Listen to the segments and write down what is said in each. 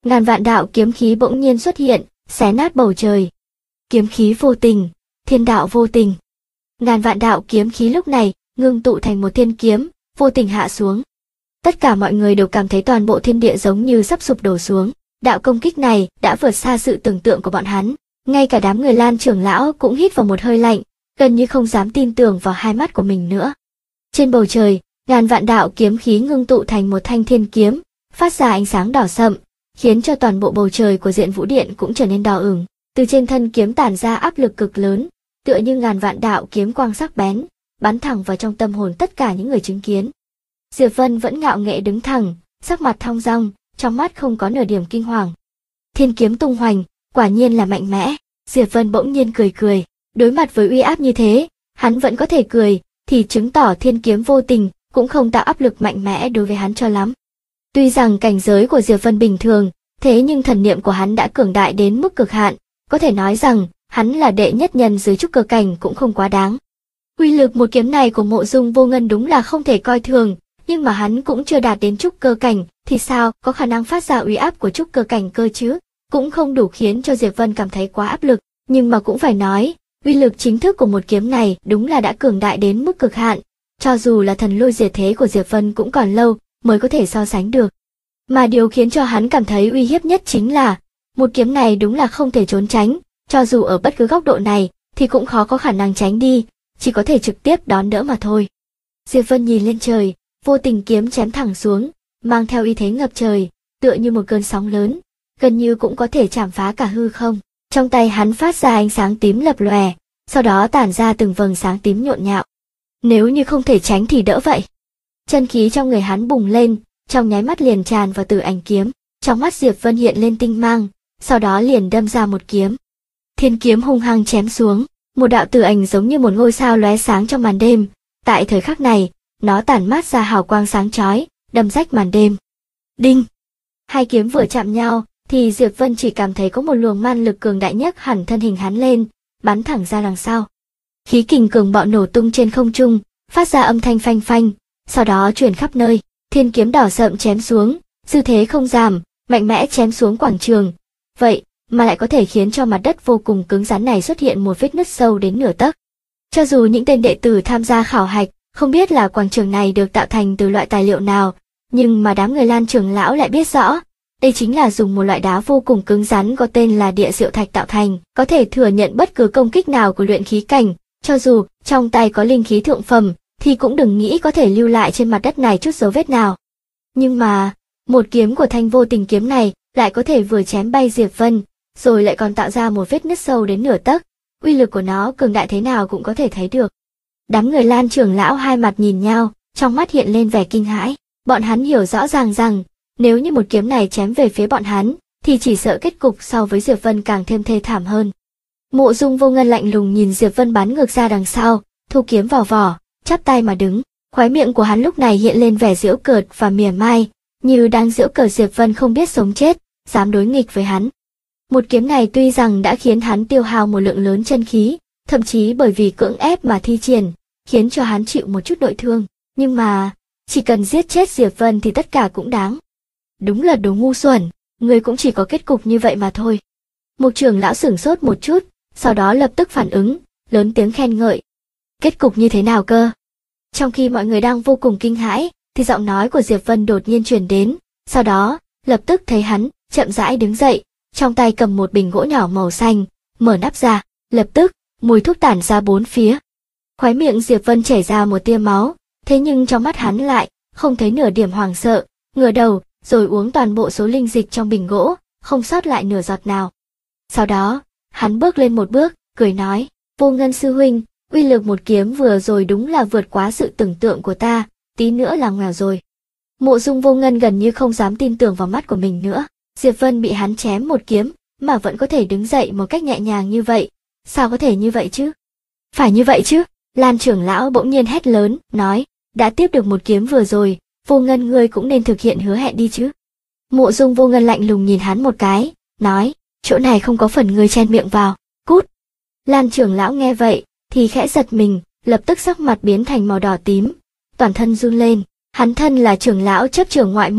ngàn vạn đạo kiếm khí bỗng nhiên xuất hiện, xé nát bầu trời. Kiếm khí vô tình, thiên đạo vô tình. Ngàn vạn đạo kiếm khí lúc này ngưng tụ thành một thiên kiếm, vô tình hạ xuống. Tất cả mọi người đều cảm thấy toàn bộ thiên địa giống như sắp sụp đổ xuống. Đạo công kích này đã vượt xa sự tưởng tượng của bọn hắn. Ngay cả đám người Lan trưởng lão cũng hít vào một hơi lạnh, gần như không dám tin tưởng vào hai mắt của mình nữa. Trên bầu trời, ngàn vạn đạo kiếm khí ngưng tụ thành một thanh thiên kiếm, phát ra ánh sáng đỏ sậm, khiến cho toàn bộ bầu trời của Diện Vũ Điện cũng trở nên đỏ ửng. Từ trên thân kiếm tản ra áp lực cực lớn, tựa như ngàn vạn đạo kiếm quang sắc bén, bắn thẳng vào trong tâm hồn tất cả những người chứng kiến. Diệp Vân vẫn ngạo nghễ đứng thẳng, sắc mặt thong dong, trong mắt không có nửa điểm kinh hoàng. Thiên kiếm tung hoành, quả nhiên là mạnh mẽ. Diệp Vân bỗng nhiên cười cười, đối mặt với uy áp như thế, hắn vẫn có thể cười, thì chứng tỏ thiên kiếm vô tình cũng không tạo áp lực mạnh mẽ đối với hắn cho lắm. Tuy rằng cảnh giới của Diệp Vân bình thường, thế nhưng thần niệm của hắn đã cường đại đến mức cực hạn, có thể nói rằng hắn là đệ nhất nhân dưới trúc cơ cảnh cũng không quá đáng. Uy lực một kiếm này của Mộ Dung Vô Ngân đúng là không thể coi thường, nhưng mà hắn cũng chưa đạt đến trúc cơ cảnh, thì sao có khả năng phát ra uy áp của trúc cơ cảnh cơ chứ? Cũng không đủ khiến cho Diệp Vân cảm thấy quá áp lực, nhưng mà cũng phải nói, uy lực chính thức của một kiếm này đúng là đã cường đại đến mức cực hạn, cho dù là thần lôi diệt thế của Diệp Vân cũng còn lâu mới có thể so sánh được. Mà điều khiến cho hắn cảm thấy uy hiếp nhất chính là, một kiếm này đúng là không thể trốn tránh, cho dù ở bất cứ góc độ này thì cũng khó có khả năng tránh đi, chỉ có thể trực tiếp đón đỡ mà thôi. Diệp Vân nhìn lên trời, vô tình kiếm chém thẳng xuống, mang theo uy thế ngập trời, tựa như một cơn sóng lớn, gần như cũng có thể chạm phá cả hư không. Trong tay hắn phát ra ánh sáng tím lập lòe, sau đó tản ra từng vầng sáng tím nhộn nhạo. Nếu như không thể tránh thì đỡ vậy. Chân khí trong người hắn bùng lên, trong nháy mắt liền tràn vào Tử Ảnh kiếm, trong mắt Diệp Vân hiện lên tinh mang, sau đó liền đâm ra một kiếm. Thiên kiếm hung hăng chém xuống, một đạo tử ảnh giống như một ngôi sao lóe sáng trong màn đêm. Tại thời khắc này, nó tản mát ra hào quang sáng chói, đâm rách màn đêm. Đinh! Hai kiếm vừa chạm nhau, thì Diệp Vân chỉ cảm thấy có một luồng man lực cường đại nhất hẳn thân hình hắn lên, bắn thẳng ra đằng sau. Khí kình cường bạo nổ tung trên không trung, phát ra âm thanh phanh phanh, sau đó truyền khắp nơi. Thiên kiếm đỏ sậm chém xuống, dư thế không giảm, mạnh mẽ chém xuống quảng trường. Vậy mà lại có thể khiến cho mặt đất vô cùng cứng rắn này xuất hiện một vết nứt sâu đến nửa tấc. Cho dù những tên đệ tử tham gia khảo hạch không biết là quảng trường này được tạo thành từ loại tài liệu nào, nhưng mà đám người Lan trưởng lão lại biết rõ, đây chính là dùng một loại đá vô cùng cứng rắn có tên là địa diệu thạch tạo thành, có thể thừa nhận bất cứ công kích nào của luyện khí cảnh, cho dù trong tay có linh khí thượng phẩm, thì cũng đừng nghĩ có thể lưu lại trên mặt đất này chút dấu vết nào. Nhưng mà, một kiếm của thanh vô tình kiếm này lại có thể vừa chém bay Diệp Vân, rồi lại còn tạo ra một vết nứt sâu đến nửa tấc, uy lực của nó cường đại thế nào cũng có thể thấy được. Đám người Lan trưởng lão hai mặt nhìn nhau, trong mắt hiện lên vẻ kinh hãi, bọn hắn hiểu rõ ràng rằng, nếu như một kiếm này chém về phía bọn hắn, thì chỉ sợ kết cục so với Diệp Vân càng thêm thê thảm hơn. Mộ Dung Vô Ngân lạnh lùng nhìn Diệp Vân bắn ngược ra đằng sau, thu kiếm vào vỏ, chắp tay mà đứng, khóe miệng của hắn lúc này hiện lên vẻ giễu cợt và mỉa mai, như đang giễu cợt Diệp Vân không biết sống chết, dám đối nghịch với hắn. Một kiếm này tuy rằng đã khiến hắn tiêu hao một lượng lớn chân khí, thậm chí bởi vì cưỡng ép mà thi triển, khiến cho hắn chịu một chút nội thương, nhưng mà, chỉ cần giết chết Diệp Vân thì tất cả cũng đáng. Đúng là đồ ngu xuẩn, người cũng chỉ có kết cục như vậy mà thôi. Một trưởng lão sửng sốt một chút, sau đó lập tức phản ứng, lớn tiếng khen ngợi. Kết cục như thế nào cơ? Trong khi mọi người đang vô cùng kinh hãi, thì giọng nói của Diệp Vân đột nhiên truyền đến, sau đó, lập tức thấy hắn, chậm rãi đứng dậy, trong tay cầm một bình gỗ nhỏ màu xanh, mở nắp ra, lập tức, mùi thuốc tản ra bốn phía. Khóe miệng Diệp Vân chảy ra một tia máu, thế nhưng trong mắt hắn lại, không thấy nửa điểm hoảng sợ, ngửa đầu, rồi uống toàn bộ số linh dịch trong bình gỗ, không sót lại nửa giọt nào. Sau đó, hắn bước lên một bước, cười nói, Vô Ngân sư huynh, uy lực một kiếm vừa rồi đúng là vượt quá sự tưởng tượng của ta, tí nữa là nghèo rồi. Mộ Dung Vô Ngân gần như không dám tin tưởng vào mắt của mình nữa, Diệp Vân bị hắn chém một kiếm, mà vẫn có thể đứng dậy một cách nhẹ nhàng như vậy, sao có thể như vậy chứ? Phải như vậy chứ? Lan trưởng lão bỗng nhiên hét lớn, nói, đã tiếp được một kiếm vừa rồi, Vô Ngân ngươi cũng nên thực hiện hứa hẹn đi chứ. Mộ Dung Vô Ngân lạnh lùng nhìn hắn một cái, nói, chỗ này không có phần ngươi chen miệng vào, cút. Lan trưởng lão nghe vậy, thì khẽ giật mình, lập tức sắc mặt biến thành màu đỏ tím, toàn thân run lên, hắn thân là trưởng lão chấp trưởng ngoại môn,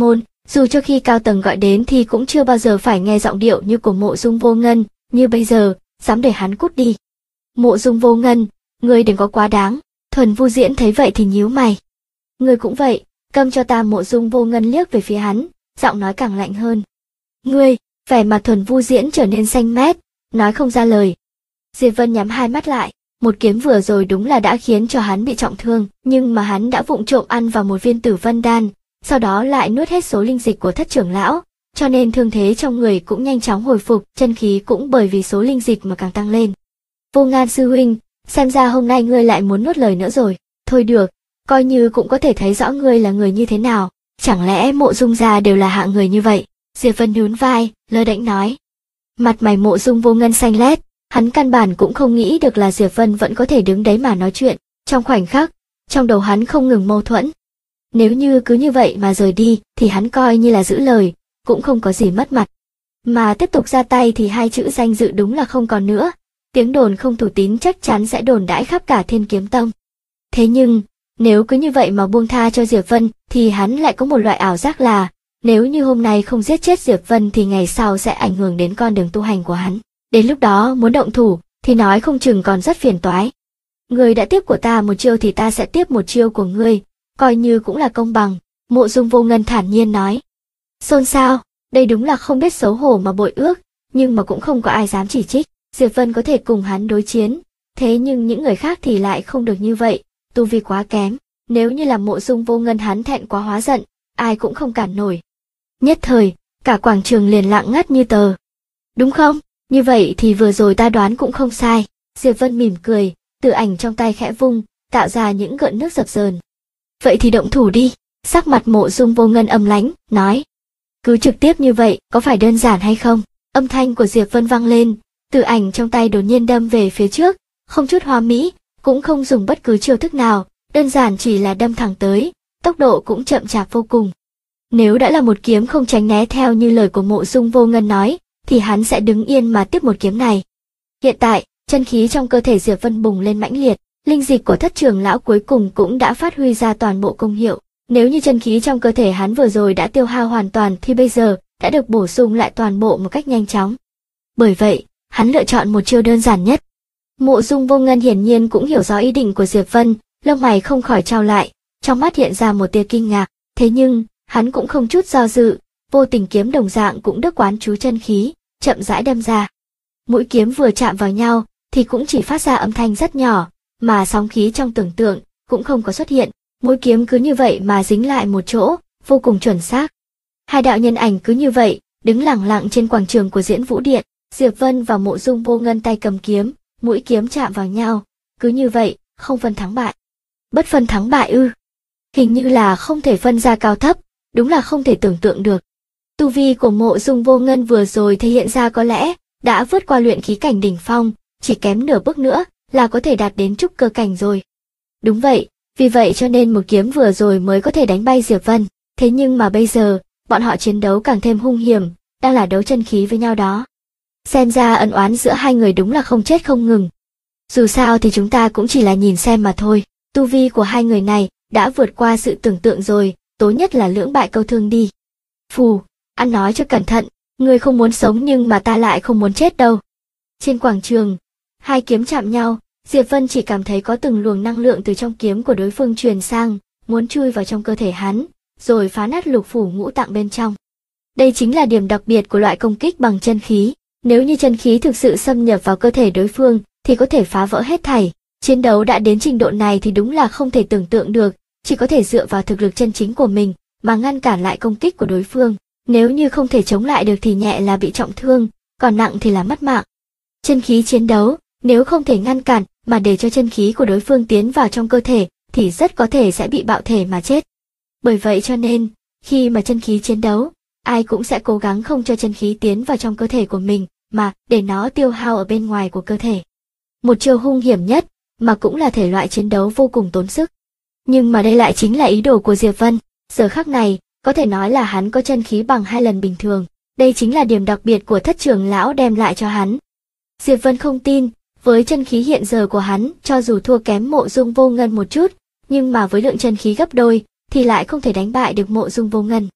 Dù cho khi cao tầng gọi đến thì cũng chưa bao giờ phải nghe giọng điệu như của Mộ Dung Vô Ngân, như bây giờ, dám để hắn cút đi. Mộ Dung Vô Ngân, ngươi đừng có quá đáng. Thuần Vu Diễn thấy vậy thì nhíu mày. Ngươi cũng vậy, câm cho ta. Mộ Dung Vô Ngân liếc về phía hắn, giọng nói càng lạnh hơn. Ngươi, vẻ mặt Thuần Vu Diễn trở nên xanh mét, nói không ra lời. Diệp Vân nhắm hai mắt lại, một kiếm vừa rồi đúng là đã khiến cho hắn bị trọng thương, nhưng mà hắn đã vụng trộm ăn vào một viên Tử Vân đan, sau đó lại nuốt hết số linh dịch của Thất trưởng lão, cho nên thương thế trong người cũng nhanh chóng hồi phục, chân khí cũng bởi vì số linh dịch mà càng tăng lên. Vô Ngân sư huynh, xem ra hôm nay ngươi lại muốn nuốt lời nữa rồi. Thôi được, coi như cũng có thể thấy rõ ngươi là người như thế nào, chẳng lẽ Mộ Dung gia đều là hạng người như vậy? Diệp Vân nhún vai, lơ đễnh nói. Mặt mày Mộ Dung Vô Ngân xanh lét, hắn căn bản cũng không nghĩ được là Diệp Vân vẫn có thể đứng đấy mà nói chuyện. Trong khoảnh khắc, trong đầu hắn không ngừng mâu thuẫn. Nếu như cứ như vậy mà rời đi thì hắn coi như là giữ lời, cũng không có gì mất mặt. Mà tiếp tục ra tay thì hai chữ danh dự đúng là không còn nữa, tiếng đồn không thủ tín chắc chắn sẽ đồn đãi khắp cả Thiên Kiếm Tông. Thế nhưng, nếu cứ như vậy mà buông tha cho Diệp Vân thì hắn lại có một loại ảo giác là, nếu như hôm nay không giết chết Diệp Vân thì ngày sau sẽ ảnh hưởng đến con đường tu hành của hắn. Đến lúc đó muốn động thủ thì nói không chừng còn rất phiền toái. Ngươi đã tiếp của ta một chiêu thì ta sẽ tiếp một chiêu của ngươi, coi như cũng là công bằng. Mộ Dung Vô Ngân thản nhiên nói. Xôn xao, đây đúng là không biết xấu hổ mà bội ước, nhưng mà cũng không có ai dám chỉ trích. Diệp Vân có thể cùng hắn đối chiến, thế nhưng những người khác thì lại không được như vậy, tu vi quá kém. Nếu như là Mộ Dung Vô Ngân hắn thẹn quá hóa giận, ai cũng không cản nổi. Nhất thời, cả quảng trường liền lặng ngắt như tờ. Đúng không? Như vậy thì vừa rồi ta đoán cũng không sai. Diệp Vân mỉm cười, tử ảnh trong tay khẽ vung, tạo ra những gợn nước dập dờn. Vậy thì động thủ đi. Sắc mặt Mộ Dung Vô Ngân âm lãnh, nói. Cứ trực tiếp như vậy, có phải đơn giản hay không? Âm thanh của Diệp Vân vang lên, tử ảnh trong tay đột nhiên đâm về phía trước, không chút hoa mỹ, cũng không dùng bất cứ chiêu thức nào, đơn giản chỉ là đâm thẳng tới, tốc độ cũng chậm chạp vô cùng. Nếu đã là một kiếm không tránh né theo như lời của Mộ Dung Vô Ngân nói, thì hắn sẽ đứng yên mà tiếp một kiếm này. Hiện tại, chân khí trong cơ thể Diệp Vân bùng lên mãnh liệt, linh dịch của Thất trưởng lão cuối cùng cũng đã phát huy ra toàn bộ công hiệu. Nếu như chân khí trong cơ thể hắn vừa rồi đã tiêu hao hoàn toàn thì bây giờ đã được bổ sung lại toàn bộ một cách nhanh chóng. Bởi vậy, hắn lựa chọn một chiêu đơn giản nhất. Mộ Dung Vô Ngân hiển nhiên cũng hiểu rõ ý định của Diệp Vân, lông mày không khỏi chau lại, trong mắt hiện ra một tia kinh ngạc, thế nhưng, hắn cũng không chút do dự, vô tình kiếm đồng dạng cũng được quán chú chân khí, chậm rãi đâm ra. Mũi kiếm vừa chạm vào nhau thì cũng chỉ phát ra âm thanh rất nhỏ, mà sóng khí trong tưởng tượng cũng không có xuất hiện, mũi kiếm cứ như vậy mà dính lại một chỗ, vô cùng chuẩn xác. Hai đạo nhân ảnh cứ như vậy, đứng lẳng lặng trên quảng trường của Diễn Vũ Điện, Diệp Vân và Mộ Dung Vô Ngân tay cầm kiếm, mũi kiếm chạm vào nhau, cứ như vậy, không phân thắng bại. Bất phân thắng bại ư? Hình như là không thể phân ra cao thấp, đúng là không thể tưởng tượng được. Tu vi của Mộ Dung Vô Ngân vừa rồi thể hiện ra có lẽ đã vượt qua luyện khí cảnh đỉnh phong, chỉ kém nửa bước nữa là có thể đạt đến trúc cơ cảnh rồi. Đúng vậy, vì vậy cho nên một kiếm vừa rồi mới có thể đánh bay Diệp Vân. Thế nhưng mà bây giờ, bọn họ chiến đấu càng thêm hung hiểm, đang là đấu chân khí với nhau đó. Xem ra ân oán giữa hai người đúng là không chết không ngừng. Dù sao thì chúng ta cũng chỉ là nhìn xem mà thôi, tu vi của hai người này đã vượt qua sự tưởng tượng rồi, tối nhất là lưỡng bại câu thương đi. Phù, ăn nói cho cẩn thận, người không muốn sống nhưng mà ta lại không muốn chết đâu. Trên quảng trường, hai kiếm chạm nhau, Diệp Vân chỉ cảm thấy có từng luồng năng lượng từ trong kiếm của đối phương truyền sang, muốn chui vào trong cơ thể hắn, rồi phá nát lục phủ ngũ tạng bên trong. Đây chính là điểm đặc biệt của loại công kích bằng chân khí. Nếu như chân khí thực sự xâm nhập vào cơ thể đối phương thì có thể phá vỡ hết thảy. Chiến đấu đã đến trình độ này thì đúng là không thể tưởng tượng được, chỉ có thể dựa vào thực lực chân chính của mình mà ngăn cản lại công kích của đối phương. Nếu như không thể chống lại được thì nhẹ là bị trọng thương, còn nặng thì là mất mạng. Chân khí chiến đấu, nếu không thể ngăn cản mà để cho chân khí của đối phương tiến vào trong cơ thể thì rất có thể sẽ bị bạo thể mà chết. Bởi vậy cho nên, khi mà chân khí chiến đấu, ai cũng sẽ cố gắng không cho chân khí tiến vào trong cơ thể của mình, mà để nó tiêu hao ở bên ngoài của cơ thể. Một chiêu hung hiểm nhất, mà cũng là thể loại chiến đấu vô cùng tốn sức. Nhưng mà đây lại chính là ý đồ của Diệp Vân. Giờ khắc này, có thể nói là hắn có chân khí bằng 2 lần bình thường. Đây chính là điểm đặc biệt của Thất trưởng lão đem lại cho hắn. Diệp Vân không tin, với chân khí hiện giờ của hắn, cho dù thua kém Mộ Dung Vô Ngân một chút, nhưng mà với lượng chân khí gấp đôi, thì lại không thể đánh bại được Mộ Dung Vô Ngân.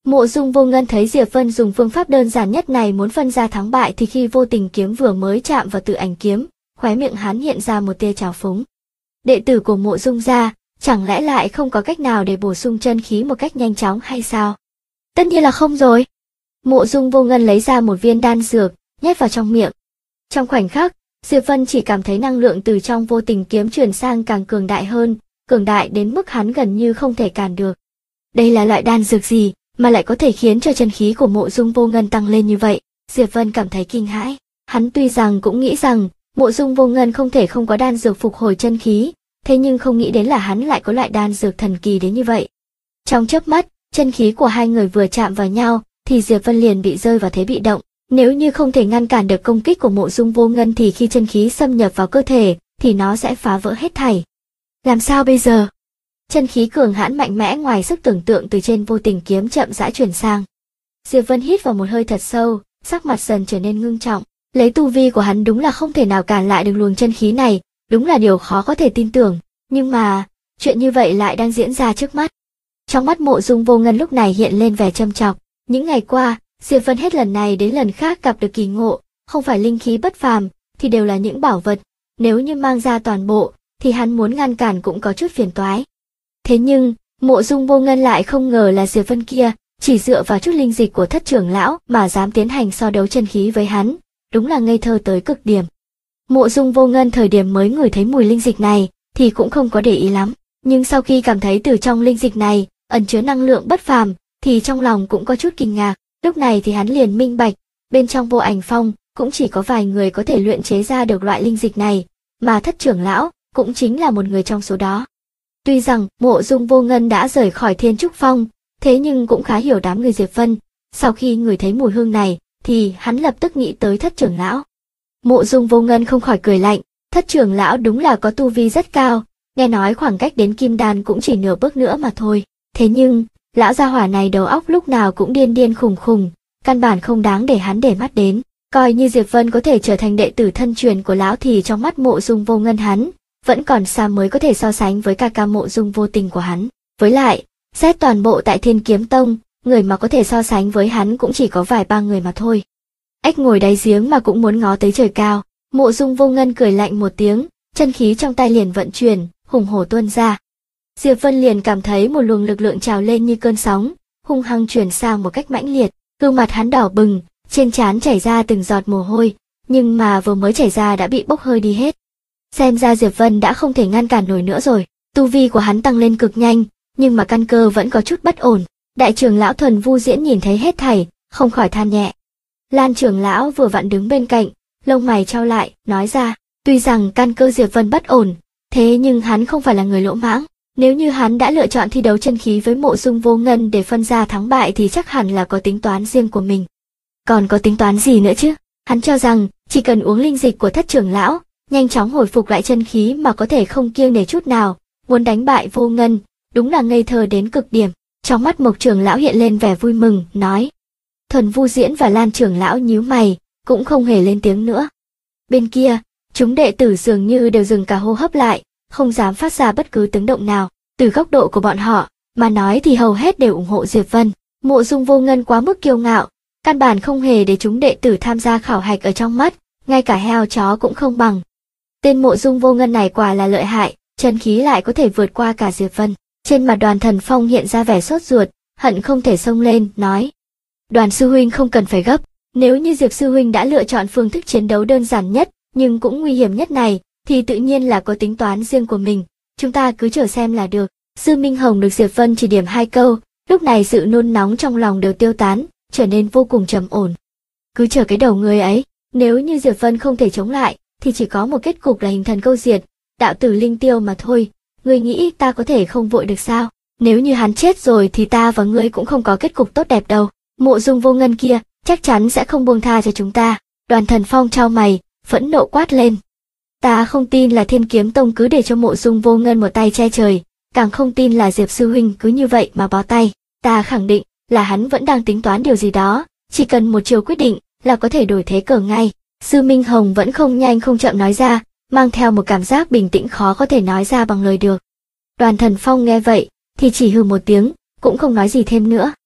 Mộ Dung Vô Ngân thấy Diệp Vân dùng phương pháp đơn giản nhất này muốn phân ra thắng bại thì khi vô tình kiếm vừa mới chạm vào Tử Ảnh kiếm, khóe miệng hắn hiện ra một tia trào phúng. Đệ tử của Mộ Dung gia, chẳng lẽ lại không có cách nào để bổ sung chân khí một cách nhanh chóng hay sao? Tất nhiên là không rồi. Mộ Dung Vô Ngân lấy ra một viên đan dược, nhét vào trong miệng. Trong khoảnh khắc, Diệp Vân chỉ cảm thấy năng lượng từ trong vô tình kiếm truyền sang càng cường đại hơn, cường đại đến mức hắn gần như không thể cản được. Đây là loại đan dược gì mà lại có thể khiến cho chân khí của Mộ Dung Vô Ngân tăng lên như vậy? Diệp Vân cảm thấy kinh hãi. Hắn tuy rằng cũng nghĩ rằng Mộ Dung Vô Ngân không thể không có đan dược phục hồi chân khí, thế nhưng không nghĩ đến là hắn lại có loại đan dược thần kỳ đến như vậy. Trong chớp mắt, chân khí của hai người vừa chạm vào nhau, thì Diệp Vân liền bị rơi vào thế bị động. Nếu như không thể ngăn cản được công kích của Mộ Dung Vô Ngân thì khi chân khí xâm nhập vào cơ thể, thì nó sẽ phá vỡ hết thảy. Làm sao bây giờ? Chân khí cường hãn mạnh mẽ ngoài sức tưởng tượng từ trên vô tình kiếm chậm rãi chuyển sang. Diệp Vân hít vào một hơi thật sâu, sắc mặt dần trở nên ngưng trọng. Lấy tu vi của hắn đúng là không thể nào cản lại được luồng chân khí này, đúng là điều khó có thể tin tưởng. Nhưng mà, chuyện như vậy lại đang diễn ra trước mắt. Trong mắt Mộ Dung Vô Ngân lúc này hiện lên vẻ châm chọc. Những ngày qua, Diệp Vân hết lần này đến lần khác gặp được kỳ ngộ, không phải linh khí bất phàm, thì đều là những bảo vật. Nếu như mang ra toàn bộ, thì hắn muốn ngăn cản cũng có chút phiền toái. Thế nhưng, Mộ Dung Vô Ngân lại không ngờ là Diệp Vân kia, chỉ dựa vào chút linh dịch của Thất trưởng lão mà dám tiến hành so đấu chân khí với hắn, đúng là ngây thơ tới cực điểm. Mộ Dung Vô Ngân thời điểm mới ngửi thấy mùi linh dịch này, thì cũng không có để ý lắm, nhưng sau khi cảm thấy từ trong linh dịch này ẩn chứa năng lượng bất phàm, thì trong lòng cũng có chút kinh ngạc. Lúc này thì hắn liền minh bạch, bên trong Vô Ảnh Phong cũng chỉ có vài người có thể luyện chế ra được loại linh dịch này, mà Thất trưởng lão cũng chính là một người trong số đó. Tuy rằng Mộ Dung Vô Ngân đã rời khỏi Thiên Trúc Phong, thế nhưng cũng khá hiểu đám người Diệp Vân. Sau khi ngửi thấy mùi hương này, thì hắn lập tức nghĩ tới Thất trưởng lão. Mộ Dung Vô Ngân không khỏi cười lạnh, Thất trưởng lão đúng là có tu vi rất cao, nghe nói khoảng cách đến Kim Đan cũng chỉ nửa bước nữa mà thôi. Thế nhưng, lão gia hỏa này đầu óc lúc nào cũng điên điên khùng khùng, căn bản không đáng để hắn để mắt đến. Coi như Diệp Vân có thể trở thành đệ tử thân truyền của lão thì trong mắt Mộ Dung Vô Ngân hắn vẫn còn xa mới có thể so sánh với ca ca Mộ Dung Vô Tình của hắn. Với lại, xét toàn bộ tại Thiên Kiếm Tông, người mà có thể so sánh với hắn cũng chỉ có vài ba người mà thôi. Ếch ngồi đáy giếng mà cũng muốn ngó tới trời cao. Mộ Dung Vô Ngân cười lạnh một tiếng, chân khí trong tay liền vận chuyển, hùng hổ tuôn ra. Diệp Vân liền cảm thấy một luồng lực lượng trào lên như cơn sóng, hung hăng truyền sang một cách mãnh liệt. Gương mặt hắn đỏ bừng, trên trán chảy ra từng giọt mồ hôi, nhưng mà vừa mới chảy ra đã bị bốc hơi đi hết. Xem ra Diệp Vân đã không thể ngăn cản nổi nữa rồi. Tu vi của hắn tăng lên cực nhanh, nhưng mà căn cơ vẫn có chút bất ổn. Đại trưởng lão Thuần Vu Diễn nhìn thấy hết thảy, không khỏi than nhẹ. Lan trưởng lão vừa vặn đứng bên cạnh, lông mày chau lại, nói ra, tuy rằng căn cơ Diệp Vân bất ổn, thế nhưng hắn không phải là người lỗ mãng. Nếu như hắn đã lựa chọn thi đấu chân khí với Mộ Dung Vô Ngân để phân ra thắng bại thì chắc hẳn là có tính toán riêng của mình. Còn có tính toán gì nữa chứ? Hắn cho rằng chỉ cần uống linh dịch của Thất trưởng lão, nhanh chóng hồi phục lại chân khí mà có thể không kiêng nể chút nào, muốn đánh bại Vô Ngân, đúng là ngây thơ đến cực điểm. Trong mắt Mộc trưởng lão hiện lên vẻ vui mừng, nói. Thuần Vu Diễn và Lan trưởng lão nhíu mày, cũng không hề lên tiếng nữa. Bên kia, chúng đệ tử dường như đều dừng cả hô hấp lại, không dám phát ra bất cứ tiếng động nào. Từ góc độ của bọn họ, mà nói thì hầu hết đều ủng hộ Diệp Vân. Mộ Dung Vô Ngân quá mức kiêu ngạo, căn bản không hề để chúng đệ tử tham gia khảo hạch ở trong mắt, ngay cả heo chó cũng không bằng. Tên Mộ Dung Vô Ngân này quả là lợi hại, chân khí lại có thể vượt qua cả Diệp Vân. Trên mặt Đoàn Thần Phong hiện ra vẻ sốt ruột, hận không thể xông lên, nói. Đoàn sư huynh không cần phải gấp, nếu như Diệp sư huynh đã lựa chọn phương thức chiến đấu đơn giản nhất, nhưng cũng nguy hiểm nhất này, thì tự nhiên là có tính toán riêng của mình, chúng ta cứ chờ xem là được. Sư Minh Hồng được Diệp Vân chỉ điểm 2 câu, lúc này sự nôn nóng trong lòng đều tiêu tán, trở nên vô cùng trầm ổn. Cứ chờ cái đầu người ấy, nếu như Diệp Vân không thể chống lại, thì chỉ có một kết cục là hình thần câu diệt, đạo tử linh tiêu mà thôi. Ngươi nghĩ ta có thể không vội được sao? Nếu như hắn chết rồi thì ta và ngươi cũng không có kết cục tốt đẹp đâu. Mộ Dung Vô Ngân kia chắc chắn sẽ không buông tha cho chúng ta. Đoàn Thần Phong chau mày, phẫn nộ quát lên. Ta không tin là Thiên Kiếm Tông cứ để cho Mộ Dung Vô Ngân một tay che trời, càng không tin là Diệp sư huynh cứ như vậy mà bó tay. Ta khẳng định là hắn vẫn đang tính toán điều gì đó, chỉ cần một chiều quyết định là có thể đổi thế cờ ngay. Sư Minh Hồng vẫn không nhanh không chậm nói ra, mang theo một cảm giác bình tĩnh khó có thể nói ra bằng lời được. Đoàn Thần Phong nghe vậy thì chỉ hừ một tiếng, cũng không nói gì thêm nữa.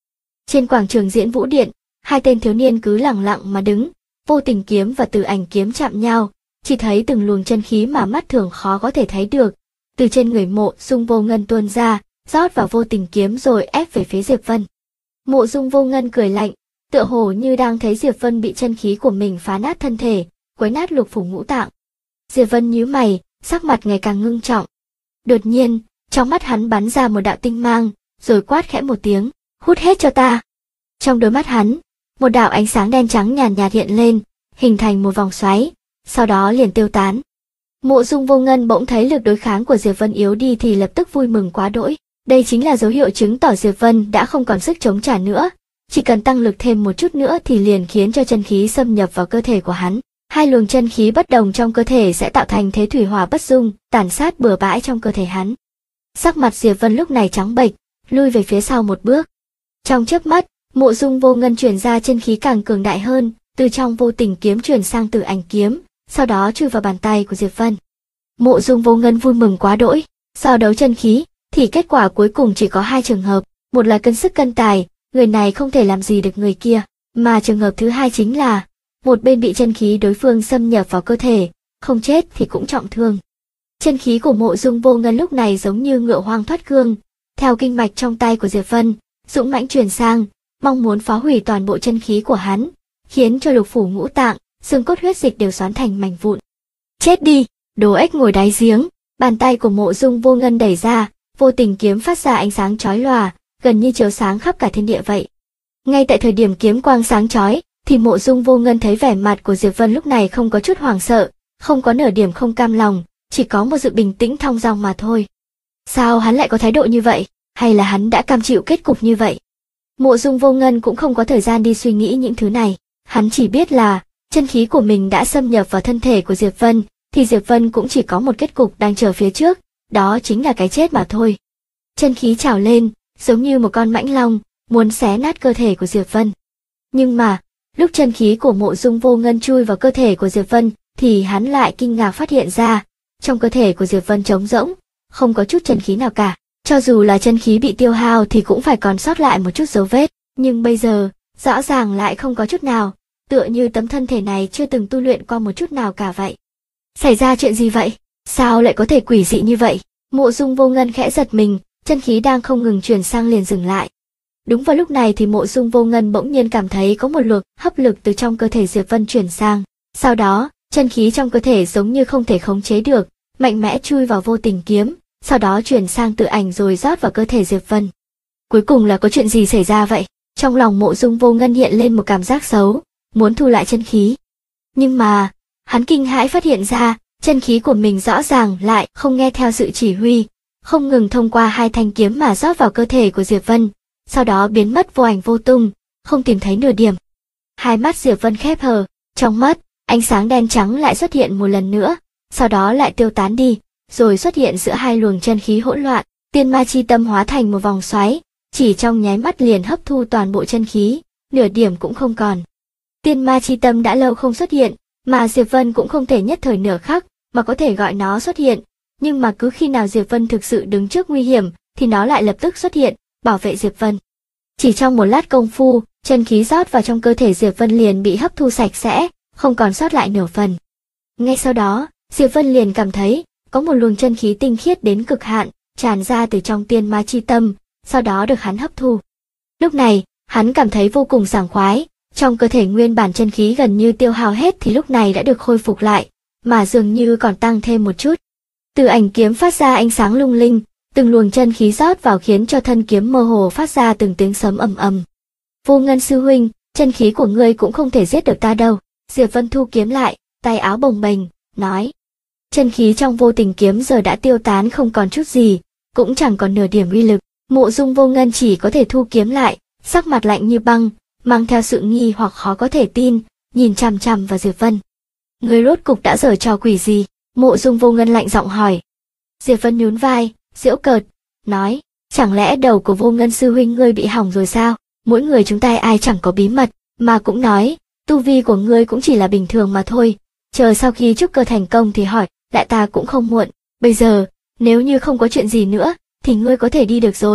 Trên quảng trường Diễn Vũ Điện, hai tên thiếu niên cứ lẳng lặng mà đứng, Vô Tình kiếm và Từ Ảnh kiếm chạm nhau, chỉ thấy từng luồng chân khí mà mắt thường khó có thể thấy được, từ trên người Mộ Dung Vô Ngân tuôn ra, rót vào Vô Tình kiếm rồi ép về phía Diệp Vân. Mộ Dung Vô Ngân cười lạnh, tựa hồ như đang thấy Diệp Vân bị chân khí của mình phá nát thân thể, quấy nát lục phủ ngũ tạng. Diệp Vân nhíu mày, sắc mặt ngày càng ngưng trọng. Đột nhiên, trong mắt hắn bắn ra một đạo tinh mang, rồi quát khẽ một tiếng, hút hết cho ta. Trong đôi mắt hắn, một đạo ánh sáng đen trắng nhàn nhạt hiện lên, hình thành một vòng xoáy, sau đó liền tiêu tán. Mộ Dung Vô Ngân bỗng thấy lực đối kháng của Diệp Vân yếu đi thì lập tức vui mừng quá đỗi. Đây chính là dấu hiệu chứng tỏ Diệp Vân đã không còn sức chống trả nữa, chỉ cần tăng lực thêm một chút nữa thì liền khiến cho chân khí xâm nhập vào cơ thể của hắn. Hai luồng chân khí bất đồng trong cơ thể sẽ tạo thành thế thủy hỏa bất dung, tàn sát bừa bãi trong cơ thể hắn. Sắc mặt Diệp Vân lúc này trắng bệch, lui về phía sau một bước. Trong chớp mắt, Mộ Dung Vô Ngân truyền ra chân khí càng cường đại hơn, từ trong Vô Tình kiếm truyền sang Từ Ảnh kiếm, sau đó chui vào bàn tay của Diệp Vân. Mộ Dung Vô Ngân vui mừng quá đỗi, so đấu chân khí thì kết quả cuối cùng chỉ có hai trường hợp, một là cân sức cân tài, người này không thể làm gì được người kia, mà trường hợp thứ hai chính là một bên bị chân khí đối phương xâm nhập vào cơ thể, không chết thì cũng trọng thương. Chân khí của Mộ Dung Vô Ngân lúc này giống như ngựa hoang thoát cương, theo kinh mạch trong tay của Diệp Vân, dũng mãnh truyền sang, mong muốn phá hủy toàn bộ chân khí của hắn, khiến cho lục phủ ngũ tạng, xương cốt huyết dịch đều xoắn thành mảnh vụn. Chết đi, đồ ếch ngồi đáy giếng. Bàn tay của Mộ Dung Vô Ngân đẩy ra, Vô Tình kiếm phát ra ánh sáng chói lòa, gần như chiếu sáng khắp cả thiên địa vậy. Ngay tại thời điểm kiếm quang sáng chói, thì Mộ Dung Vô Ngân thấy vẻ mặt của Diệp Vân lúc này không có chút hoảng sợ, không có nửa điểm không cam lòng, chỉ có một sự bình tĩnh thong dong mà thôi. Sao hắn lại có thái độ như vậy, hay là hắn đã cam chịu kết cục như vậy? Mộ Dung Vô Ngân cũng không có thời gian đi suy nghĩ những thứ này, hắn chỉ biết là chân khí của mình đã xâm nhập vào thân thể của Diệp Vân, thì Diệp Vân cũng chỉ có một kết cục đang chờ phía trước, đó chính là cái chết mà thôi. Chân khí trào lên, giống như một con mãnh long, muốn xé nát cơ thể của Diệp Vân. Nhưng mà, lúc chân khí của Mộ Dung Vô Ngân chui vào cơ thể của Diệp Vân, thì hắn lại kinh ngạc phát hiện ra, trong cơ thể của Diệp Vân trống rỗng, không có chút chân khí nào cả. Cho dù là chân khí bị tiêu hao thì cũng phải còn sót lại một chút dấu vết, nhưng bây giờ, rõ ràng lại không có chút nào, tựa như tấm thân thể này chưa từng tu luyện qua một chút nào cả vậy. Xảy ra chuyện gì vậy? Sao lại có thể quỷ dị như vậy? Mộ Dung Vô Ngân khẽ giật mình, chân khí đang không ngừng truyền sang liền dừng lại. Đúng vào lúc này thì Mộ Dung Vô Ngân bỗng nhiên cảm thấy có một luồng hấp lực từ trong cơ thể Diệp Vân chuyển sang. Sau đó, chân khí trong cơ thể giống như không thể khống chế được, mạnh mẽ chui vào Vô Tình kiếm, sau đó chuyển sang Từ Ảnh rồi rót vào cơ thể Diệp Vân. Cuối cùng là có chuyện gì xảy ra vậy? Trong lòng Mộ Dung Vô Ngân hiện lên một cảm giác xấu, muốn thu lại chân khí. Nhưng mà, hắn kinh hãi phát hiện ra, chân khí của mình rõ ràng lại không nghe theo sự chỉ huy, không ngừng thông qua hai thanh kiếm mà rót vào cơ thể của Diệp Vân, sau đó biến mất vô ảnh vô tung, không tìm thấy nửa điểm. Hai mắt Diệp Vân khép hờ, trong mắt, ánh sáng đen trắng lại xuất hiện một lần nữa, sau đó lại tiêu tán đi, rồi xuất hiện giữa hai luồng chân khí hỗn loạn, tiên ma chi tâm hóa thành một vòng xoáy, chỉ trong nháy mắt liền hấp thu toàn bộ chân khí, nửa điểm cũng không còn. Tiên ma chi tâm đã lâu không xuất hiện, mà Diệp Vân cũng không thể nhất thời nửa khắc mà có thể gọi nó xuất hiện, nhưng mà cứ khi nào Diệp Vân thực sự đứng trước nguy hiểm, thì nó lại lập tức xuất hiện, bảo vệ Diệp Vân. Chỉ trong một lát công phu, chân khí rót vào trong cơ thể Diệp Vân liền bị hấp thu sạch sẽ, không còn sót lại nửa phần. Ngay sau đó, Diệp Vân liền cảm thấy có một luồng chân khí tinh khiết đến cực hạn, tràn ra từ trong tiên ma chi tâm, sau đó được hắn hấp thu. Lúc này, hắn cảm thấy vô cùng sảng khoái, trong cơ thể nguyên bản chân khí gần như tiêu hao hết thì lúc này đã được khôi phục lại, mà dường như còn tăng thêm một chút. Từ Ảnh kiếm phát ra ánh sáng lung linh, từng luồng chân khí rót vào khiến cho thân kiếm mơ hồ phát ra từng tiếng sấm ầm ầm. Vô Ngân sư huynh, chân khí của ngươi cũng không thể giết được ta đâu. Diệp Vân thu kiếm lại, tay áo bồng bềnh, nói. Chân khí trong Vô Tình kiếm giờ đã tiêu tán không còn chút gì, cũng chẳng còn nửa điểm uy lực. Mộ Dung Vô Ngân chỉ có thể thu kiếm lại, sắc mặt lạnh như băng, mang theo sự nghi hoặc khó có thể tin, nhìn chằm chằm vào Diệp Vân. Ngươi rốt cục đã giở trò quỷ gì? Mộ Dung Vô Ngân lạnh giọng hỏi. Diệp Vân nhún vai, giễu cợt, nói, chẳng lẽ đầu của Vô Ngân sư huynh ngươi bị hỏng rồi sao? Mỗi người chúng ta ai chẳng có bí mật, mà cũng nói, tu vi của ngươi cũng chỉ là bình thường mà thôi, chờ sau khi trúc cơ thành công thì hỏi, đại ta cũng không muộn. Bây giờ, nếu như không có chuyện gì nữa, thì ngươi có thể đi được rồi,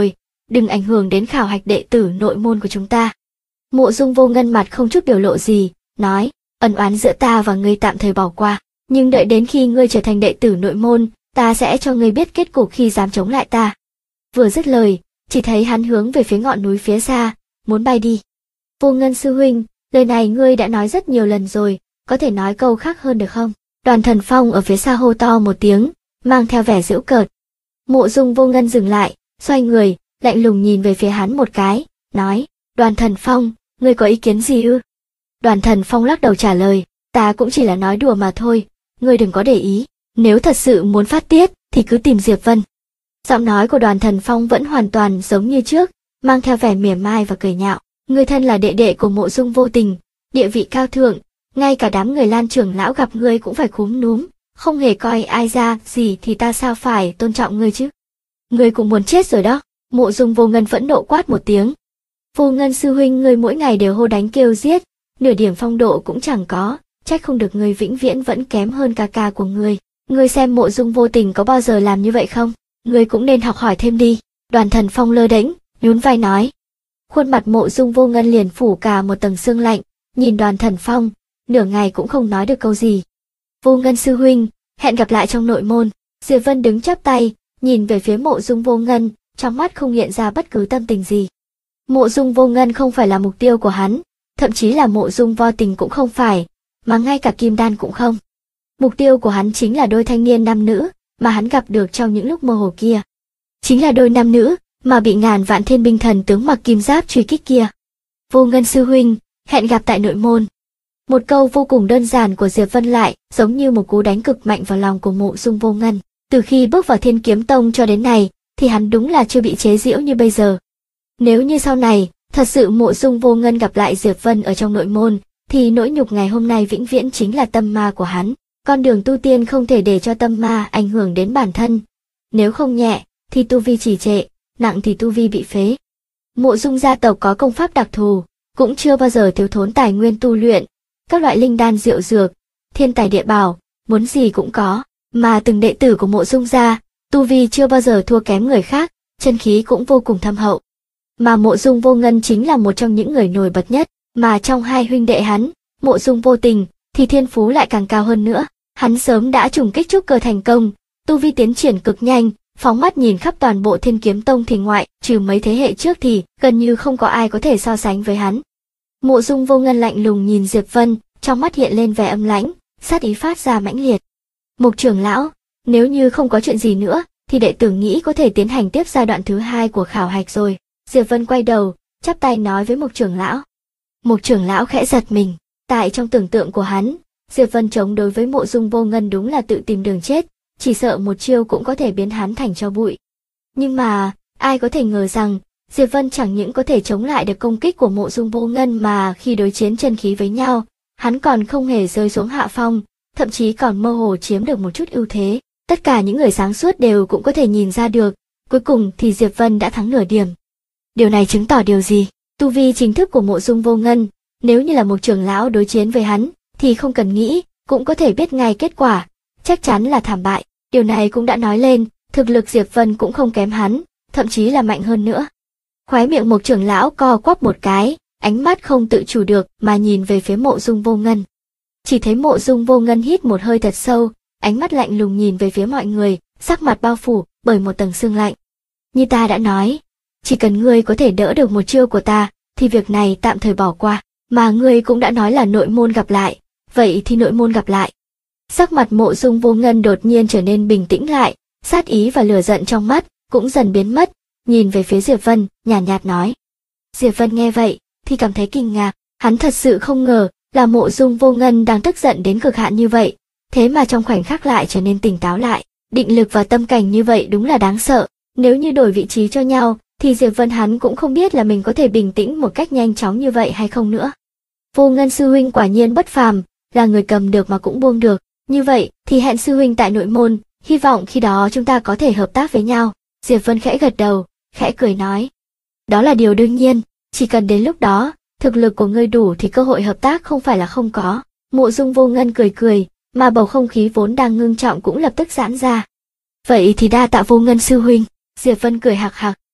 đừng ảnh hưởng đến khảo hạch đệ tử nội môn của chúng ta. Mộ Dung Vô Ngân mặt không chút biểu lộ gì, nói, ân oán giữa ta và ngươi tạm thời bỏ qua, nhưng đợi đến khi ngươi trở thành đệ tử nội môn, ta sẽ cho ngươi biết kết cục khi dám chống lại ta. Vừa dứt lời, chỉ thấy hắn hướng về phía ngọn núi phía xa, muốn bay đi. Vô Ngân sư huynh, lời này ngươi đã nói rất nhiều lần rồi, có thể nói câu khác hơn được không? Đoàn Thần Phong ở phía xa hô to một tiếng, mang theo vẻ giễu cợt. Mộ Dung Vô Ngân dừng lại, xoay người, lạnh lùng nhìn về phía hắn một cái, nói, Đoàn Thần Phong, ngươi có ý kiến gì ư? Đoàn Thần Phong lắc đầu trả lời, ta cũng chỉ là nói đùa mà thôi, ngươi đừng có để ý, nếu thật sự muốn phát tiết, thì cứ tìm Diệp Vân. Giọng nói của Đoàn Thần Phong vẫn hoàn toàn giống như trước, mang theo vẻ mỉa mai và cười nhạo, ngươi thân là đệ đệ của Mộ Dung Vô Tình, địa vị cao thượng, ngay cả đám người Lan trưởng lão gặp ngươi cũng phải cúm núm, không hề coi ai ra gì thì ta sao phải tôn trọng ngươi chứ? Ngươi cũng muốn chết rồi đó. Mộ Dung Vô Ngân phẫn nộ quát một tiếng. Vô Ngân sư huynh, ngươi mỗi ngày đều hô đánh kêu giết, nửa điểm phong độ cũng chẳng có, trách không được ngươi vĩnh viễn vẫn kém hơn ca ca của ngươi. Ngươi xem Mộ Dung Vô Tình có bao giờ làm như vậy không? Ngươi cũng nên học hỏi thêm đi. Đoàn Thần Phong lơ đễnh, nhún vai nói. Khuôn mặt Mộ Dung Vô Ngân liền phủ cả một tầng sương lạnh, nhìn Đoàn Thần Phong, nửa ngày cũng không nói được câu gì. Vô Ngân sư huynh, hẹn gặp lại trong nội môn. Diệp Vân đứng chắp tay, nhìn về phía Mộ Dung Vô Ngân, trong mắt không hiện ra bất cứ tâm tình gì. Mộ Dung Vô Ngân không phải là mục tiêu của hắn, thậm chí là Mộ Dung Vô Tình cũng không phải, mà ngay cả Kim Đan cũng không. Mục tiêu của hắn chính là đôi thanh niên nam nữ mà hắn gặp được trong những lúc mơ hồ kia. Chính là đôi nam nữ mà bị ngàn vạn thiên binh thần tướng mặc kim giáp truy kích kia. Vô Ngân sư huynh, hẹn gặp tại nội môn. Một câu vô cùng đơn giản của Diệp Vân lại giống như một cú đánh cực mạnh vào lòng của Mộ Dung Vô Ngân. Từ khi bước vào Thiên Kiếm Tông cho đến nay, thì hắn đúng là chưa bị chế giễu như bây giờ. Nếu như sau này, thật sự Mộ Dung Vô Ngân gặp lại Diệp Vân ở trong nội môn, thì nỗi nhục ngày hôm nay vĩnh viễn chính là tâm ma của hắn. Con đường tu tiên không thể để cho tâm ma ảnh hưởng đến bản thân. Nếu không nhẹ, thì tu vi trì trệ, nặng thì tu vi bị phế. Mộ Dung gia tộc có công pháp đặc thù, cũng chưa bao giờ thiếu thốn tài nguyên tu luyện, các loại linh đan diệu dược, thiên tài địa bảo, muốn gì cũng có, mà từng đệ tử của Mộ Dung gia, tu vi chưa bao giờ thua kém người khác, chân khí cũng vô cùng thâm hậu. Mà Mộ Dung Vô Ngân chính là một trong những người nổi bật nhất, mà trong hai huynh đệ hắn, Mộ Dung Vô Tình, thì thiên phú lại càng cao hơn nữa. Hắn sớm đã trùng kích trúc cơ thành công, tu vi tiến triển cực nhanh, phóng mắt nhìn khắp toàn bộ Thiên Kiếm Tông thì ngoại, trừ mấy thế hệ trước thì gần như không có ai có thể so sánh với hắn. Mộ Dung Vô Ngân lạnh lùng nhìn Diệp Vân, trong mắt hiện lên vẻ âm lãnh, sát ý phát ra mãnh liệt. Mục trưởng lão, nếu như không có chuyện gì nữa, thì đệ tử nghĩ có thể tiến hành tiếp giai đoạn thứ 2 của khảo hạch rồi. Diệp Vân quay đầu, chắp tay nói với Mục trưởng lão. Mục trưởng lão khẽ giật mình, tại trong tưởng tượng của hắn, Diệp Vân chống đối với Mộ Dung Vô Ngân đúng là tự tìm đường chết, chỉ sợ một chiêu cũng có thể biến hắn thành tro bụi. Nhưng mà, ai có thể ngờ rằng, Diệp Vân chẳng những có thể chống lại được công kích của Mộ Dung Vô Ngân mà khi đối chiến chân khí với nhau, hắn còn không hề rơi xuống hạ phong, thậm chí còn mơ hồ chiếm được một chút ưu thế. Tất cả những người sáng suốt đều cũng có thể nhìn ra được, cuối cùng thì Diệp Vân đã thắng nửa điểm. Điều này chứng tỏ điều gì? Tu vi chính thức của Mộ Dung Vô Ngân, nếu như là một trưởng lão đối chiến với hắn, thì không cần nghĩ, cũng có thể biết ngay kết quả, chắc chắn là thảm bại. Điều này cũng đã nói lên, thực lực Diệp Vân cũng không kém hắn, thậm chí là mạnh hơn nữa. Khóe miệng Mục trưởng lão co quắp một cái, ánh mắt không tự chủ được mà nhìn về phía Mộ Dung Vô Ngân. Chỉ thấy Mộ Dung Vô Ngân hít một hơi thật sâu, ánh mắt lạnh lùng nhìn về phía mọi người, sắc mặt bao phủ bởi một tầng sương lạnh. Như ta đã nói, chỉ cần ngươi có thể đỡ được một chiêu của ta, thì việc này tạm thời bỏ qua, mà ngươi cũng đã nói là nội môn gặp lại, vậy thì nội môn gặp lại. Sắc mặt Mộ Dung Vô Ngân đột nhiên trở nên bình tĩnh lại, sát ý và lửa giận trong mắt cũng dần biến mất, nhìn về phía Diệp Vân, nhàn nhạt nói. Diệp Vân nghe vậy thì cảm thấy kinh ngạc, hắn thật sự không ngờ là Mộ Dung Vô Ngân đang tức giận đến cực hạn như vậy, thế mà trong khoảnh khắc lại trở nên tỉnh táo lại, định lực và tâm cảnh như vậy đúng là đáng sợ. Nếu như đổi vị trí cho nhau, thì Diệp Vân hắn cũng không biết là mình có thể bình tĩnh một cách nhanh chóng như vậy hay không nữa. Vô Ngân sư huynh quả nhiên bất phàm, là người cầm được mà cũng buông được, như vậy thì hẹn sư huynh tại nội môn, hy vọng khi đó chúng ta có thể hợp tác với nhau. Diệp Vân khẽ gật đầu, khẽ cười nói. Đó là điều đương nhiên, chỉ cần đến lúc đó, thực lực của ngươi đủ thì cơ hội hợp tác không phải là không có. Mộ Dung Vô Ngân cười cười, mà bầu không khí vốn đang ngưng trọng cũng lập tức giãn ra. Vậy thì đa tạ Vô Ngân sư huynh. Diệp Vân cười hạc hạc.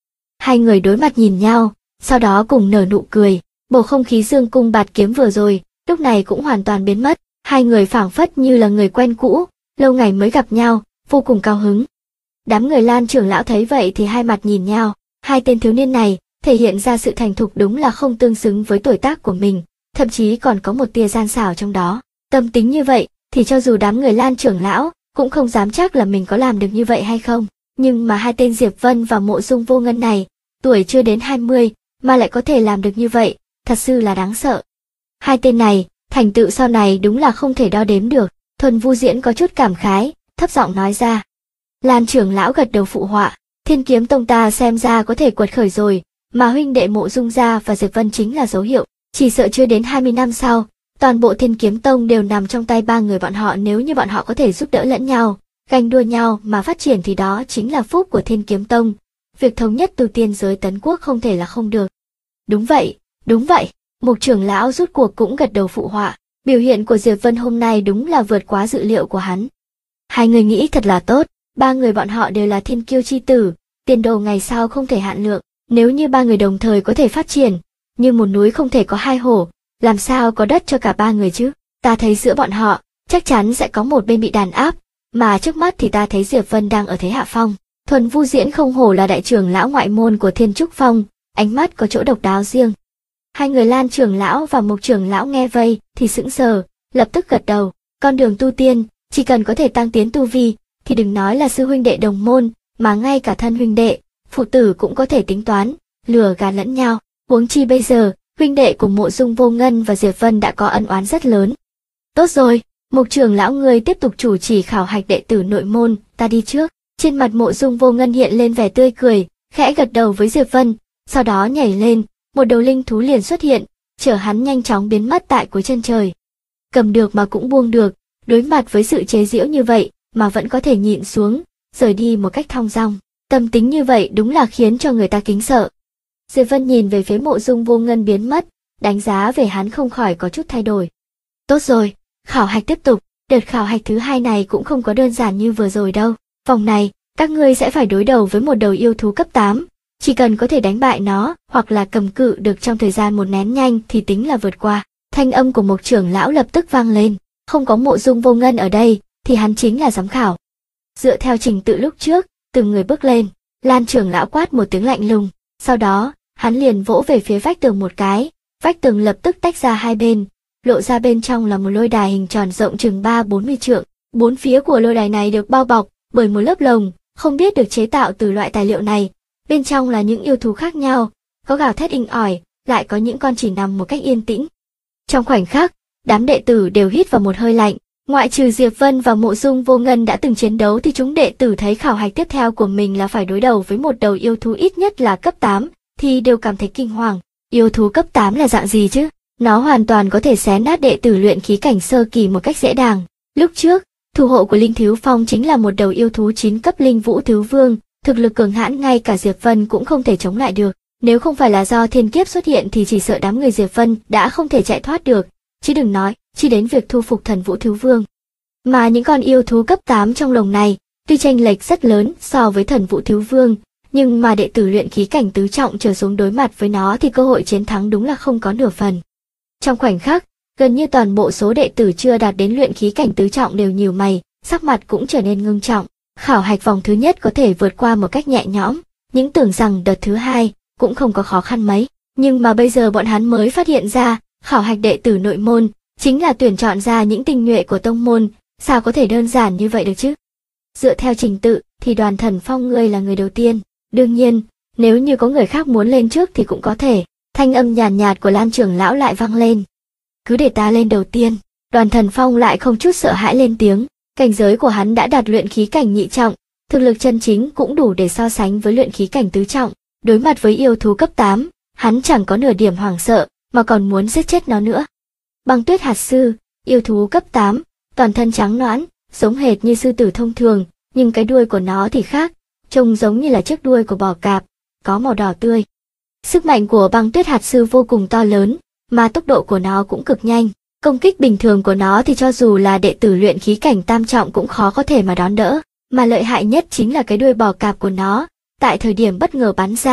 Hai người đối mặt nhìn nhau, sau đó cùng nở nụ cười. Bầu không khí dương cung bạt kiếm vừa rồi, lúc này cũng hoàn toàn biến mất. Hai người phảng phất như là người quen cũ, lâu ngày mới gặp nhau, vô cùng cao hứng. Đám người Lan trưởng lão thấy vậy thì hai mặt nhìn nhau. Hai tên thiếu niên này thể hiện ra sự thành thục đúng là không tương xứng với tuổi tác của mình, thậm chí còn có một tia gian xảo trong đó. Tâm tính như vậy thì cho dù đám người Lan trưởng lão cũng không dám chắc là mình có làm được như vậy hay không. Nhưng mà hai tên Diệp Vân và Mộ Dung Vô Ngân này, tuổi chưa đến 20 mà lại có thể làm được như vậy, thật sự là đáng sợ. Hai tên này, thành tựu sau này đúng là không thể đo đếm được. Thuần Vu Diễn có chút cảm khái, thấp giọng nói ra. Lan trưởng lão gật đầu phụ họa, Thiên Kiếm Tông ta xem ra có thể quật khởi rồi, mà huynh đệ Mộ Dung gia và Diệp Vân chính là dấu hiệu. Chỉ sợ chưa đến 20 năm sau, toàn bộ Thiên Kiếm Tông đều nằm trong tay ba người bọn họ. Nếu như bọn họ có thể giúp đỡ lẫn nhau, ganh đua nhau mà phát triển thì đó chính là phúc của Thiên Kiếm Tông. Việc thống nhất tu tiên giới Tấn Quốc không thể là không được. Đúng vậy, đúng vậy. Mục trưởng lão rút cuộc cũng gật đầu phụ họa. Biểu hiện của Diệp Vân hôm nay đúng là vượt quá dự liệu của hắn. Hai người nghĩ thật là tốt, ba người bọn họ đều là thiên kiêu chi tử, tiền đồ ngày sau không thể hạn lượng. Nếu như ba người đồng thời có thể phát triển, như một núi không thể có hai hổ, làm sao có đất cho cả ba người chứ? Ta thấy giữa bọn họ, chắc chắn sẽ có một bên bị đàn áp, mà trước mắt thì ta thấy Diệp Vân đang ở thế hạ phong. Thuần Vu Diễn không hổ là đại trưởng lão ngoại môn của Thiên Trúc Phong, ánh mắt có chỗ độc đáo riêng. Hai người Lan trưởng lão và Mục trưởng lão nghe vây thì sững sờ, lập tức gật đầu. Con đường tu tiên, chỉ cần có thể tăng tiến tu vi, thì đừng nói là sư huynh đệ đồng môn, mà ngay cả thân huynh đệ, phụ tử cũng có thể tính toán, lừa gạt lẫn nhau. Huống chi bây giờ, huynh đệ của Mộ Dung Vô Ngân và Diệp Vân đã có ân oán rất lớn. Tốt rồi, Mục trưởng lão ngươi tiếp tục chủ trì khảo hạch đệ tử nội môn, ta đi trước. Trên mặt Mộ Dung Vô Ngân hiện lên vẻ tươi cười, khẽ gật đầu với Diệp Vân, sau đó nhảy lên, một đầu linh thú liền xuất hiện, chở hắn nhanh chóng biến mất tại cuối chân trời. Cầm được mà cũng buông được, đối mặt với sự chế giễu như vậy mà vẫn có thể nhịn xuống, rời đi một cách thong dong. Tâm tính như vậy đúng là khiến cho người ta kính sợ. Diệp Vân nhìn về phía Mộ Dung Vô Ngân biến mất, đánh giá về hắn không khỏi có chút thay đổi. Tốt rồi, khảo hạch tiếp tục, đợt khảo hạch thứ hai này cũng không có đơn giản như vừa rồi đâu. Vòng này, các ngươi sẽ phải đối đầu với một đầu yêu thú cấp 8. Chỉ cần có thể đánh bại nó, hoặc là cầm cự được trong thời gian một nén nhanh thì tính là vượt qua. Thanh âm của một trưởng lão lập tức vang lên, không có Mộ Dung Vô Ngân ở đây, thì hắn chính là giám khảo. Dựa theo trình tự lúc trước, từng người bước lên, Lan trưởng lão quát một tiếng lạnh lùng, sau đó, hắn liền vỗ về phía vách tường một cái, vách tường lập tức tách ra hai bên, lộ ra bên trong là một lôi đài hình tròn rộng chừng 30-40 trượng. Bốn phía của lôi đài này được bao bọc bởi một lớp lồng, không biết được chế tạo từ loại tài liệu này. Bên trong là những yêu thú khác nhau, có gào thét inh ỏi, lại có những con chỉ nằm một cách yên tĩnh. Trong khoảnh khắc, đám đệ tử đều hít vào một hơi lạnh. Ngoại trừ Diệp Vân và Mộ Dung Vô Ngân đã từng chiến đấu thì chúng đệ tử thấy khảo hạch tiếp theo của mình là phải đối đầu với một đầu yêu thú ít nhất là cấp 8, thì đều cảm thấy kinh hoàng. Yêu thú cấp 8 là dạng gì chứ? Nó hoàn toàn có thể xé nát đệ tử luyện khí cảnh sơ kỳ một cách dễ dàng. Lúc trước, thủ hộ của Linh Thiếu Phong chính là một đầu yêu thú 9 cấp Linh Vũ Thiếu Vương, thực lực cường hãn ngay cả Diệp Vân cũng không thể chống lại được. Nếu không phải là do thiên kiếp xuất hiện thì chỉ sợ đám người Diệp Vân đã không thể chạy thoát được, chứ đừng nói chi đến việc thu phục Thần Vũ Thiếu Vương. Mà những con yêu thú cấp 8 trong lồng này, tuy chênh lệch rất lớn so với Thần Vũ Thiếu Vương, nhưng mà đệ tử luyện khí cảnh tứ trọng trở xuống đối mặt với nó thì cơ hội chiến thắng đúng là không có nửa phần. Trong khoảnh khắc, gần như toàn bộ số đệ tử chưa đạt đến luyện khí cảnh tứ trọng đều nhíu mày, sắc mặt cũng trở nên ngưng trọng. Khảo hạch vòng thứ nhất có thể vượt qua một cách nhẹ nhõm, những tưởng rằng đợt thứ hai cũng không có khó khăn mấy, nhưng mà bây giờ bọn hắn mới phát hiện ra, khảo hạch đệ tử nội môn chính là tuyển chọn ra những tinh nhuệ của tông môn, sao có thể đơn giản như vậy được chứ? Dựa theo trình tự thì Đoàn Thần Phong ngươi là người đầu tiên, đương nhiên, nếu như có người khác muốn lên trước thì cũng có thể. Thanh âm nhàn nhạt của Lan trưởng lão lại vang lên. Cứ để ta lên đầu tiên. Đoàn Thần Phong lại không chút sợ hãi lên tiếng. Cảnh giới của hắn đã đạt luyện khí cảnh nhị trọng, thực lực chân chính cũng đủ để so sánh với luyện khí cảnh tứ trọng. Đối mặt với yêu thú cấp 8, hắn chẳng có nửa điểm hoảng sợ, mà còn muốn giết chết nó nữa. Băng Tuyết Hạt Sư, yêu thú cấp 8, toàn thân trắng nõn, giống hệt như sư tử thông thường, nhưng cái đuôi của nó thì khác, trông giống như là chiếc đuôi của bò cạp, có màu đỏ tươi. Sức mạnh của Băng Tuyết Hạt Sư vô cùng to lớn, mà tốc độ của nó cũng cực nhanh. Công kích bình thường của nó thì cho dù là đệ tử luyện khí cảnh tam trọng cũng khó có thể mà đón đỡ. Mà lợi hại nhất chính là cái đuôi bò cạp của nó, tại thời điểm bất ngờ bắn ra,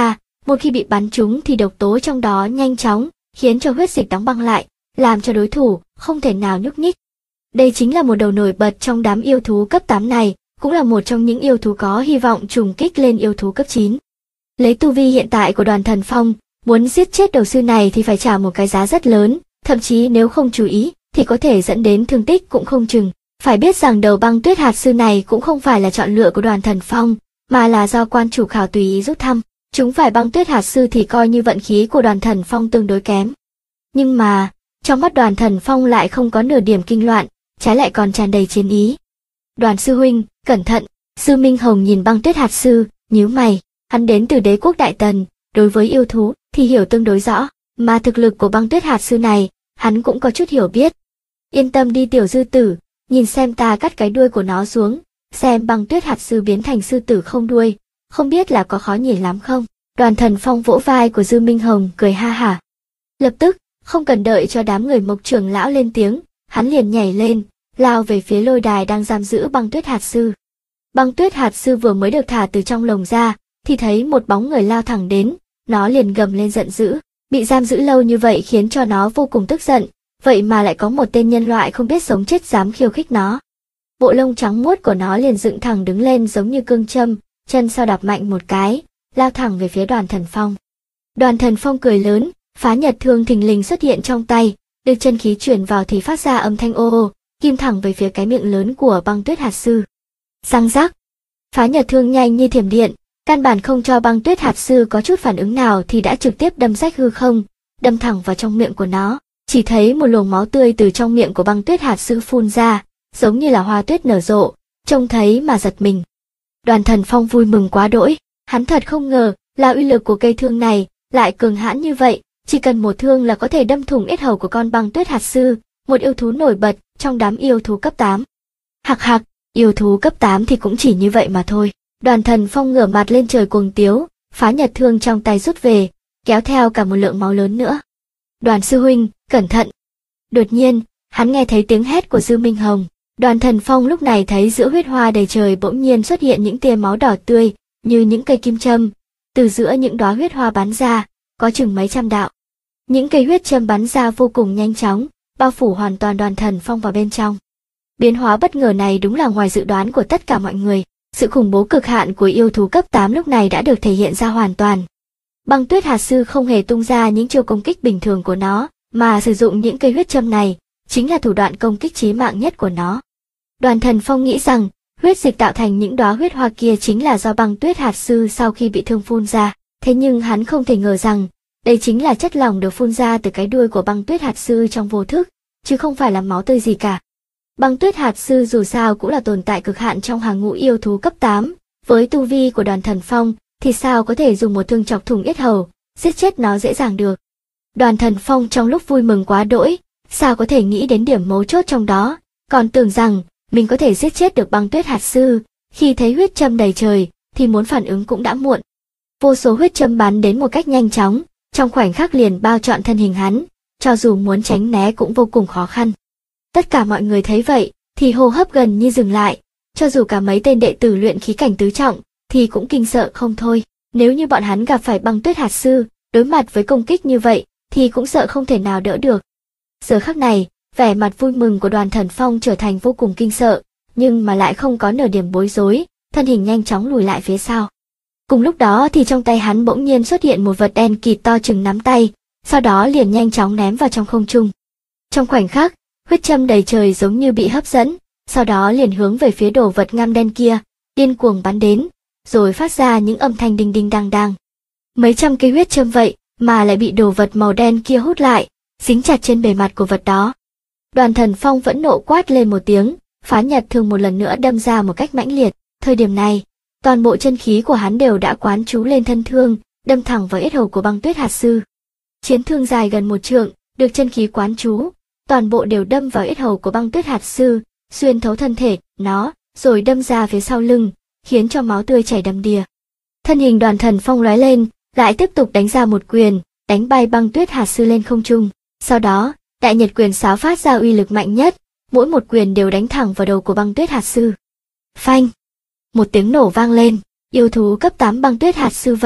Một khi bị bắn trúng thì độc tố trong đó nhanh chóng khiến cho huyết dịch đóng băng lại, làm cho đối thủ không thể nào nhúc nhích. Đây chính là một đầu nổi bật trong đám yêu thú cấp 8 này, cũng là một trong những yêu thú có hy vọng trùng kích lên yêu thú cấp 9. Lấy tu vi hiện tại của Đoàn Thần Phong, muốn giết chết đầu sư này thì phải trả một cái giá rất lớn, thậm chí nếu không chú ý thì có thể dẫn đến thương tích cũng không chừng. Phải biết rằng đầu băng tuyết hạt sư này cũng không phải là chọn lựa của Đoàn Thần Phong, mà là do quan chủ khảo tùy ý rút thăm. Chúng phải băng tuyết hạt sư thì coi như vận khí của Đoàn Thần Phong tương đối kém. Nhưng mà, trong mắt Đoàn Thần Phong lại không có nửa điểm kinh loạn, trái lại còn tràn đầy chiến ý. Đoàn sư huynh, cẩn thận. Sư Minh Hồng nhìn băng tuyết hạt sư, nhíu mày. Hắn đến từ đế quốc Đại Tần, đối với yêu thú thì hiểu tương đối rõ, mà thực lực của băng tuyết hạt sư này, hắn cũng có chút hiểu biết. Yên tâm đi tiểu dư tử, nhìn xem ta cắt cái đuôi của nó xuống, xem băng tuyết hạt sư biến thành sư tử không đuôi, không biết là có khó nhìn lắm không? Đoàn Thần Phong vỗ vai của Dư Minh Hồng cười ha hả. Lập tức, không cần đợi cho đám người Mộc trưởng lão lên tiếng, hắn liền nhảy lên, lao về phía lôi đài đang giam giữ băng tuyết hạt sư. Băng tuyết hạt sư vừa mới được thả từ trong lồng ra, thì thấy một bóng người lao thẳng đến, nó liền gầm lên giận dữ, bị giam giữ lâu như vậy khiến cho nó vô cùng tức giận, vậy mà lại có một tên nhân loại không biết sống chết dám khiêu khích nó. Bộ lông trắng muốt của nó liền dựng thẳng đứng lên giống như cương châm, chân sau đạp mạnh một cái, lao thẳng về phía Đoàn Thần Phong. Đoàn Thần Phong cười lớn, phá nhật thương thình lình xuất hiện trong tay, được chân khí chuyển vào thì phát ra âm thanh ô ô, kim thẳng về phía cái miệng lớn của băng tuyết hạt sư. Răng rắc, phá nhật thương nhanh như thiểm điện, căn bản không cho băng tuyết hạt sư có chút phản ứng nào thì đã trực tiếp đâm rách hư không, đâm thẳng vào trong miệng của nó. Chỉ thấy một luồng máu tươi từ trong miệng của băng tuyết hạt sư phun ra, giống như là hoa tuyết nở rộ, trông thấy mà giật mình. Đoàn Thần Phong vui mừng quá đỗi, hắn thật không ngờ là uy lực của cây thương này lại cường hãn như vậy, chỉ cần một thương là có thể đâm thủng yết hầu của con băng tuyết hạt sư, một yêu thú nổi bật trong đám yêu thú cấp 8. Hạc hạc, yêu thú cấp 8 thì cũng chỉ như vậy mà thôi. Đoàn Thần Phong ngửa mặt lên trời cuồng tiếu, phá nhật thương trong tay rút về, kéo theo cả một lượng máu lớn nữa. Đoàn sư huynh, cẩn thận. Đột nhiên, hắn nghe thấy tiếng hét của Dư Minh Hồng. Đoàn Thần Phong lúc này thấy giữa huyết hoa đầy trời bỗng nhiên xuất hiện những tia máu đỏ tươi, như những cây kim châm. Từ giữa những đóa huyết hoa bắn ra, có chừng mấy trăm đạo. Những cây huyết châm bắn ra vô cùng nhanh chóng, bao phủ hoàn toàn Đoàn Thần Phong vào bên trong. Biến hóa bất ngờ này đúng là ngoài dự đoán của tất cả mọi người. Sự khủng bố cực hạn của yêu thú cấp 8 lúc này đã được thể hiện ra hoàn toàn. Băng tuyết hạt sư không hề tung ra những chiêu công kích bình thường của nó, mà sử dụng những cây huyết châm này, chính là thủ đoạn công kích chí mạng nhất của nó. Đoàn Thần Phong nghĩ rằng, huyết dịch tạo thành những đóa huyết hoa kia chính là do băng tuyết hạt sư sau khi bị thương phun ra, thế nhưng hắn không thể ngờ rằng, đây chính là chất lỏng được phun ra từ cái đuôi của băng tuyết hạt sư trong vô thức, chứ không phải là máu tươi gì cả. Băng tuyết hạt sư dù sao cũng là tồn tại cực hạn trong hàng ngũ yêu thú cấp 8, với tu vi của Đoàn Thần Phong thì sao có thể dùng một thương chọc thủng yết hầu, giết chết nó dễ dàng được. Đoàn Thần Phong trong lúc vui mừng quá đỗi, sao có thể nghĩ đến điểm mấu chốt trong đó, còn tưởng rằng mình có thể giết chết được băng tuyết hạt sư, khi thấy huyết châm đầy trời thì muốn phản ứng cũng đã muộn. Vô số huyết châm bắn đến một cách nhanh chóng, trong khoảnh khắc liền bao trọn thân hình hắn, cho dù muốn tránh né cũng vô cùng khó khăn. Tất cả mọi người thấy vậy, thì hô hấp gần như dừng lại, cho dù cả mấy tên đệ tử luyện khí cảnh tứ trọng, thì cũng kinh sợ không thôi. Nếu như bọn hắn gặp phải băng tuyết hạt sư, đối mặt với công kích như vậy, thì cũng sợ không thể nào đỡ được. Giờ khắc này, vẻ mặt vui mừng của Đoàn Thần Phong trở thành vô cùng kinh sợ, nhưng mà lại không có nửa điểm bối rối, thân hình nhanh chóng lùi lại phía sau. Cùng lúc đó thì trong tay hắn bỗng nhiên xuất hiện một vật đen kịt to chừng nắm tay, sau đó liền nhanh chóng ném vào trong không trung. Trong khoảnh khắc, huyết châm đầy trời giống như bị hấp dẫn, sau đó liền hướng về phía đồ vật ngăm đen kia, điên cuồng bắn đến, rồi phát ra những âm thanh đinh đinh đang đang. Mấy trăm cây huyết châm vậy mà lại bị đồ vật màu đen kia hút lại, dính chặt trên bề mặt của vật đó. Đoàn Thần Phong vẫn nộ quát lên một tiếng, phá nhật thương một lần nữa đâm ra một cách mãnh liệt. Thời điểm này, toàn bộ chân khí của hắn đều đã quán trú lên thân thương, đâm thẳng vào yết hầu của băng tuyết hạt sư. Chiến thương dài gần 1 trượng, được chân khí quán trú, toàn bộ đều đâm vào yết hầu của băng tuyết hạt sư, xuyên thấu thân thể nó, rồi đâm ra phía sau lưng, khiến cho máu tươi chảy đầm đìa. Thân hình Đoàn Thần Phong lóe lên, lại tiếp tục đánh ra một quyền, đánh bay băng tuyết hạt sư lên không trung. Sau đó, đại nhật quyền sáo phát ra uy lực mạnh nhất, mỗi một quyền đều đánh thẳng vào đầu của băng tuyết hạt sư. Phanh! Một tiếng nổ vang lên, yêu thú cấp 8 băng tuyết hạt sư vậy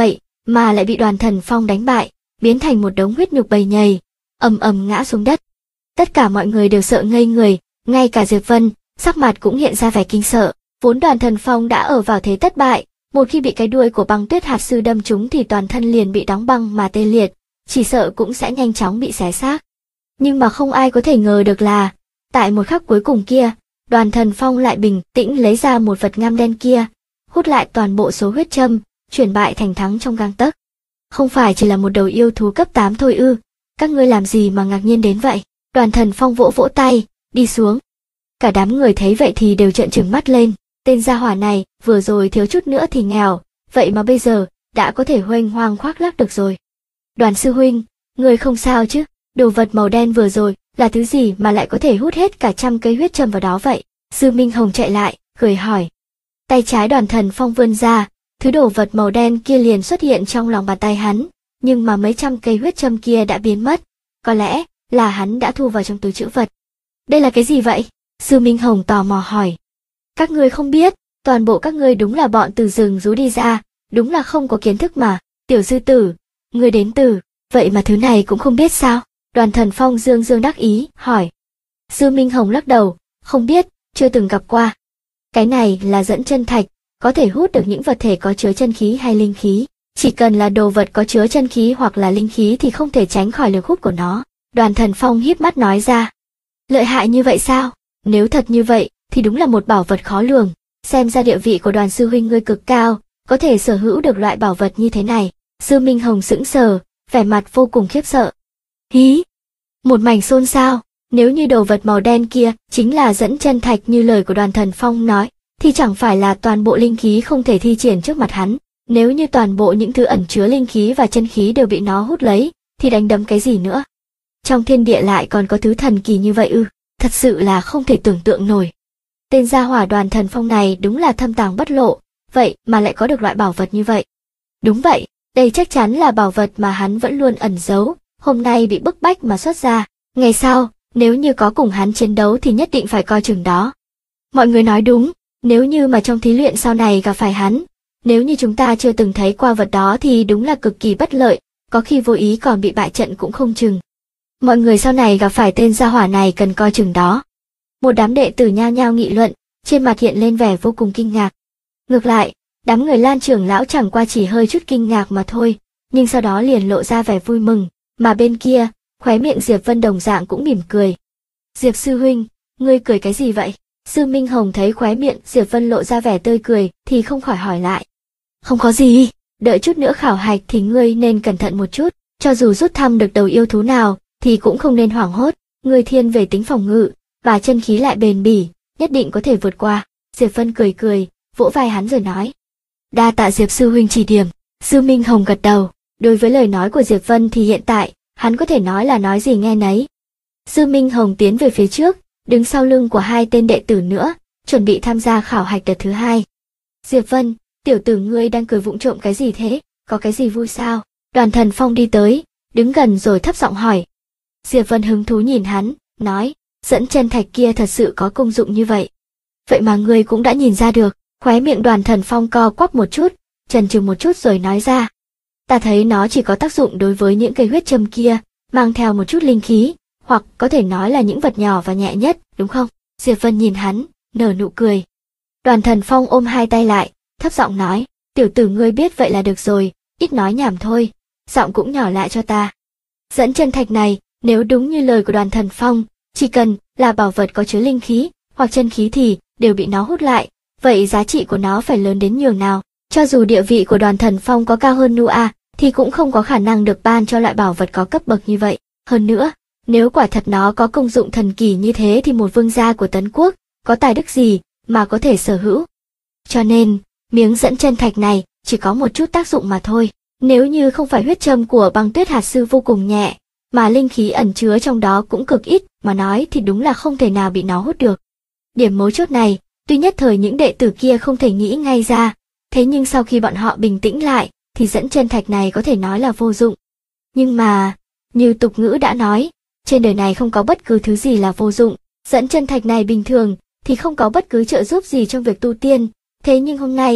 mà lại bị Đoàn Thần Phong đánh bại, biến thành một đống huyết nhục bầy nhầy, ầm ầm ngã xuống đất. Tất cả mọi người đều sợ ngây người, ngay cả Diệp Vân, sắc mặt cũng hiện ra vẻ kinh sợ. Vốn Đoàn Thần Phong đã ở vào thế thất bại, một khi bị cái đuôi của Băng Tuyết hạt sư đâm trúng thì toàn thân liền bị đóng băng mà tê liệt, chỉ sợ cũng sẽ nhanh chóng bị xé xác. Nhưng mà không ai có thể ngờ được là, tại một khắc cuối cùng kia, Đoàn Thần Phong lại bình tĩnh lấy ra một vật ngăm đen kia, hút lại toàn bộ số huyết châm, chuyển bại thành thắng trong gang tấc. Không phải chỉ là một đầu yêu thú cấp 8 thôi ư, các ngươi làm gì mà ngạc nhiên đến vậy? Đoàn Thần Phong vỗ vỗ tay, đi xuống. Cả đám người thấy vậy thì đều trợn trừng mắt lên, tên gia hỏa này, vừa rồi thiếu chút nữa thì nghèo, vậy mà bây giờ, đã có thể huênh hoang khoác lác được rồi. Đoàn sư huynh, người không sao chứ, đồ vật màu đen vừa rồi, là thứ gì mà lại có thể hút hết cả 100 cây huyết châm vào đó vậy? Sư Minh Hồng chạy lại, cười hỏi. Tay trái Đoàn Thần Phong vươn ra, thứ đồ vật màu đen kia liền xuất hiện trong lòng bàn tay hắn, nhưng mà mấy trăm cây huyết châm kia đã biến mất, có lẽ là hắn đã thu vào trong túi trữ vật. Đây là cái gì vậy? Sư Minh Hồng tò mò hỏi. Các ngươi không biết, toàn bộ các ngươi đúng là bọn từ rừng rú đi ra, đúng là không có kiến thức mà. Tiểu sư tử, ngươi đến từ, vậy mà thứ này cũng không biết sao? Đoàn Thần Phong dương dương đắc ý, hỏi. Sư Minh Hồng lắc đầu, không biết, chưa từng gặp qua. Cái này là dẫn chân thạch, có thể hút được những vật thể có chứa chân khí hay linh khí. Chỉ cần là đồ vật có chứa chân khí hoặc là linh khí thì không thể tránh khỏi lực hút của nó. Đoàn Thần Phong híp mắt nói ra. Lợi hại như vậy sao? Nếu thật như vậy, thì đúng là một bảo vật khó lường. Xem ra địa vị của Đoàn sư huynh ngươi cực cao, có thể sở hữu được loại bảo vật như thế này. Sư Minh Hồng sững sờ, vẻ mặt vô cùng khiếp sợ. Hí! Một mảnh xôn xao, nếu như đồ vật màu đen kia chính là dẫn chân thạch như lời của Đoàn Thần Phong nói, thì chẳng phải là toàn bộ linh khí không thể thi triển trước mặt hắn. Nếu như toàn bộ những thứ ẩn chứa linh khí và chân khí đều bị nó hút lấy, thì đánh đấm cái gì nữa? Trong thiên địa lại còn có thứ thần kỳ như vậy ư? Thật sự là không thể tưởng tượng nổi. Tên gia hỏa Đoàn Thần Phong này đúng là thâm tàng bất lộ, vậy mà lại có được loại bảo vật như vậy. Đúng vậy, đây chắc chắn là bảo vật mà hắn vẫn luôn ẩn giấu, hôm nay bị bức bách mà xuất ra. Ngày sau, nếu như có cùng hắn chiến đấu thì nhất định phải coi chừng đó. Mọi người nói đúng, nếu như mà trong thí luyện sau này gặp phải hắn, nếu như chúng ta chưa từng thấy qua vật đó thì đúng là cực kỳ bất lợi, có khi vô ý còn bị bại trận cũng không chừng. Mọi người sau này gặp phải tên gia hỏa này cần coi chừng đó. Một đám đệ tử nhao nhao nghị luận, trên mặt hiện lên vẻ vô cùng kinh ngạc. Ngược lại, đám người Lan trưởng lão chẳng qua chỉ hơi chút kinh ngạc mà thôi, nhưng sau đó liền lộ ra vẻ vui mừng, mà bên kia, khóe miệng Diệp Vân đồng dạng cũng mỉm cười. Diệp sư huynh, ngươi cười cái gì vậy? Sư Minh Hồng thấy khóe miệng Diệp Vân lộ ra vẻ tươi cười thì không khỏi hỏi lại. Không có gì, đợi chút nữa khảo hạch thì ngươi nên cẩn thận một chút, cho dù rút thăm được đầu yêu thú nào thì cũng không nên hoảng hốt, ngươi thiên về tính phòng ngự, và chân khí lại bền bỉ, nhất định có thể vượt qua. Diệp Vân cười cười, vỗ vai hắn rồi nói. Đa tạ Diệp sư huynh chỉ điểm. Sư Minh Hồng gật đầu, đối với lời nói của Diệp Vân thì hiện tại, hắn có thể nói là nói gì nghe nấy. Sư Minh Hồng tiến về phía trước, đứng sau lưng của hai tên đệ tử nữa, chuẩn bị tham gia khảo hạch đợt thứ 2. Diệp Vân, tiểu tử ngươi đang cười vụng trộm cái gì thế, có cái gì vui sao? Đoàn Thần Phong đi tới, đứng gần rồi thấp giọng hỏi. Diệp Vân hứng thú nhìn hắn, nói, dẫn chân thạch kia thật sự có công dụng như vậy. Vậy mà ngươi cũng đã nhìn ra được. Khóe miệng Đoàn Thần Phong co quắp một chút, chần chừ một chút rồi nói ra. Ta thấy nó chỉ có tác dụng đối với những cây huyết châm kia, mang theo một chút linh khí, hoặc có thể nói là những vật nhỏ và nhẹ nhất, đúng không? Diệp Vân nhìn hắn, nở nụ cười. Đoàn Thần Phong ôm hai tay lại, thấp giọng nói, tiểu tử ngươi biết vậy là được rồi, ít nói nhảm thôi, giọng cũng nhỏ lại cho ta. Dẫn chân thạch này, nếu đúng như lời của Đoàn Thần Phong, chỉ cần là bảo vật có chứa linh khí, hoặc chân khí thì đều bị nó hút lại. Vậy giá trị của nó phải lớn đến nhường nào? Cho dù địa vị của Đoàn Thần Phong có cao hơn Nua, thì cũng không có khả năng được ban cho loại bảo vật có cấp bậc như vậy. Hơn nữa, nếu quả thật nó có công dụng thần kỳ như thế thì một vương gia của Tấn Quốc, có tài đức gì mà có thể sở hữu? Cho nên, miếng dẫn chân thạch này chỉ có một chút tác dụng mà thôi. Nếu như không phải huyết châm của Băng Tuyết hạt sư vô cùng nhẹ, mà linh khí ẩn chứa trong đó cũng cực ít mà nói thì đúng là không thể nào bị nó hút được. Điểm mấu chốt này, tuy nhất thời những đệ tử kia không thể nghĩ ngay ra, thế nhưng sau khi bọn họ bình tĩnh lại, thì dẫn chân thạch này có thể nói là vô dụng. Nhưng mà, như tục ngữ đã nói, trên đời này không có bất cứ thứ gì là vô dụng, dẫn chân thạch này bình thường thì không có bất cứ trợ giúp gì trong việc tu tiên, thế nhưng hôm nay,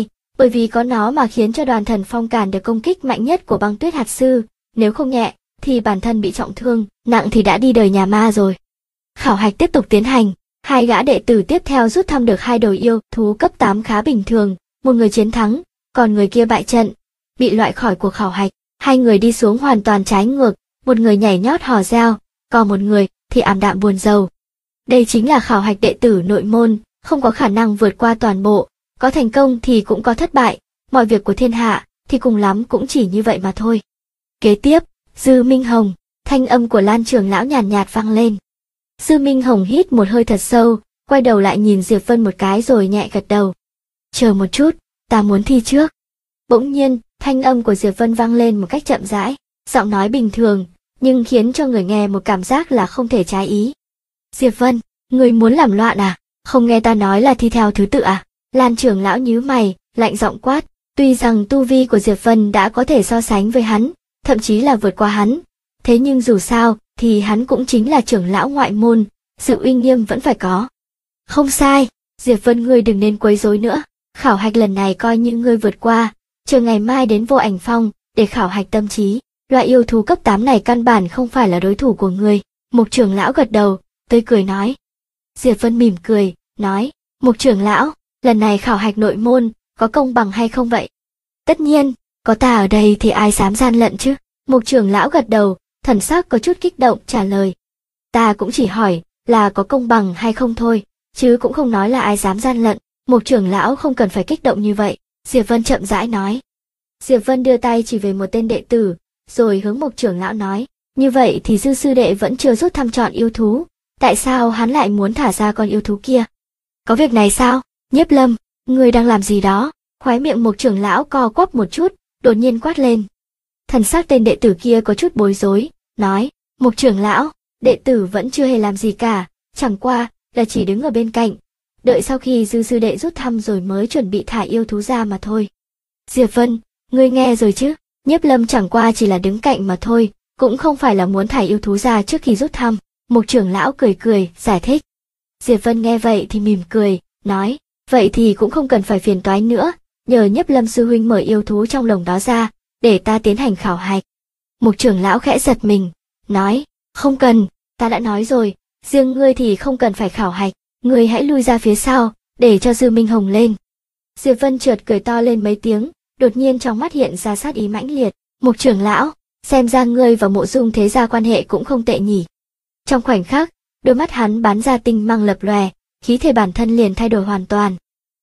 bởi vì có nó mà khiến cho Đoàn Thần Phong cản được công kích mạnh nhất của Băng Tuyết hạt sư, nếu không nhẹ thì bản thân bị trọng thương, nặng thì đã đi đời nhà ma rồi. Khảo hạch tiếp tục tiến hành, hai gã đệ tử tiếp theo rút thăm được hai đầu yêu thú cấp 8 khá bình thường, một người chiến thắng, còn người kia bại trận, bị loại khỏi cuộc khảo hạch. Hai người đi xuống hoàn toàn trái ngược, một người nhảy nhót hò reo, còn một người thì ảm đạm buồn rầu. Đây chính là khảo hạch đệ tử nội môn, không có khả năng vượt qua toàn bộ, có thành công thì cũng có thất bại, mọi việc của thiên hạ thì cùng lắm cũng chỉ như vậy mà thôi. Kế tiếp, Dư Minh Hồng, thanh âm của Lan trưởng lão nhàn nhạt vang lên. Dư Minh Hồng hít một hơi thật sâu, quay đầu lại nhìn Diệp Vân một cái rồi nhẹ gật đầu. Chờ một chút, ta muốn thi trước. Bỗng nhiên, thanh âm của Diệp Vân vang lên một cách chậm rãi, giọng nói bình thường, nhưng khiến cho người nghe một cảm giác là không thể trái ý. Diệp Vân, ngươi muốn làm loạn à? Không nghe ta nói là thi theo thứ tự à? Lan trưởng lão nhíu mày, lạnh giọng quát. Tuy rằng tu vi của Diệp Vân đã có thể so sánh với hắn, thậm chí là vượt qua hắn, thế nhưng dù sao thì hắn cũng chính là trưởng lão ngoại môn, sự uy nghiêm vẫn phải có. Không sai, Diệp Vân ngươi đừng nên quấy rối nữa, khảo hạch lần này coi như ngươi vượt qua, chờ ngày mai đến Vô Ảnh Phong để khảo hạch tâm trí, loại yêu thú cấp 8 này căn bản không phải là đối thủ của ngươi. Mục trưởng lão gật đầu, tươi cười nói. Diệp Vân mỉm cười, nói, Mục trưởng lão, lần này khảo hạch nội môn, có công bằng hay không vậy? Tất nhiên, có ta ở đây thì ai dám gian lận chứ? Mục trưởng lão gật đầu, thần sắc có chút kích động trả lời. Ta cũng chỉ hỏi là có công bằng hay không thôi, chứ cũng không nói là ai dám gian lận. Mục trưởng lão không cần phải kích động như vậy, Diệp Vân chậm rãi nói. Diệp Vân đưa tay chỉ về một tên đệ tử, rồi hướng Mục trưởng lão nói, như vậy thì Dư sư đệ vẫn chưa rút thăm chọn yêu thú, tại sao hắn lại muốn thả ra con yêu thú kia? Có việc này sao? Nhiếp Lâm, ngươi đang làm gì đó? Khóe miệng Mục trưởng lão co quắp một chút, đột nhiên quát lên. Thần sắc tên đệ tử kia có chút bối rối, nói, Mục trưởng lão, đệ tử vẫn chưa hề làm gì cả, chẳng qua là chỉ đứng ở bên cạnh, đợi sau khi Dư sư đệ rút thăm rồi mới chuẩn bị thả yêu thú ra mà thôi. Diệp Vân, ngươi nghe rồi chứ? Nhiếp Lâm chẳng qua chỉ là đứng cạnh mà thôi, cũng không phải là muốn thả yêu thú ra trước khi rút thăm. Mục trưởng lão cười cười, giải thích. Diệp Vân nghe vậy thì mỉm cười, nói, vậy thì cũng không cần phải phiền toái nữa, nhờ Nhiếp Lâm sư huynh mở yêu thú trong lồng đó ra, để ta tiến hành khảo hạch. Mục trưởng lão khẽ giật mình, nói, không cần, ta đã nói rồi, riêng ngươi thì không cần phải khảo hạch, ngươi hãy lui ra phía sau, để cho Dư Minh Hồng lên. Diệp Vân chợt cười to lên mấy tiếng, đột nhiên trong mắt hiện ra sát ý mãnh liệt. Mục trưởng lão, xem ra ngươi và Mộ Dung thế gia quan hệ cũng không tệ nhỉ. Trong khoảnh khắc, đôi mắt hắn bắn ra tinh mang lập lòe, khí thế bản thân liền thay đổi hoàn toàn.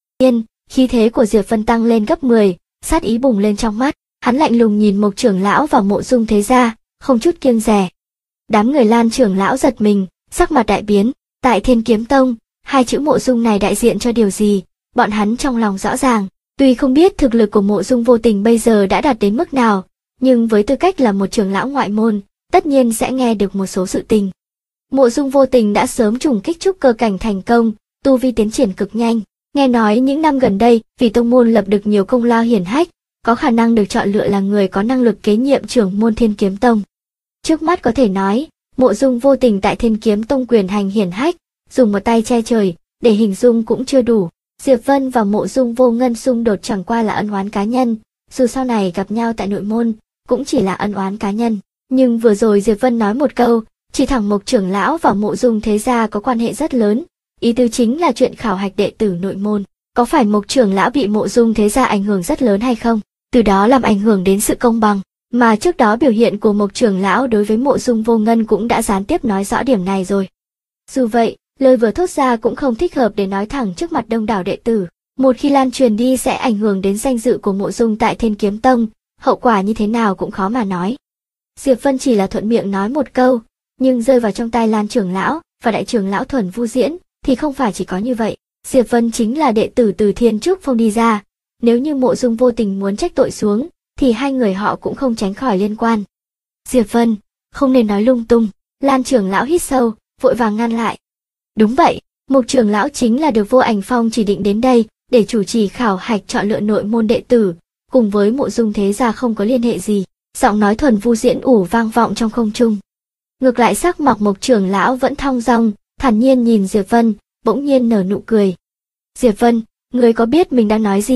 Khí thế của Diệp Vân tăng lên gấp 10, sát ý bùng lên trong mắt, hắn lạnh lùng nhìn Mục trưởng lão và Mộ Dung thế gia, không chút kiêng dè. Đám người Lan trưởng lão giật mình, sắc mặt đại biến, tại Thiên Kiếm Tông, hai chữ Mộ Dung này đại diện cho điều gì, bọn hắn trong lòng rõ ràng, tuy không biết thực lực của Mộ Dung Vô Tình bây giờ đã đạt đến mức nào, nhưng với tư cách là một trưởng lão ngoại môn, tất nhiên sẽ nghe được một số sự tình. Mộ Dung Vô Tình đã sớm trùng kích trúc cơ cảnh thành công, tu vi tiến triển cực nhanh. Nghe nói những năm gần đây, vì tông môn lập được nhiều công lao hiển hách, có khả năng được chọn lựa là người có năng lực kế nhiệm trưởng môn Thiên Kiếm Tông. Trước mắt có thể nói, Mộ Dung Vô Tình tại Thiên Kiếm Tông quyền hành hiển hách, dùng một tay che trời, để hình dung cũng chưa đủ. Diệp Vân và Mộ Dung Vô Ngân xung đột chẳng qua là ân oán cá nhân, dù sau này gặp nhau tại nội môn, cũng chỉ là ân oán cá nhân. Nhưng vừa rồi Diệp Vân nói một câu, chỉ thẳng Mục trưởng lão và Mộ Dung thế gia có quan hệ rất lớn, ý tứ chính là chuyện khảo hạch đệ tử nội môn. Có phải Mục trưởng lão bị Mộ Dung thế gia ảnh hưởng rất lớn hay không? Từ đó làm ảnh hưởng đến sự công bằng, mà trước đó biểu hiện của Mục trưởng lão đối với Mộ Dung Vô Ngân cũng đã gián tiếp nói rõ điểm này rồi. Dù vậy, lời vừa thốt ra cũng không thích hợp để nói thẳng trước mặt đông đảo đệ tử, một khi lan truyền đi sẽ ảnh hưởng đến danh dự của Mộ Dung tại Thiên Kiếm Tông, hậu quả như thế nào cũng khó mà nói. Diệp Vân chỉ là thuận miệng nói một câu, nhưng rơi vào trong tai Lan trưởng lão và đại trưởng lão Thuần Vu Diễn thì không phải chỉ có như vậy. Diệp Vân chính là đệ tử từ Thiên Trúc Phong đi ra, nếu như Mộ Dung Vô Tình muốn trách tội xuống, thì hai người họ cũng không tránh khỏi liên quan. Diệp Vân, không nên nói lung tung. Lan trưởng lão hít sâu, vội vàng ngăn lại. Đúng vậy, Mục trưởng lão chính là được Vô Ảnh Phong chỉ định đến đây để chủ trì khảo hạch chọn lựa nội môn đệ tử, cùng với Mộ Dung thế gia không có liên hệ gì. Giọng nói Thuần Vu Diễn ủ vang vọng trong không trung. Ngược lại sắc mặt Mục trưởng lão vẫn thong dong, thản nhiên nhìn Diệp Vân, bỗng nhiên nở nụ cười. Diệp Vân, ngươi có biết mình đang nói gì?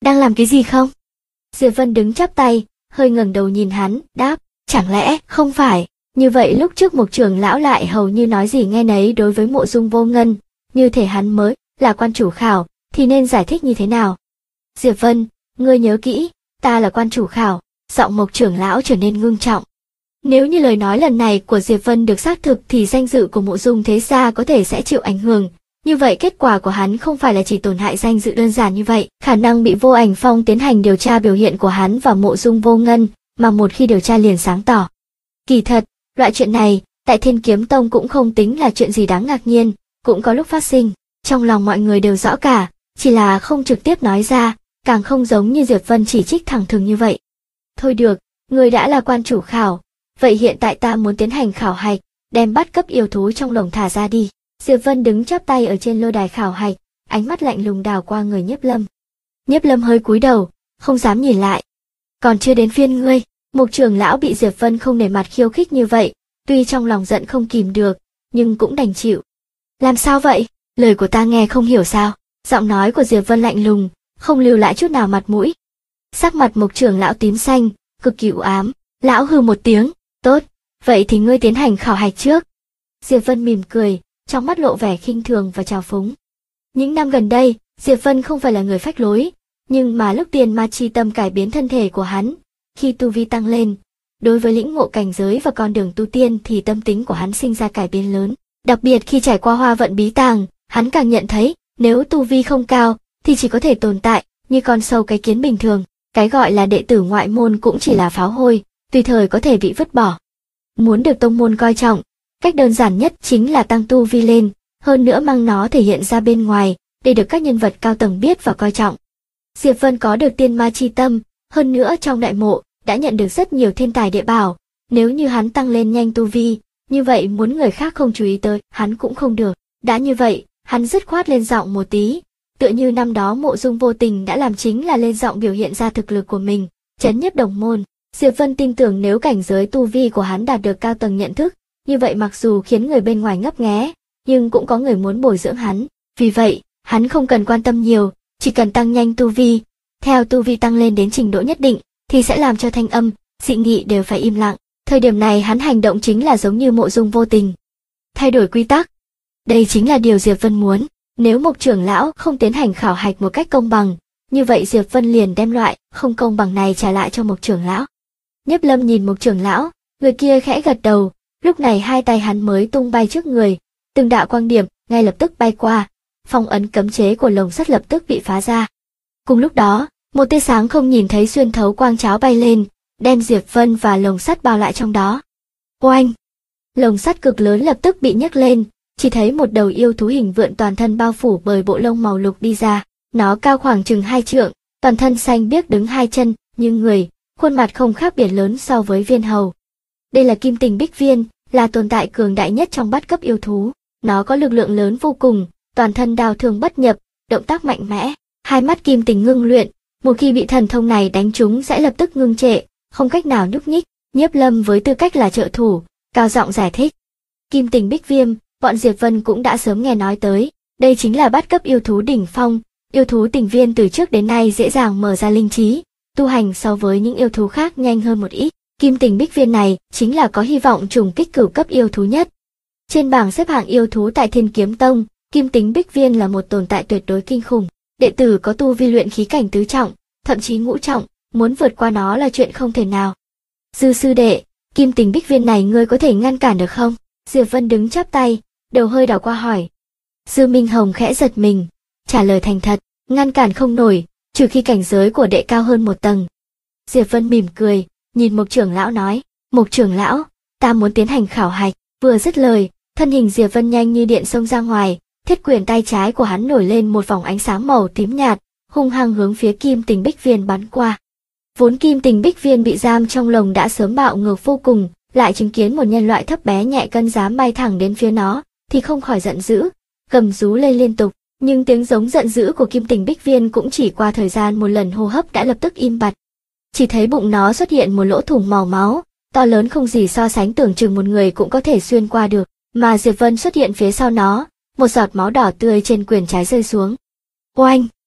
đang làm cái gì không? Diệp Vân đứng chắp tay, hơi ngẩng đầu nhìn hắn, đáp, chẳng lẽ không phải. Như vậy lúc trước Mục trưởng lão lại hầu như nói gì nghe nấy đối với Mộ Dung Vô Ngân, như thể hắn mới là quan chủ khảo, thì nên giải thích như thế nào? Diệp Vân, ngươi nhớ kỹ, ta là quan chủ khảo. Giọng Mục trưởng lão trở nên ngưng trọng. Nếu như lời nói lần này của Diệp Vân được xác thực thì danh dự của Mộ Dung thế gia có thể sẽ chịu ảnh hưởng. Như vậy kết quả của hắn không phải là chỉ tổn hại danh dự đơn giản như vậy, khả năng bị Vô Ảnh Phong tiến hành điều tra biểu hiện của hắn và Mộ Dung Vô Ngân, mà một khi điều tra liền sáng tỏ. Kỳ thật, loại chuyện này, tại Thiên Kiếm Tông cũng không tính là chuyện gì đáng ngạc nhiên, cũng có lúc phát sinh, trong lòng mọi người đều rõ cả, chỉ là không trực tiếp nói ra, càng không giống như Diệp Vân chỉ trích thẳng thừng như vậy. Thôi được, người đã là quan chủ khảo, vậy hiện tại ta muốn tiến hành khảo hạch, đem bắt cấp yêu thú trong lồng thả ra đi. Diệp Vân đứng chắp tay ở trên lôi đài khảo hạch, ánh mắt lạnh lùng đảo qua người Nhiếp Lâm. Nhiếp Lâm hơi cúi đầu, không dám nhìn lại. Còn chưa đến phiên ngươi. Mục trưởng lão bị Diệp Vân không nể mặt khiêu khích như vậy, tuy trong lòng giận không kìm được, nhưng cũng đành chịu. Làm sao vậy? Lời của ta nghe không hiểu sao? Giọng nói của Diệp Vân lạnh lùng, không lưu lại chút nào mặt mũi. Sắc mặt Mục trưởng lão tím xanh, cực kỳ u ám. Lão hừ một tiếng, tốt, vậy thì ngươi tiến hành khảo hạch trước. Diệp Vân mỉm cười, trong mắt lộ vẻ khinh thường và trào phúng. Những năm gần đây, Diệp Vân không phải là người phách lối, nhưng mà lúc tiền ma chi tâm cải biến thân thể của hắn, khi tu vi tăng lên, đối với lĩnh ngộ cảnh giới và con đường tu tiên thì tâm tính của hắn sinh ra cải biến lớn. Đặc biệt khi trải qua hoa vận bí tàng, hắn càng nhận thấy, nếu tu vi không cao, thì chỉ có thể tồn tại như con sâu cái kiến bình thường. Cái gọi là đệ tử ngoại môn cũng chỉ là pháo hôi, tùy thời có thể bị vứt bỏ. Muốn được tông môn coi trọng, cách đơn giản nhất chính là tăng tu vi lên, hơn nữa mang nó thể hiện ra bên ngoài, để được các nhân vật cao tầng biết và coi trọng. Diệp Vân có được tiên ma chi tâm, hơn nữa trong đại mộ, đã nhận được rất nhiều thiên tài địa bảo, nếu như hắn tăng lên nhanh tu vi, như vậy muốn người khác không chú ý tới, hắn cũng không được. Đã như vậy, hắn dứt khoát lên giọng một tí, tựa như năm đó Mộ Dung Vô Tình đã làm, chính là lên giọng biểu hiện ra thực lực của mình, chấn nhiếp đồng môn. Diệp Vân tin tưởng nếu cảnh giới tu vi của hắn đạt được cao tầng nhận thức, như vậy mặc dù khiến người bên ngoài ngấp nghé, nhưng cũng có người muốn bồi dưỡng hắn. Vì vậy, hắn không cần quan tâm nhiều, chỉ cần tăng nhanh tu vi. Theo tu vi tăng lên đến trình độ nhất định, thì sẽ làm cho thanh âm, dị nghị đều phải im lặng. Thời điểm này hắn hành động chính là giống như Mộ Dung Vô Tình. Thay đổi quy tắc. Đây chính là điều Diệp Vân muốn. Nếu Mục trưởng lão không tiến hành khảo hạch một cách công bằng, như vậy Diệp Vân liền đem loại không công bằng này trả lại cho Mục trưởng lão. Nhiếp Lâm nhìn Mục trưởng lão, người kia khẽ gật đầu, lúc này hai tay hắn mới tung bay trước người, từng đạo quang điểm ngay lập tức bay qua, phong ấn cấm chế của lồng sắt lập tức bị phá ra. Cùng lúc đó, một tia sáng không nhìn thấy xuyên thấu quang cháo bay lên, đem Diệp Vân và lồng sắt bao lại trong đó. Oanh! Lồng sắt cực lớn lập tức bị nhấc lên, chỉ thấy một đầu yêu thú hình vượn toàn thân bao phủ bởi bộ lông màu lục đi ra. Nó cao khoảng chừng 2 trượng, toàn thân xanh biếc đứng 2 chân, như người, khuôn mặt không khác biệt lớn so với viên hầu. Đây là Kim Tình Bích Viên, là tồn tại cường đại nhất trong bát cấp yêu thú. Nó có lực lượng lớn vô cùng, toàn thân đao thương bất nhập, động tác mạnh mẽ. Hai mắt Kim Tình ngưng luyện, một khi bị thần thông này đánh trúng sẽ lập tức ngưng trệ, không cách nào nhúc nhích. Nhiếp Lâm với tư cách là trợ thủ, cao giọng giải thích. Kim Tình Bích Viêm, bọn Diệp Vân cũng đã sớm nghe nói tới, đây chính là bát cấp yêu thú đỉnh phong, yêu thú tình viên từ trước đến nay dễ dàng mở ra linh trí, tu hành so với những yêu thú khác nhanh hơn một ít. Kim Tình Bích Viên này chính là có hy vọng trùng kích cửu cấp yêu thú nhất. Trên bảng xếp hạng yêu thú tại Thiên Kiếm Tông, Kim Tình Bích Viên là một tồn tại tuyệt đối kinh khủng. Đệ tử có tu vi luyện khí cảnh tứ trọng, thậm chí ngũ trọng, muốn vượt qua nó là chuyện không thể nào. Dư sư đệ, Kim Tình Bích Viên này ngươi có thể ngăn cản được không? Diệp Vân đứng chắp tay, đầu hơi đảo qua hỏi. Dư Minh Hồng khẽ giật mình, trả lời thành thật, ngăn cản không nổi, trừ khi cảnh giới của đệ cao hơn một tầng. Diệp Vân mỉm cười, nhìn Mục trưởng lão nói, Mục trưởng lão, ta muốn tiến hành khảo hạch. Vừa dứt lời, thân hình Diệp Vân nhanh như điện xông ra ngoài, thiết quyền tay trái của hắn nổi lên một vòng ánh sáng màu tím nhạt, hung hăng hướng phía Kim Tình Bích Viên bắn qua. Vốn Kim Tình Bích Viên bị giam trong lồng đã sớm bạo ngược vô cùng, lại chứng kiến một nhân loại thấp bé nhẹ cân dám bay thẳng đến phía nó, thì không khỏi giận dữ, gầm rú lên liên tục. Nhưng tiếng giống giận dữ của Kim Tình Bích Viên cũng chỉ qua thời gian một lần hô hấp đã lập tức im bặt. Chỉ thấy bụng nó xuất hiện một lỗ thủng màu máu, to lớn không gì so sánh, tưởng chừng một người cũng có thể xuyên qua được, mà Diệp Vân xuất hiện phía sau nó, một giọt máu đỏ tươi trên quyền trái rơi xuống. Oanh!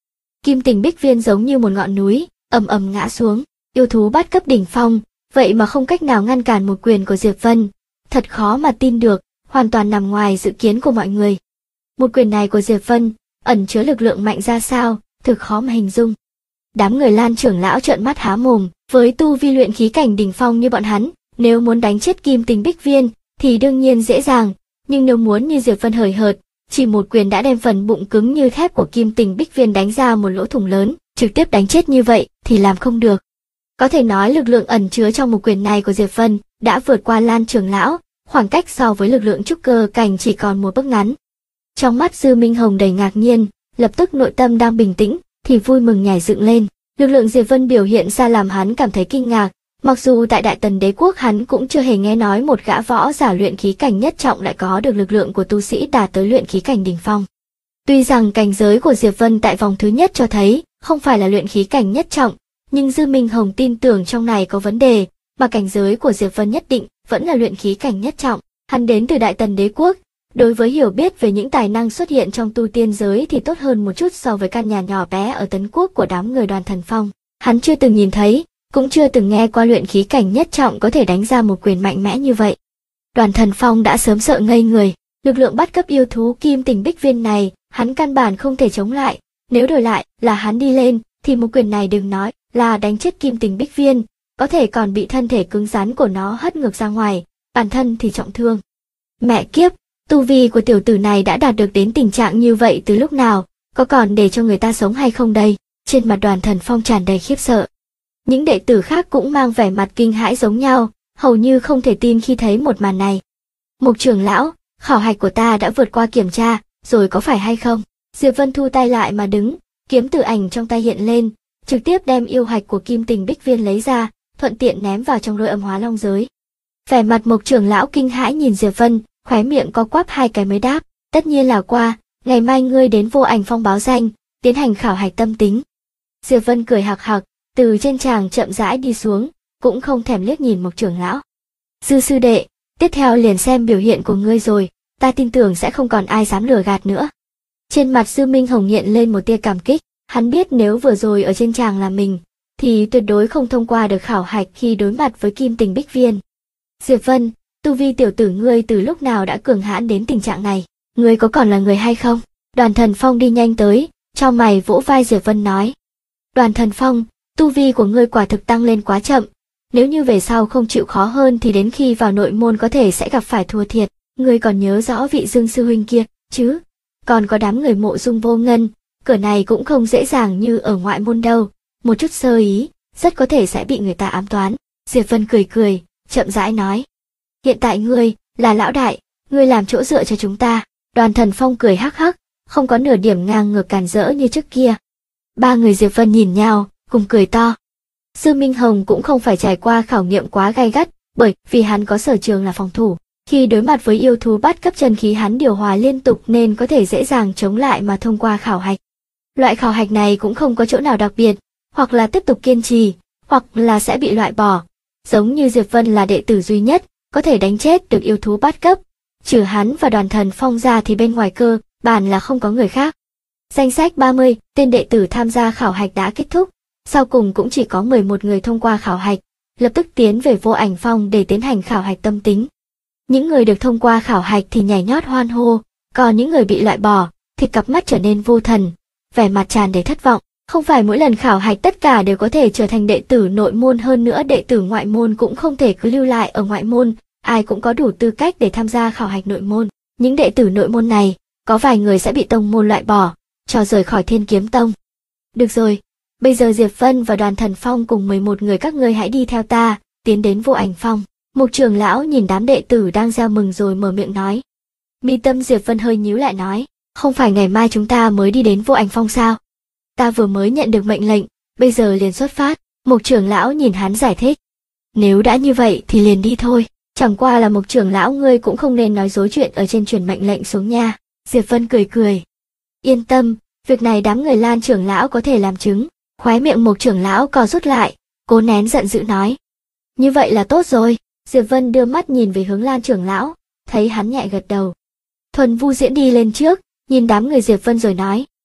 Kim Tình Bích Viên giống như một ngọn núi, ầm ầm ngã xuống. Yêu thú bát cấp đỉnh phong, vậy mà không cách nào ngăn cản một quyền của Diệp Vân. Thật khó mà tin được, hoàn toàn nằm ngoài dự kiến của mọi người. Một quyền này của Diệp Vân, ẩn chứa lực lượng mạnh ra sao, thực khó mà hình dung. Đám người Lan trưởng lão trợn mắt há mồm, với tu vi luyện khí cảnh đỉnh phong như bọn hắn, nếu muốn đánh chết Kim Tình Bích Viên, thì đương nhiên dễ dàng, nhưng nếu muốn như Diệp Vân hời hợt, chỉ một quyền đã đem phần bụng cứng như thép của Kim Tình Bích Viên đánh ra một lỗ thủng lớn, trực tiếp đánh chết như vậy thì làm không được. Có thể nói lực lượng ẩn chứa trong một quyền này của Diệp Vân đã vượt qua Lan trưởng lão, khoảng cách so với lực lượng trúc cơ cảnh chỉ còn một bước ngắn. Trong mắt Dư Minh Hồng đầy ngạc nhiên, lập tức nội tâm đang bình tĩnh thì vui mừng nhảy dựng lên. Lực lượng Diệp Vân biểu hiện ra làm hắn cảm thấy kinh ngạc, mặc dù tại Đại Tần Đế quốc hắn cũng chưa hề nghe nói một gã võ giả luyện khí cảnh nhất trọng lại có được lực lượng của tu sĩ đạt tới luyện khí cảnh đỉnh phong. Tuy rằng cảnh giới của Diệp Vân tại vòng thứ nhất cho thấy không phải là luyện khí cảnh nhất trọng, nhưng Dư Minh Hồng tin tưởng trong này có vấn đề, mà cảnh giới của Diệp Vân nhất định vẫn là luyện khí cảnh nhất trọng. Hắn đến từ Đại Tần Đế quốc, đối với hiểu biết về những tài năng xuất hiện trong tu tiên giới thì tốt hơn một chút so với căn nhà nhỏ bé ở Tấn Quốc của đám người Đoàn Thần Phong. Hắn chưa từng nhìn thấy, cũng chưa từng nghe qua luyện khí cảnh nhất trọng có thể đánh ra một quyền mạnh mẽ như vậy. Đoàn Thần Phong đã sớm sợ ngây người, lực lượng bắt cấp yêu thú Kim Tình Bích Viên này, hắn căn bản không thể chống lại, nếu đổi lại là hắn đi lên, thì một quyền này đừng nói là đánh chết Kim Tình Bích Viên, có thể còn bị thân thể cứng rắn của nó hất ngược ra ngoài, bản thân thì trọng thương. Mẹ kiếp, tu vi của tiểu tử này đã đạt được đến tình trạng như vậy từ lúc nào, có còn để cho người ta sống hay không đây? Trên mặt Đoàn Thần Phong tràn đầy khiếp sợ. Những đệ tử khác cũng mang vẻ mặt kinh hãi giống nhau, hầu như không thể tin khi thấy một màn này. Mục trưởng lão, khảo hạch của ta đã vượt qua kiểm tra, rồi có phải hay không? Diệp Vân thu tay lại mà đứng, kiếm tử ảnh trong tay hiện lên, trực tiếp đem yêu hạch của Kim Tình Bích Viên lấy ra, thuận tiện ném vào trong lôi âm hóa long giới. Vẻ mặt Mục trưởng lão kinh hãi nhìn Diệp Vân, khóe miệng co quắp hai cái mới đáp, tất nhiên là qua, ngày mai ngươi đến Vô Ảnh Phong báo danh, tiến hành khảo hạch tâm tính. Diệp Vân cười hạc hạc, từ trên tràng chậm rãi đi xuống, cũng không thèm liếc nhìn Mục trưởng lão. Dư sư đệ, tiếp theo liền xem biểu hiện của ngươi rồi, ta tin tưởng sẽ không còn ai dám lừa gạt nữa. Trên mặt Dư Minh Hồng hiện lên một tia cảm kích, hắn biết nếu vừa rồi ở trên tràng là mình, thì tuyệt đối không thông qua được khảo hạch khi đối mặt với Kim Tình Bích Viên. Diệp Vân, tu vi tiểu tử ngươi từ lúc nào đã cường hãn đến tình trạng này, ngươi có còn là người hay không? Đoàn Thần Phong đi nhanh tới, chau mày vỗ vai Diệp Vân nói. Đoàn Thần Phong, tu vi của ngươi quả thực tăng lên quá chậm, nếu như về sau không chịu khó hơn thì đến khi vào nội môn có thể sẽ gặp phải thua thiệt. Ngươi còn nhớ rõ vị Dương sư huynh kia, chứ? Còn có đám người Mộ Dung Vô Ngân, cửa này cũng không dễ dàng như ở ngoại môn đâu, một chút sơ ý, rất có thể sẽ bị người ta ám toán. Diệp Vân cười cười, chậm rãi nói. Hiện tại ngươi, là lão đại, ngươi làm chỗ dựa cho chúng ta. Đoàn Thần Phong cười hắc hắc, không có nửa điểm ngang ngược càn rỡ như trước kia. Ba người Diệp Vân nhìn nhau, cùng cười to. Dư Minh Hồng cũng không phải trải qua khảo nghiệm quá gay gắt, bởi vì hắn có sở trường là phòng thủ. Khi đối mặt với yêu thú bắt cấp chân khí hắn điều hòa liên tục nên có thể dễ dàng chống lại mà thông qua khảo hạch. Loại khảo hạch này cũng không có chỗ nào đặc biệt, hoặc là tiếp tục kiên trì, hoặc là sẽ bị loại bỏ. Giống như Diệp Vân là đệ tử duy nhất, có thể đánh chết được yêu thú bắt cấp. Trừ hắn và Đoàn Thần Phong ra thì bên ngoài cơ bản là không có người khác. Danh sách 30 tên đệ tử tham gia khảo hạch đã kết thúc, sau cùng cũng chỉ có 11 người thông qua khảo hạch, lập tức tiến về Vô Ảnh Phong để tiến hành khảo hạch tâm tính. Những người được thông qua khảo hạch thì nhảy nhót hoan hô, còn những người bị loại bỏ thì cặp mắt trở nên vô thần, vẻ mặt tràn đầy thất vọng. Không phải mỗi lần khảo hạch tất cả đều có thể trở thành đệ tử nội môn, hơn nữa đệ tử ngoại môn cũng không thể cứ lưu lại ở ngoại môn, ai cũng có đủ tư cách để tham gia khảo hạch nội môn. Những đệ tử nội môn này, có vài người sẽ bị tông môn loại bỏ, cho rời khỏi Thiên Kiếm Tông. Được rồi, bây giờ Diệp Vân và Đoàn Thần Phong cùng 11 người các ngươi hãy đi theo ta, tiến đến Vô Ảnh Phong. Mục trưởng lão nhìn đám đệ tử đang reo mừng rồi mở miệng nói. Mi tâm Diệp Vân hơi nhíu lại nói, không phải ngày mai chúng ta mới đi đến Vô Ảnh Phong sao? Ta vừa mới nhận được mệnh lệnh, bây giờ liền xuất phát. Mục trưởng lão nhìn hắn giải thích. Nếu đã như vậy thì liền đi thôi, chẳng qua là Mục trưởng lão ngươi cũng không nên nói dối chuyện ở trên truyền mệnh lệnh xuống nha. Diệp Vân cười cười. Yên tâm, việc này đám người Lan trưởng lão có thể làm chứng. Khóe miệng Mục trưởng lão co rút lại, cố nén giận dữ nói. Như vậy là tốt rồi. Diệp Vân đưa mắt nhìn về hướng Lan trưởng lão, thấy hắn nhẹ gật đầu. Thuần Vu Diễn đi lên trước, nhìn đám người Diệp Vân rồi nói,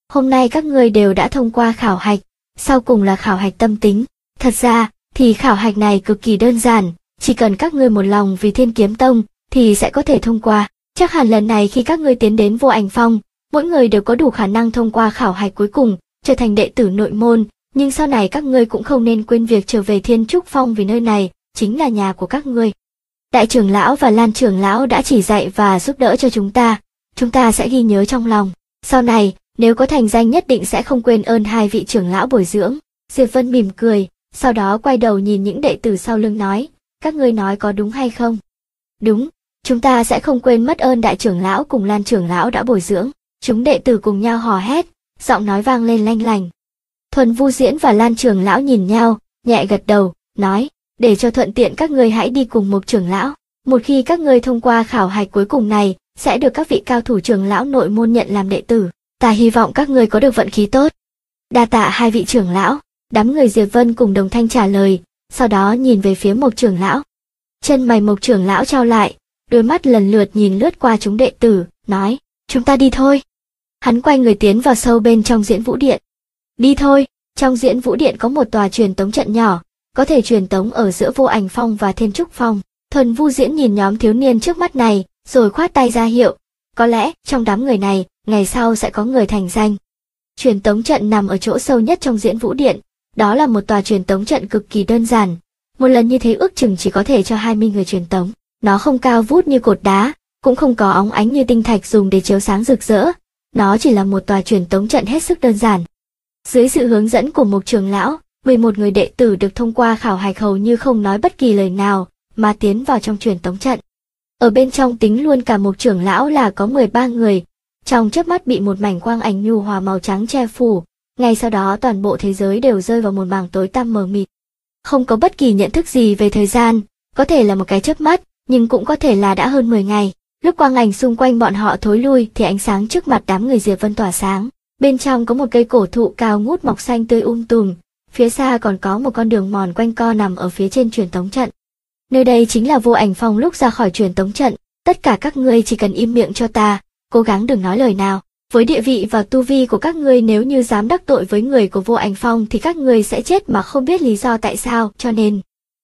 Hôm nay các ngươi đều đã thông qua khảo hạch, sau cùng là khảo hạch tâm tính. Thật ra, thì khảo hạch này cực kỳ đơn giản, chỉ cần các ngươi một lòng vì Thiên Kiếm Tông, thì sẽ có thể thông qua. Chắc hẳn lần này khi các ngươi tiến đến Vô Ảnh Phong, mỗi người đều có đủ khả năng thông qua khảo hạch cuối cùng, trở thành đệ tử nội môn, nhưng sau này các ngươi cũng không nên quên việc trở về Thiên Trúc Phong vì nơi này chính là nhà của các ngươi. Đại trưởng lão và Lan trưởng lão đã chỉ dạy và giúp đỡ cho chúng ta sẽ ghi nhớ trong lòng. Sau này, nếu có thành danh nhất định sẽ không quên ơn hai vị trưởng lão bồi dưỡng. Diệp Vân mỉm cười, sau đó quay đầu nhìn những đệ tử sau lưng nói, các ngươi nói có đúng hay không? Đúng, chúng ta sẽ không quên mất ơn đại trưởng lão cùng Lan trưởng lão đã bồi dưỡng. Chúng đệ tử cùng nhau hò hét, giọng nói vang lên lanh lành. Thuần Vu Diễn và Lan trưởng lão nhìn nhau, nhẹ gật đầu, nói, để cho thuận tiện các ngươi hãy đi cùng Mục trưởng lão. Một khi các ngươi thông qua khảo hạch cuối cùng này, sẽ được các vị cao thủ trưởng lão nội môn nhận làm đệ tử. Ta hy vọng các ngươi có được vận khí tốt. Đa tạ hai vị trưởng lão. Đám người Diệp Vân cùng đồng thanh trả lời, sau đó nhìn về phía Mục trưởng lão. Chân mày Mục trưởng lão trao lại, đôi mắt lần lượt nhìn lướt qua chúng đệ tử, nói, chúng ta đi thôi. Hắn quay người tiến vào sâu bên trong Diễn Vũ Điện. Đi thôi, trong Diễn Vũ Điện có một tòa truyền tống trận nhỏ, có thể truyền tống ở giữa Vô Ảnh Phong và Thiên Trúc Phong. Thuần Vu Diễn nhìn nhóm thiếu niên trước mắt này, rồi khoát tay ra hiệu, có lẽ trong đám người này, ngày sau sẽ có người thành danh. Truyền tống trận nằm ở chỗ sâu nhất trong Diễn Vũ Điện, đó là một tòa truyền tống trận cực kỳ đơn giản. Một lần như thế ước chừng chỉ có thể cho 20 người truyền tống. Nó không cao vút như cột đá, cũng không có óng ánh như tinh thạch dùng để chiếu sáng rực rỡ. Nó chỉ là một tòa truyền tống trận hết sức đơn giản. Dưới sự hướng dẫn của Mục trưởng lão, 11 người đệ tử được thông qua khảo hạch hầu như không nói bất kỳ lời nào, mà tiến vào trong truyền tống trận. Ở bên trong tính luôn cả Mục trưởng lão là có 13 người, trong chớp mắt bị một mảnh quang ảnh nhu hòa màu trắng che phủ, ngay sau đó toàn bộ thế giới đều rơi vào một mảng tối tăm mờ mịt. Không có bất kỳ nhận thức gì về thời gian, có thể là một cái chớp mắt, nhưng cũng có thể là đã hơn 10 ngày. Lúc quang ảnh xung quanh bọn họ thối lui thì ánh sáng trước mặt đám người Diệp Vân tỏa sáng. Bên trong có một cây cổ thụ cao ngút mọc xanh tươi tùm, phía xa còn có một con đường mòn quanh co nằm ở phía trên truyền tống trận. Nơi đây chính là Vô Ảnh Phong lúc ra khỏi truyền tống trận, tất cả các ngươi chỉ cần im miệng cho ta, cố gắng đừng nói lời nào. Với địa vị và tu vi của các ngươi nếu như dám đắc tội với người của Vô Ảnh Phong thì các ngươi sẽ chết mà không biết lý do tại sao, cho nên.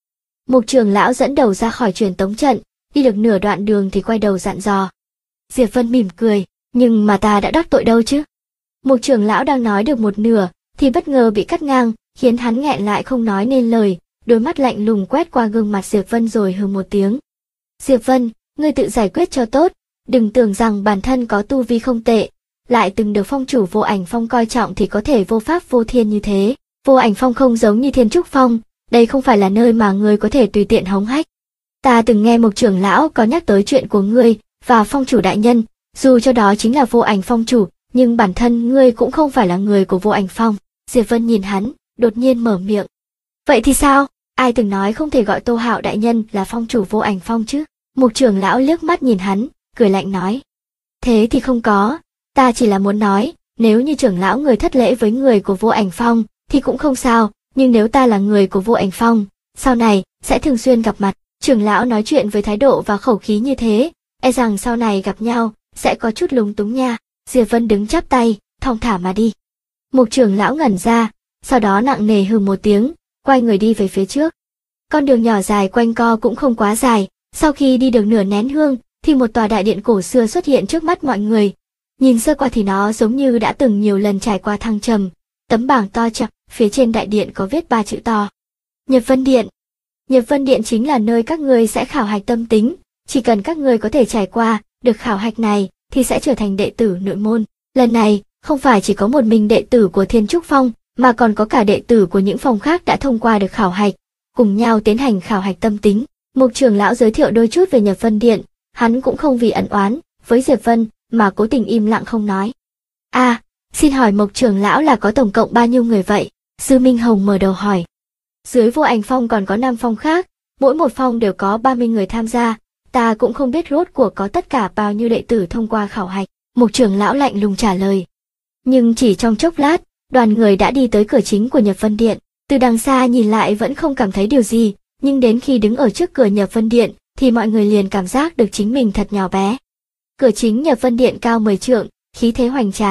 Mục trưởng lão dẫn đầu ra khỏi truyền tống trận, đi được nửa đoạn đường thì quay đầu dặn dò. Diệp Vân mỉm cười, nhưng mà ta đã đắc tội đâu chứ? Mục trưởng lão đang nói được một nửa, thì bất ngờ bị cắt ngang, khiến hắn nghẹn lại không nói nên lời, đôi mắt lạnh lùng quét qua gương mặt Diệp Vân rồi hừ một tiếng. Diệp Vân, ngươi tự giải quyết cho tốt, đừng tưởng rằng bản thân có tu vi không tệ, lại từng được phong chủ Vô Ảnh Phong coi trọng thì có thể vô pháp vô thiên như thế. Vô Ảnh Phong không giống như Thiên Trúc Phong, đây không phải là nơi mà ngươi có thể tùy tiện hống hách. Ta từng nghe Mục trưởng lão có nhắc tới chuyện của ngươi và phong chủ đại nhân, dù cho đó chính là Vô Ảnh Phong chủ, nhưng bản thân ngươi cũng không phải là người của Vô Ảnh Phong. Diệp Vân nhìn hắn, đột nhiên mở miệng. Vậy thì sao? Ai từng nói không thể gọi Tô Hạo đại nhân là phong chủ Vô Ảnh Phong chứ? Mục trưởng lão liếc mắt nhìn hắn, cười lạnh nói. Thế thì không có, ta chỉ là muốn nói, nếu như trưởng lão người thất lễ với người của Vô Ảnh Phong, thì cũng không sao, nhưng nếu ta là người của Vô Ảnh Phong, sau này, sẽ thường xuyên gặp mặt. Trưởng lão nói chuyện với thái độ và khẩu khí như thế, e rằng sau này gặp nhau, sẽ có chút lúng túng nha. Diệp Vân đứng chắp tay, thong thả mà đi. Mục trưởng lão ngẩn ra, sau đó nặng nề hừ một tiếng, quay người đi về phía trước. Con đường nhỏ dài quanh co cũng không quá dài, sau khi đi được nửa nén hương, thì một tòa đại điện cổ xưa xuất hiện trước mắt mọi người. Nhìn sơ qua thì nó giống như đã từng nhiều lần trải qua thăng trầm. Tấm bảng to chặt, phía trên đại điện có viết 3 chữ to. Nhập Vân Điện. Nhập Vân Điện chính là nơi các ngươi sẽ khảo hạch tâm tính, chỉ cần các ngươi có thể trải qua được khảo hạch này thì sẽ trở thành đệ tử nội môn. Lần này, không phải chỉ có một mình đệ tử của Thiên Trúc Phong, mà còn có cả đệ tử của những phòng khác đã thông qua được khảo hạch, cùng nhau tiến hành khảo hạch tâm tính. Mục trưởng lão giới thiệu đôi chút về Nhập Vân Điện, hắn cũng không vì ẩn oán với Diệp Vân mà cố tình im lặng không nói. Xin hỏi Mục trưởng lão là có tổng cộng bao nhiêu người vậy? Dư Minh Hồng mở đầu hỏi. Dưới Vô Ảnh Phong còn có 5 phong khác, mỗi một phong đều có 30 người tham gia, ta cũng không biết rốt cuộc có tất cả bao nhiêu đệ tử thông qua khảo hạch. Mục trưởng lão lạnh lùng trả lời. Nhưng chỉ trong chốc lát, đoàn người đã đi tới cửa chính của Nhập Vân Điện. Từ đằng xa nhìn lại vẫn không cảm thấy điều gì, nhưng đến khi đứng ở trước cửa Nhập Vân Điện, thì mọi người liền cảm giác được chính mình thật nhỏ bé. Cửa chính Nhập Vân Điện cao 10 trượng, khí thế hoành tráng,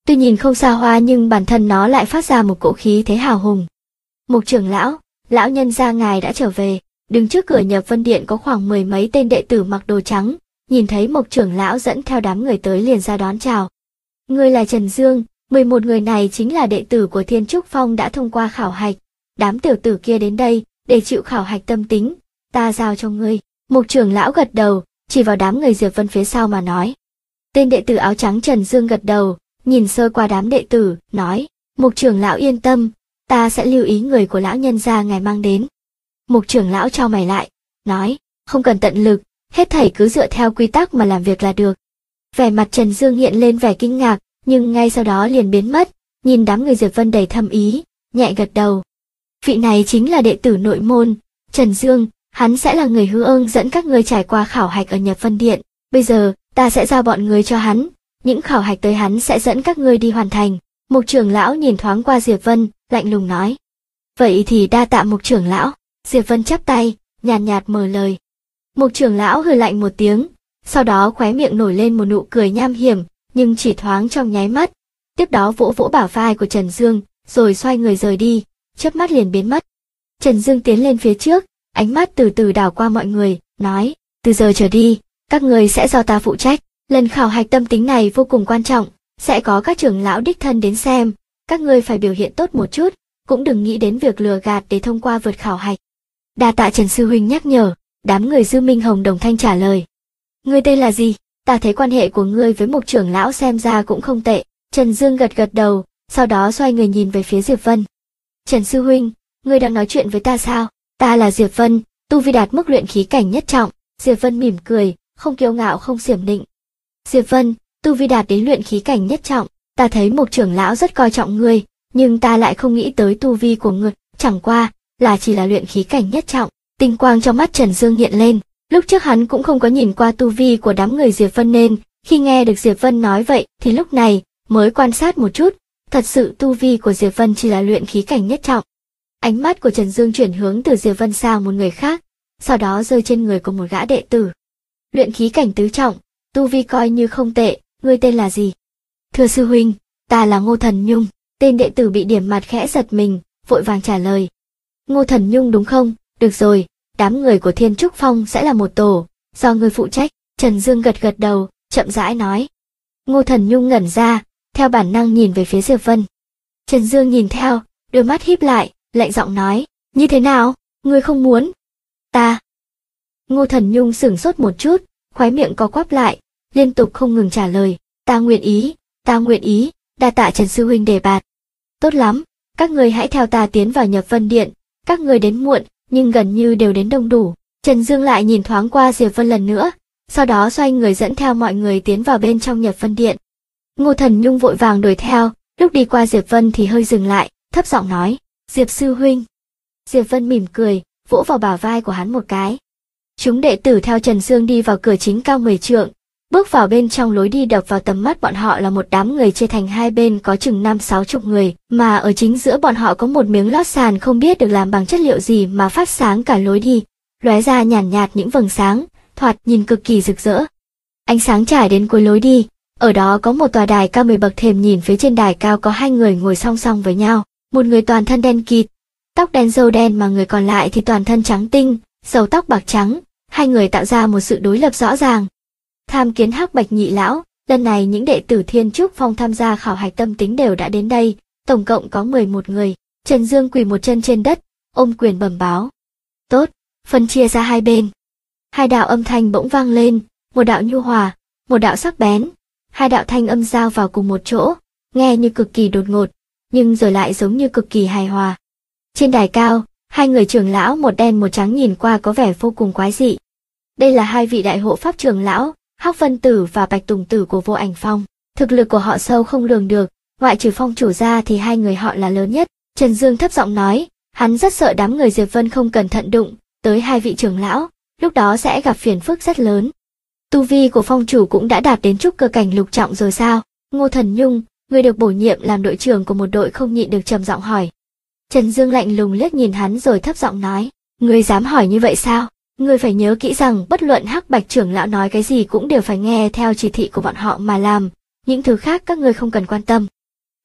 Tuy nhìn không xa hoa nhưng bản thân nó lại phát ra một cỗ khí thế hào hùng. Mục trưởng lão, lão nhân gia ngài đã trở về. Đứng trước cửa Nhập Vân Điện có khoảng 10 mấy tên đệ tử mặc đồ trắng, nhìn thấy Mục trưởng lão dẫn theo đám người tới liền ra đón chào. Ngươi là Trần Dương, 11 người này chính là đệ tử của Thiên Trúc Phong đã thông qua khảo hạch. Đám tiểu tử kia đến đây để chịu khảo hạch tâm tính, ta giao cho ngươi. Mục trưởng lão gật đầu, chỉ vào đám người Diệp Vân phía sau mà nói. Tên đệ tử áo trắng Trần Dương gật đầu, nhìn sơ qua đám đệ tử, nói, Mục trưởng lão yên tâm, ta sẽ lưu ý người của lão nhân gia ngài mang đến. Mục trưởng lão chau mày lại, nói, không cần tận lực, hết thảy cứ dựa theo quy tắc mà làm việc là được. Vẻ mặt Trần Dương hiện lên vẻ kinh ngạc, nhưng ngay sau đó liền biến mất, nhìn đám người Diệp Vân đầy thâm ý, nhẹ gật đầu. Vị này chính là đệ tử nội môn, Trần Dương, hắn sẽ là người hứa ương dẫn các ngươi trải qua khảo hạch ở Nhập Vân Điện, bây giờ, ta sẽ giao bọn người cho hắn, những khảo hạch tới hắn sẽ dẫn các ngươi đi hoàn thành. Mục trưởng lão nhìn thoáng qua Diệp Vân, lạnh lùng nói. Vậy thì đa tạ Mục trưởng lão. Diệp Vân chắp tay, nhàn nhạt mở lời. Mục trưởng lão hừ lạnh một tiếng, sau đó khóe miệng nổi lên một nụ cười nham hiểm, nhưng chỉ thoáng trong nháy mắt. Tiếp đó vỗ vỗ bả vai của Trần Dương, rồi xoay người rời đi, chớp mắt liền biến mất. Trần Dương tiến lên phía trước, ánh mắt từ từ đảo qua mọi người, nói, từ giờ trở đi, các người sẽ do ta phụ trách. Lần khảo hạch tâm tính này vô cùng quan trọng, sẽ có các trưởng lão đích thân đến xem, các ngươi phải biểu hiện tốt một chút, cũng đừng nghĩ đến việc lừa gạt để thông qua vượt khảo hạch. Đa tạ Trần sư huynh nhắc nhở, đám người Dư Minh Hồng đồng thanh trả lời. Ngươi tên là gì? Ta thấy quan hệ của ngươi với Mục trưởng lão xem ra cũng không tệ. Trần Dương gật gật đầu, sau đó xoay người nhìn về phía Diệp Vân. Trần sư huynh, ngươi đang nói chuyện với ta sao? Ta là Diệp Vân, tu vi đạt mức luyện khí cảnh nhất trọng. Diệp Vân mỉm cười, không kiêu ngạo không xiểm nịnh. Diệp Vân, tu vi đạt đến luyện khí cảnh nhất trọng, ta thấy Mục trưởng lão rất coi trọng ngươi, nhưng ta lại không nghĩ tới tu vi của ngươi, chẳng qua là chỉ là luyện khí cảnh nhất trọng. Tinh quang trong mắt Trần Dương hiện lên, lúc trước hắn cũng không có nhìn qua tu vi của đám người Diệp Vân nên, khi nghe được Diệp Vân nói vậy thì lúc này mới quan sát một chút, thật sự tu vi của Diệp Vân chỉ là luyện khí cảnh nhất trọng. Ánh mắt của Trần Dương chuyển hướng từ Diệp Vân sang một người khác, sau đó rơi trên người của một gã đệ tử. Luyện khí cảnh tứ trọng, tu vi coi như không tệ, ngươi tên là gì? Thưa sư huynh, ta là Ngô Thần Nhung. Tên đệ tử bị điểm mặt khẽ giật mình, vội vàng trả lời. Ngô Thần Nhung đúng không? Được rồi, đám người của Thiên Trúc Phong sẽ là một tổ, do ngươi phụ trách. Trần Dương gật gật đầu, chậm rãi nói. Ngô Thần Nhung ngẩn ra, theo bản năng nhìn về phía Diệp Vân. Trần Dương nhìn theo, đôi mắt híp lại, lạnh giọng nói, như thế nào, ngươi không muốn? Ta. Ngô Thần Nhung sửng sốt một chút, khóe miệng co quắp lại, liên tục không ngừng trả lời, ta nguyện ý, đa tạ Trần sư huynh đề bạt. Tốt lắm, các người hãy theo ta tiến vào Nhập Vân Điện, các người đến muộn, nhưng gần như đều đến đông đủ. Trần Dương lại nhìn thoáng qua Diệp Vân lần nữa, sau đó xoay người dẫn theo mọi người tiến vào bên trong Nhập Vân Điện. Ngô Thần Nhung vội vàng đuổi theo, lúc đi qua Diệp Vân thì hơi dừng lại, thấp giọng nói, Diệp sư huynh. Diệp Vân mỉm cười, vỗ vào bả vai của hắn một cái. Chúng đệ tử theo Trần Dương đi vào cửa chính cao 10 trượng, bước vào bên trong lối đi đập vào tầm mắt bọn họ là một đám người chia thành hai bên có chừng 5-60 người, mà ở chính giữa bọn họ có một miếng lót sàn không biết được làm bằng chất liệu gì mà phát sáng cả lối đi, lóe ra nhàn nhạt những vầng sáng, thoạt nhìn cực kỳ rực rỡ. Ánh sáng trải đến cuối lối đi, ở đó có một tòa đài cao 10 bậc thềm, nhìn phía trên đài cao có hai người ngồi song song với nhau, một người toàn thân đen kịt, tóc đen râu đen mà người còn lại thì toàn thân trắng tinh, râu tóc bạc trắng, hai người tạo ra một sự đối lập rõ ràng. Tham kiến Hắc Bạch nhị lão, lần này những đệ tử Thiên Trúc Phong tham gia khảo hạch tâm tính đều đã đến đây, tổng cộng có 11 người. Trần Dương quỳ một chân trên đất, ôm quyền bẩm báo. Tốt, phân chia ra hai bên. Hai đạo âm thanh bỗng vang lên, một đạo nhu hòa, một đạo sắc bén. Hai đạo thanh âm giao vào cùng một chỗ, nghe như cực kỳ đột ngột, nhưng rồi lại giống như cực kỳ hài hòa. Trên đài cao, hai người trưởng lão một đen một trắng nhìn qua có vẻ vô cùng quái dị. Đây là hai vị đại hộ pháp trưởng lão, Hắc Vân Tử và Bạch Tùng Tử của Vô Ảnh Phong. Thực lực của họ sâu không lường được, ngoại trừ phong chủ ra thì hai người họ là lớn nhất. Trần Dương thấp giọng nói, hắn rất sợ đám người Diệp Vân không cẩn thận đụng tới hai vị trưởng lão, lúc đó sẽ gặp phiền phức rất lớn. Tu vi của phong chủ cũng đã đạt đến trúc cơ cảnh lục trọng rồi sao? Ngô Thần Nhung, người được bổ nhiệm làm đội trưởng của một đội không nhịn được trầm giọng hỏi. Trần Dương lạnh lùng liếc nhìn hắn rồi thấp giọng nói, ngươi dám hỏi như vậy sao? Ngươi phải nhớ kỹ rằng bất luận Hắc Bạch trưởng lão nói cái gì cũng đều phải nghe theo chỉ thị của bọn họ mà làm, những thứ khác các ngươi không cần quan tâm.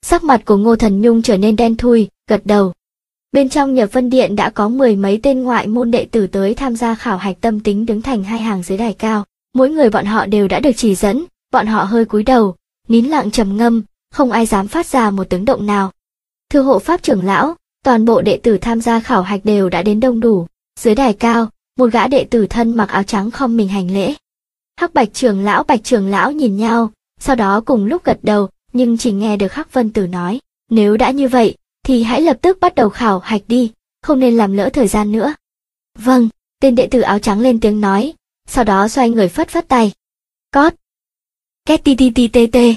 Sắc mặt của Ngô Thần Nhung trở nên đen thui, gật đầu. Bên trong Nhập Vân Điện đã có 10 mấy tên ngoại môn đệ tử tới tham gia khảo hạch tâm tính, đứng thành hai hàng dưới đài cao. Mỗi người bọn họ đều đã được chỉ dẫn, bọn họ hơi cúi đầu, nín lặng trầm ngâm, không ai dám phát ra một tiếng động nào. Thưa hộ pháp trưởng lão, toàn bộ đệ tử tham gia khảo hạch đều đã đến đông đủ. Dưới đài cao, một gã đệ tử thân mặc áo trắng khom mình hành lễ. Bạch trưởng lão nhìn nhau, sau đó cùng lúc gật đầu, nhưng chỉ nghe được Hắc Vân Tử nói, nếu đã như vậy, thì hãy lập tức bắt đầu khảo hạch đi, không nên làm lỡ thời gian nữa. Vâng, tên đệ tử áo trắng lên tiếng nói, sau đó xoay người phất phất tay. Cót. Két ti ti ti tê tê.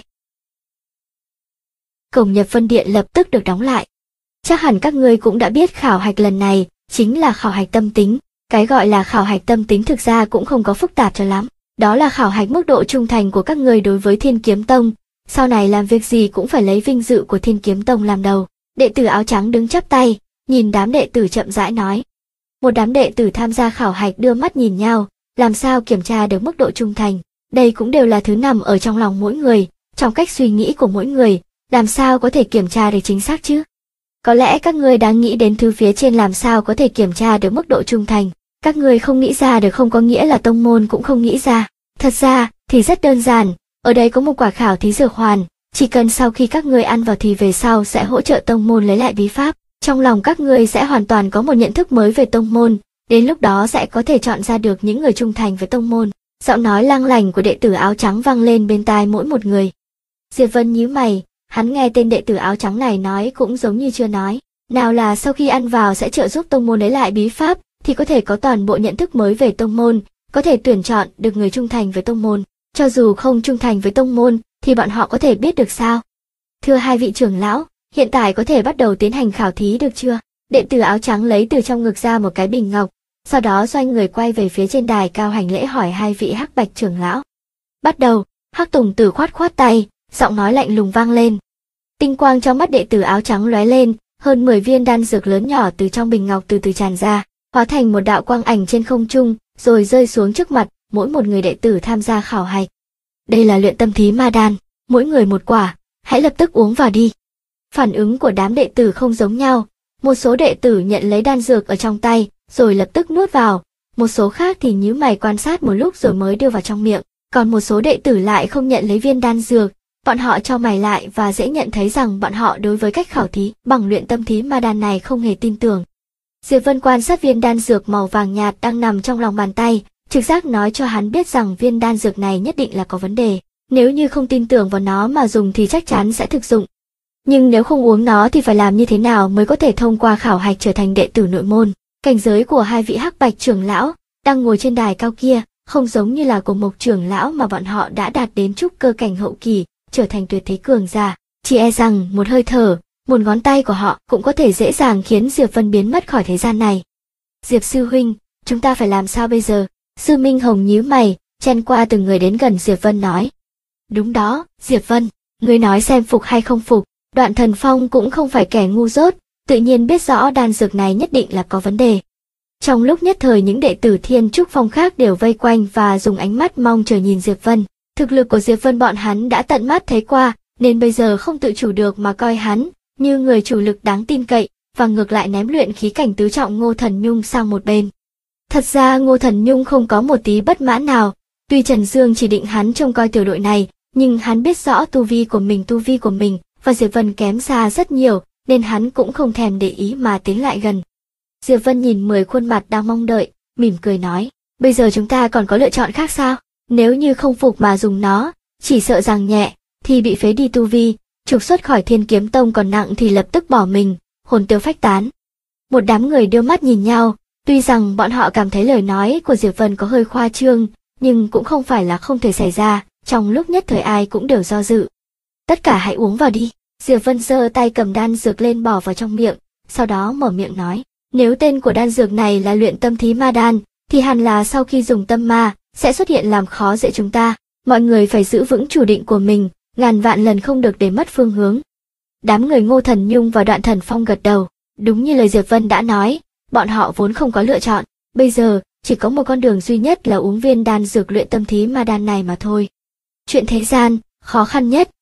Cổng Nhập Vân Điện lập tức được đóng lại. Chắc hẳn các ngươi cũng đã biết khảo hạch lần này chính là khảo hạch tâm tính. Cái gọi là khảo hạch tâm tính thực ra cũng không có phức tạp cho lắm. Đó là khảo hạch mức độ trung thành của các ngươi đối với Thiên Kiếm Tông. Sau này làm việc gì cũng phải lấy vinh dự của Thiên Kiếm Tông làm đầu. Đệ tử áo trắng đứng chắp tay, nhìn đám đệ tử chậm rãi nói. Một đám đệ tử tham gia khảo hạch đưa mắt nhìn nhau, làm sao kiểm tra được mức độ trung thành. Đây cũng đều là thứ nằm ở trong lòng mỗi người, trong cách suy nghĩ của mỗi người, làm sao có thể kiểm tra được chính xác chứ? Có lẽ các ngươi đang nghĩ đến thứ phía trên làm sao có thể kiểm tra được mức độ trung thành. Các ngươi không nghĩ ra được không có nghĩa là tông môn cũng không nghĩ ra. Thật ra, thì rất đơn giản, ở đây có một quả khảo thí dược hoàn, chỉ cần sau khi các ngươi ăn vào thì về sau sẽ hỗ trợ tông môn lấy lại bí pháp. Trong lòng các ngươi sẽ hoàn toàn có một nhận thức mới về tông môn, đến lúc đó sẽ có thể chọn ra được những người trung thành với tông môn. Giọng nói lăng lành của đệ tử áo trắng vang lên bên tai mỗi một người. Diệp Vân nhíu mày, hắn nghe tên đệ tử áo trắng này nói cũng giống như chưa nói. Nào là sau khi ăn vào sẽ trợ giúp tông môn lấy lại bí pháp, thì có thể có toàn bộ nhận thức mới về tông môn, có thể tuyển chọn được người trung thành với tông môn. Cho dù không trung thành với tông môn, thì bọn họ có thể biết được sao? Thưa hai vị trưởng lão, hiện tại có thể bắt đầu tiến hành khảo thí được chưa? Đệ tử áo trắng lấy từ trong ngực ra một cái bình ngọc, sau đó xoay người quay về phía trên đài cao hành lễ hỏi hai vị Hắc Bạch trưởng lão. Bắt đầu, Hắc Tùng Tử khoát khoát tay, giọng nói lạnh lùng vang lên. Tinh quang trong mắt đệ tử áo trắng lóe lên, hơn 10 viên đan dược lớn nhỏ từ trong bình ngọc từ từ tràn ra, hóa thành một đạo quang ảnh trên không trung, rồi rơi xuống trước mặt mỗi một người đệ tử tham gia khảo hạch. Đây là luyện tâm thí ma đan, mỗi người một quả, hãy lập tức uống vào đi. Phản ứng của đám đệ tử không giống nhau, một số đệ tử nhận lấy đan dược ở trong tay, rồi lập tức nuốt vào, một số khác thì nhíu mày quan sát một lúc rồi mới đưa vào trong miệng, còn một số đệ tử lại không nhận lấy viên đan dược, bọn họ chau mày lại và dễ nhận thấy rằng bọn họ đối với cách khảo thí bằng luyện tâm thí ma đan này không hề tin tưởng. Diệp Vân quan sát viên đan dược màu vàng nhạt đang nằm trong lòng bàn tay, trực giác nói cho hắn biết rằng viên đan dược này nhất định là có vấn đề, nếu như không tin tưởng vào nó mà dùng thì chắc chắn sẽ thực dụng. Nhưng nếu không uống nó thì phải làm như thế nào mới có thể thông qua khảo hạch trở thành đệ tử nội môn? Cảnh giới của hai vị Hắc Bạch trưởng lão đang ngồi trên đài cao kia, không giống như là của Mộc trưởng lão mà bọn họ đã đạt đến trúc cơ cảnh hậu kỳ, trở thành tuyệt thế cường giả, chỉ e rằng một hơi thở, một ngón tay của họ cũng có thể dễ dàng khiến Diệp Vân biến mất khỏi thế gian này. Diệp sư huynh, chúng ta phải làm sao bây giờ? Sư Minh Hồng nhíu mày, chen qua từng người đến gần Diệp Vân nói. Đúng đó, Diệp Vân, ngươi nói xem phục hay không phục, Đoạn Thần Phong cũng không phải kẻ ngu dốt, tự nhiên biết rõ đan dược này nhất định là có vấn đề. Trong lúc nhất thời những đệ tử Thiên Trúc Phong khác đều vây quanh và dùng ánh mắt mong chờ nhìn Diệp Vân. Thực lực của Diệp Vân bọn hắn đã tận mắt thấy qua, nên bây giờ không tự chủ được mà coi hắn như người chủ lực đáng tin cậy, và ngược lại ném luyện khí cảnh tứ trọng Ngô Thần Nhung sang một bên. Thật ra Ngô Thần Nhung không có một tí bất mãn nào, tuy Trần Dương chỉ định hắn trông coi tiểu đội này, nhưng hắn biết rõ tu vi của mình và Diệp Vân kém xa rất nhiều, nên hắn cũng không thèm để ý mà tiến lại gần. Diệp Vân nhìn 10 khuôn mặt đang mong đợi, mỉm cười nói, bây giờ chúng ta còn có lựa chọn khác sao? Nếu như không phục mà dùng nó, chỉ sợ rằng nhẹ, thì bị phế đi tu vi, trục xuất khỏi Thiên Kiếm Tông, còn nặng thì lập tức bỏ mình, hồn tiêu phách tán. Một đám người đưa mắt nhìn nhau, tuy rằng bọn họ cảm thấy lời nói của Diệp Vân có hơi khoa trương, nhưng cũng không phải là không thể xảy ra, trong lúc nhất thời ai cũng đều do dự. Tất cả hãy uống vào đi. Diệp Vân giơ tay cầm đan dược lên bỏ vào trong miệng, sau đó mở miệng nói, nếu tên của đan dược này là luyện tâm thí ma đan, thì hẳn là sau khi dùng tâm ma, sẽ xuất hiện làm khó dễ chúng ta. Mọi người phải giữ vững chủ định của mình, ngàn vạn lần không được để mất phương hướng. Đám người Ngô Thần Nhung và Đoạn Thần Phong gật đầu, đúng như lời Diệp Vân đã nói, bọn họ vốn không có lựa chọn, bây giờ chỉ có một con đường duy nhất là uống viên đan dược luyện tâm thí ma đan này mà thôi. Chuyện thế gian, khó khăn nhất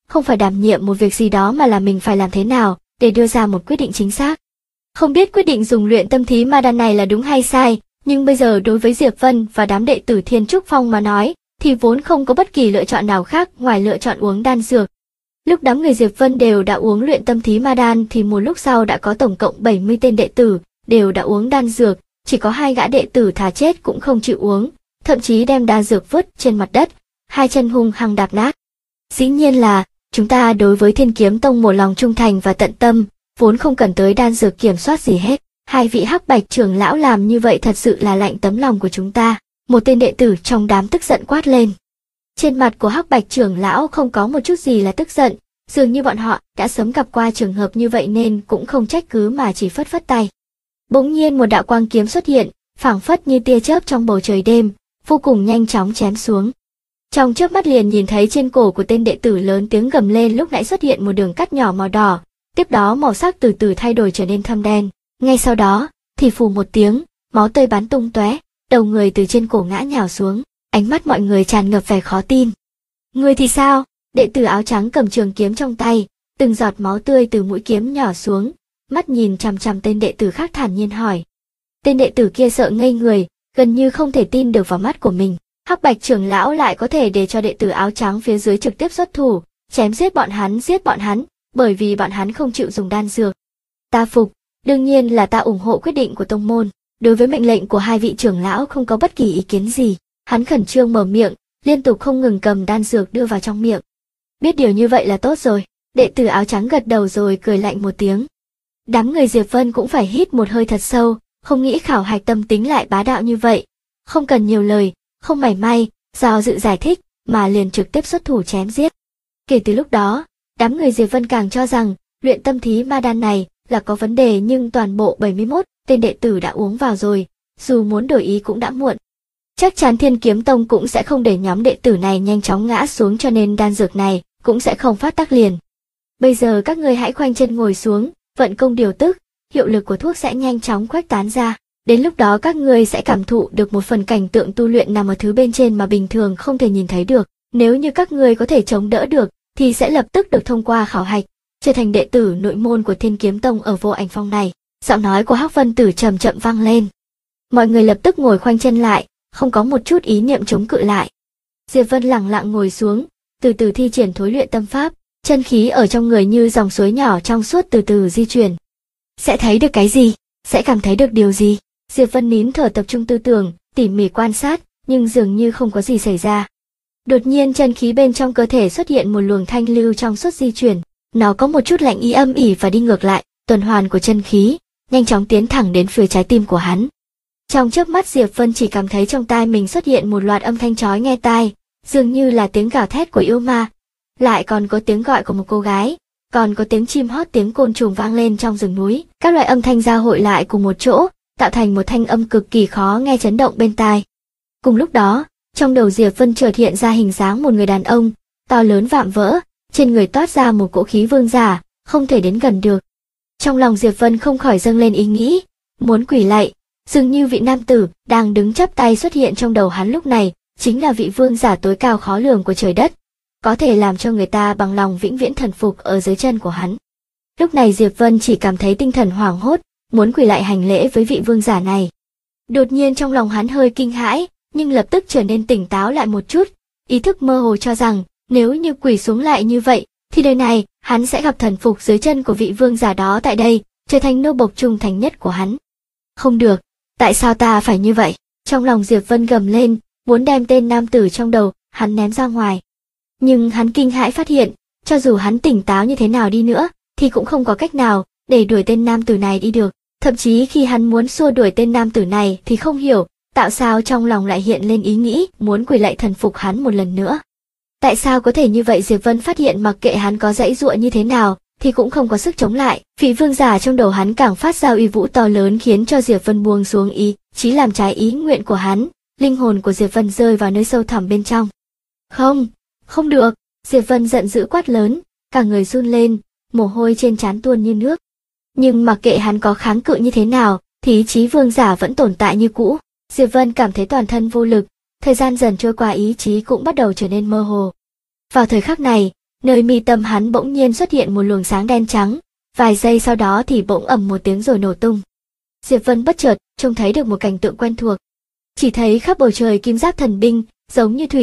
không phải đảm nhiệm một việc gì đó mà là mình phải làm thế nào để đưa ra một quyết định chính xác. Không biết quyết định dùng luyện tâm thí ma đan này là đúng hay sai, nhưng bây giờ đối với Diệp Vân và đám đệ tử Thiên Trúc Phong mà nói, thì vốn không có bất kỳ lựa chọn nào khác ngoài lựa chọn uống đan dược. Lúc đám người Diệp Vân đều đã uống luyện tâm thí ma đan thì một lúc sau đã có tổng cộng 70 tên đệ tử, đều đã uống đan dược, chỉ có 2 gã đệ tử thà chết cũng không chịu uống, thậm chí đem đan dược vứt trên mặt đất, 2 chân hung hăng đạp nát. Dĩ nhiên là, chúng ta đối với Thiên Kiếm Tông một lòng trung thành và tận tâm, vốn không cần tới đan dược kiểm soát gì hết. 2 vị Hắc Bạch trưởng lão làm như vậy thật sự là lạnh tấm lòng của chúng ta. Một tên đệ tử trong đám tức giận quát lên. Trên mặt của Hắc Bạch trưởng lão không có một chút gì là tức giận, dường như bọn họ đã sớm gặp qua trường hợp như vậy nên cũng không trách cứ mà chỉ phất phất tay. Bỗng nhiên một đạo quang kiếm xuất hiện, phảng phất như tia chớp trong bầu trời đêm, vô cùng nhanh chóng chém xuống. Trong chớp mắt liền nhìn thấy trên cổ của tên đệ tử lớn tiếng gầm lên, lúc nãy xuất hiện một đường cắt nhỏ màu đỏ, tiếp đó màu sắc từ từ thay đổi trở nên thâm đen. Ngay sau đó, thì phù một tiếng, máu tươi bắn tung tóe, đầu người từ trên cổ ngã nhào xuống, ánh mắt mọi người tràn ngập vẻ khó tin. Người thì sao? Đệ tử áo trắng cầm trường kiếm trong tay, từng giọt máu tươi từ mũi kiếm nhỏ xuống, mắt nhìn chằm chằm tên đệ tử khác thản nhiên hỏi. Tên đệ tử kia sợ ngây người, gần như không thể tin được vào mắt của mình. Hắc Bạch trưởng lão lại có thể để cho đệ tử áo trắng phía dưới trực tiếp xuất thủ, chém giết bọn hắn, bởi vì bọn hắn không chịu dùng đan dược. Ta phục, đương nhiên là ta ủng hộ quyết định của tông môn. Đối với mệnh lệnh của 2 vị trưởng lão không có bất kỳ ý kiến gì, hắn khẩn trương mở miệng, liên tục không ngừng cầm đan dược đưa vào trong miệng. Biết điều như vậy là tốt rồi, đệ tử áo trắng gật đầu rồi cười lạnh một tiếng. Đám người Diệp Vân cũng phải hít một hơi thật sâu, không nghĩ khảo hạch tâm tính lại bá đạo như vậy. Không cần nhiều lời, không mảy may, do dự giải thích, mà liền trực tiếp xuất thủ chém giết. Kể từ lúc đó, đám người Diệp Vân càng cho rằng, luyện tâm thí ma đan này là có vấn đề, nhưng toàn bộ 71 tên đệ tử đã uống vào rồi, dù muốn đổi ý cũng đã muộn. Chắc chắn Thiên Kiếm Tông cũng sẽ không để nhóm đệ tử này nhanh chóng ngã xuống, cho nên đan dược này cũng sẽ không phát tác liền. Bây giờ các ngươi hãy khoanh chân ngồi xuống, vận công điều tức, hiệu lực của thuốc sẽ nhanh chóng khuếch tán ra. Đến lúc đó các ngươi sẽ cảm thụ được một phần cảnh tượng tu luyện nằm ở thứ bên trên mà bình thường không thể nhìn thấy được. Nếu như các ngươi có thể chống đỡ được, thì sẽ lập tức được thông qua khảo hạch, trở thành đệ tử nội môn của Thiên Kiếm Tông ở Vô Ảnh Phong này. Giọng nói của Hắc Vân Tử chậm chậm vang lên. Mọi người lập tức ngồi khoanh chân lại, không có một chút ý niệm chống cự lại. Diệp Vân lặng lặng ngồi xuống, từ từ thi triển thối luyện tâm pháp, chân khí ở trong người như dòng suối nhỏ trong suốt từ từ di chuyển. Sẽ thấy được cái gì? Sẽ cảm thấy được điều gì? Diệp Vân nín thở tập trung tư tưởng, tỉ mỉ quan sát, nhưng dường như không có gì xảy ra. Đột nhiên chân khí bên trong cơ thể xuất hiện một luồng thanh lưu trong suốt di chuyển, nó có một chút lạnh ý âm ỉ và đi ngược lại, tuần hoàn của chân khí nhanh chóng tiến thẳng đến phía trái tim của hắn. Trong chớp mắt Diệp Vân chỉ cảm thấy trong tai mình xuất hiện một loạt âm thanh chói nghe tai, dường như là tiếng gào thét của yêu ma, lại còn có tiếng gọi của một cô gái, còn có tiếng chim hót, tiếng côn trùng vang lên trong rừng núi. Các loại âm thanh giao hội lại cùng một chỗ, tạo thành một thanh âm cực kỳ khó nghe chấn động bên tai. Cùng lúc đó, trong đầu Diệp Vân chợt hiện ra hình dáng một người đàn ông, to lớn vạm vỡ, trên người toát ra một cỗ khí vương giả, không thể đến gần được. Trong lòng Diệp Vân không khỏi dâng lên ý nghĩ, muốn quỳ lạy, dường như vị nam tử đang đứng chắp tay xuất hiện trong đầu hắn lúc này, chính là vị vương giả tối cao khó lường của trời đất, có thể làm cho người ta bằng lòng vĩnh viễn thần phục ở dưới chân của hắn. Lúc này Diệp Vân chỉ cảm thấy tinh thần hoảng hốt, muốn quỳ lại hành lễ với vị vương giả này. Đột nhiên trong lòng hắn hơi kinh hãi, nhưng lập tức trở nên tỉnh táo lại một chút, ý thức mơ hồ cho rằng, nếu như quỳ xuống lại như vậy, thì đời này hắn sẽ gặp thần phục dưới chân của vị vương giả đó tại đây, trở thành nô bộc trung thành nhất của hắn. Không được, tại sao ta phải như vậy? Trong lòng Diệp Vân gầm lên, muốn đem tên nam tử trong đầu hắn ném ra ngoài. Nhưng hắn kinh hãi phát hiện, cho dù hắn tỉnh táo như thế nào đi nữa, thì cũng không có cách nào để đuổi tên nam tử này đi được. Thậm chí khi hắn muốn xua đuổi tên nam tử này thì không hiểu tại sao trong lòng lại hiện lên ý nghĩ muốn quỳ lạy thần phục hắn một lần nữa. Tại sao có thể như vậy? Diệp Vân phát hiện mặc kệ hắn có giãy giụa như thế nào thì cũng không có sức chống lại. Vị vương giả trong đầu hắn càng phát ra uy vũ to lớn, khiến cho Diệp Vân buông xuống ý chí làm trái ý nguyện của hắn. Linh hồn của Diệp Vân rơi vào nơi sâu thẳm bên trong. Không, không được! Diệp Vân giận dữ quát lớn, cả người run lên, mồ hôi trên trán tuôn như nước. Nhưng mặc kệ hắn có kháng cự như thế nào, thì ý chí vương giả vẫn tồn tại như cũ. Diệp Vân cảm thấy toàn thân vô lực, thời gian dần trôi qua ý chí cũng bắt đầu trở nên mơ hồ. Vào thời khắc này, Nơi mi tâm hắn bỗng nhiên xuất hiện một luồng sáng đen trắng, vài giây sau đó thì bỗng ầm một tiếng rồi nổ tung. Diệp Vân bất chợt trông thấy được một cảnh tượng quen thuộc. Chỉ thấy khắp bầu trời kim giáp thần binh, giống như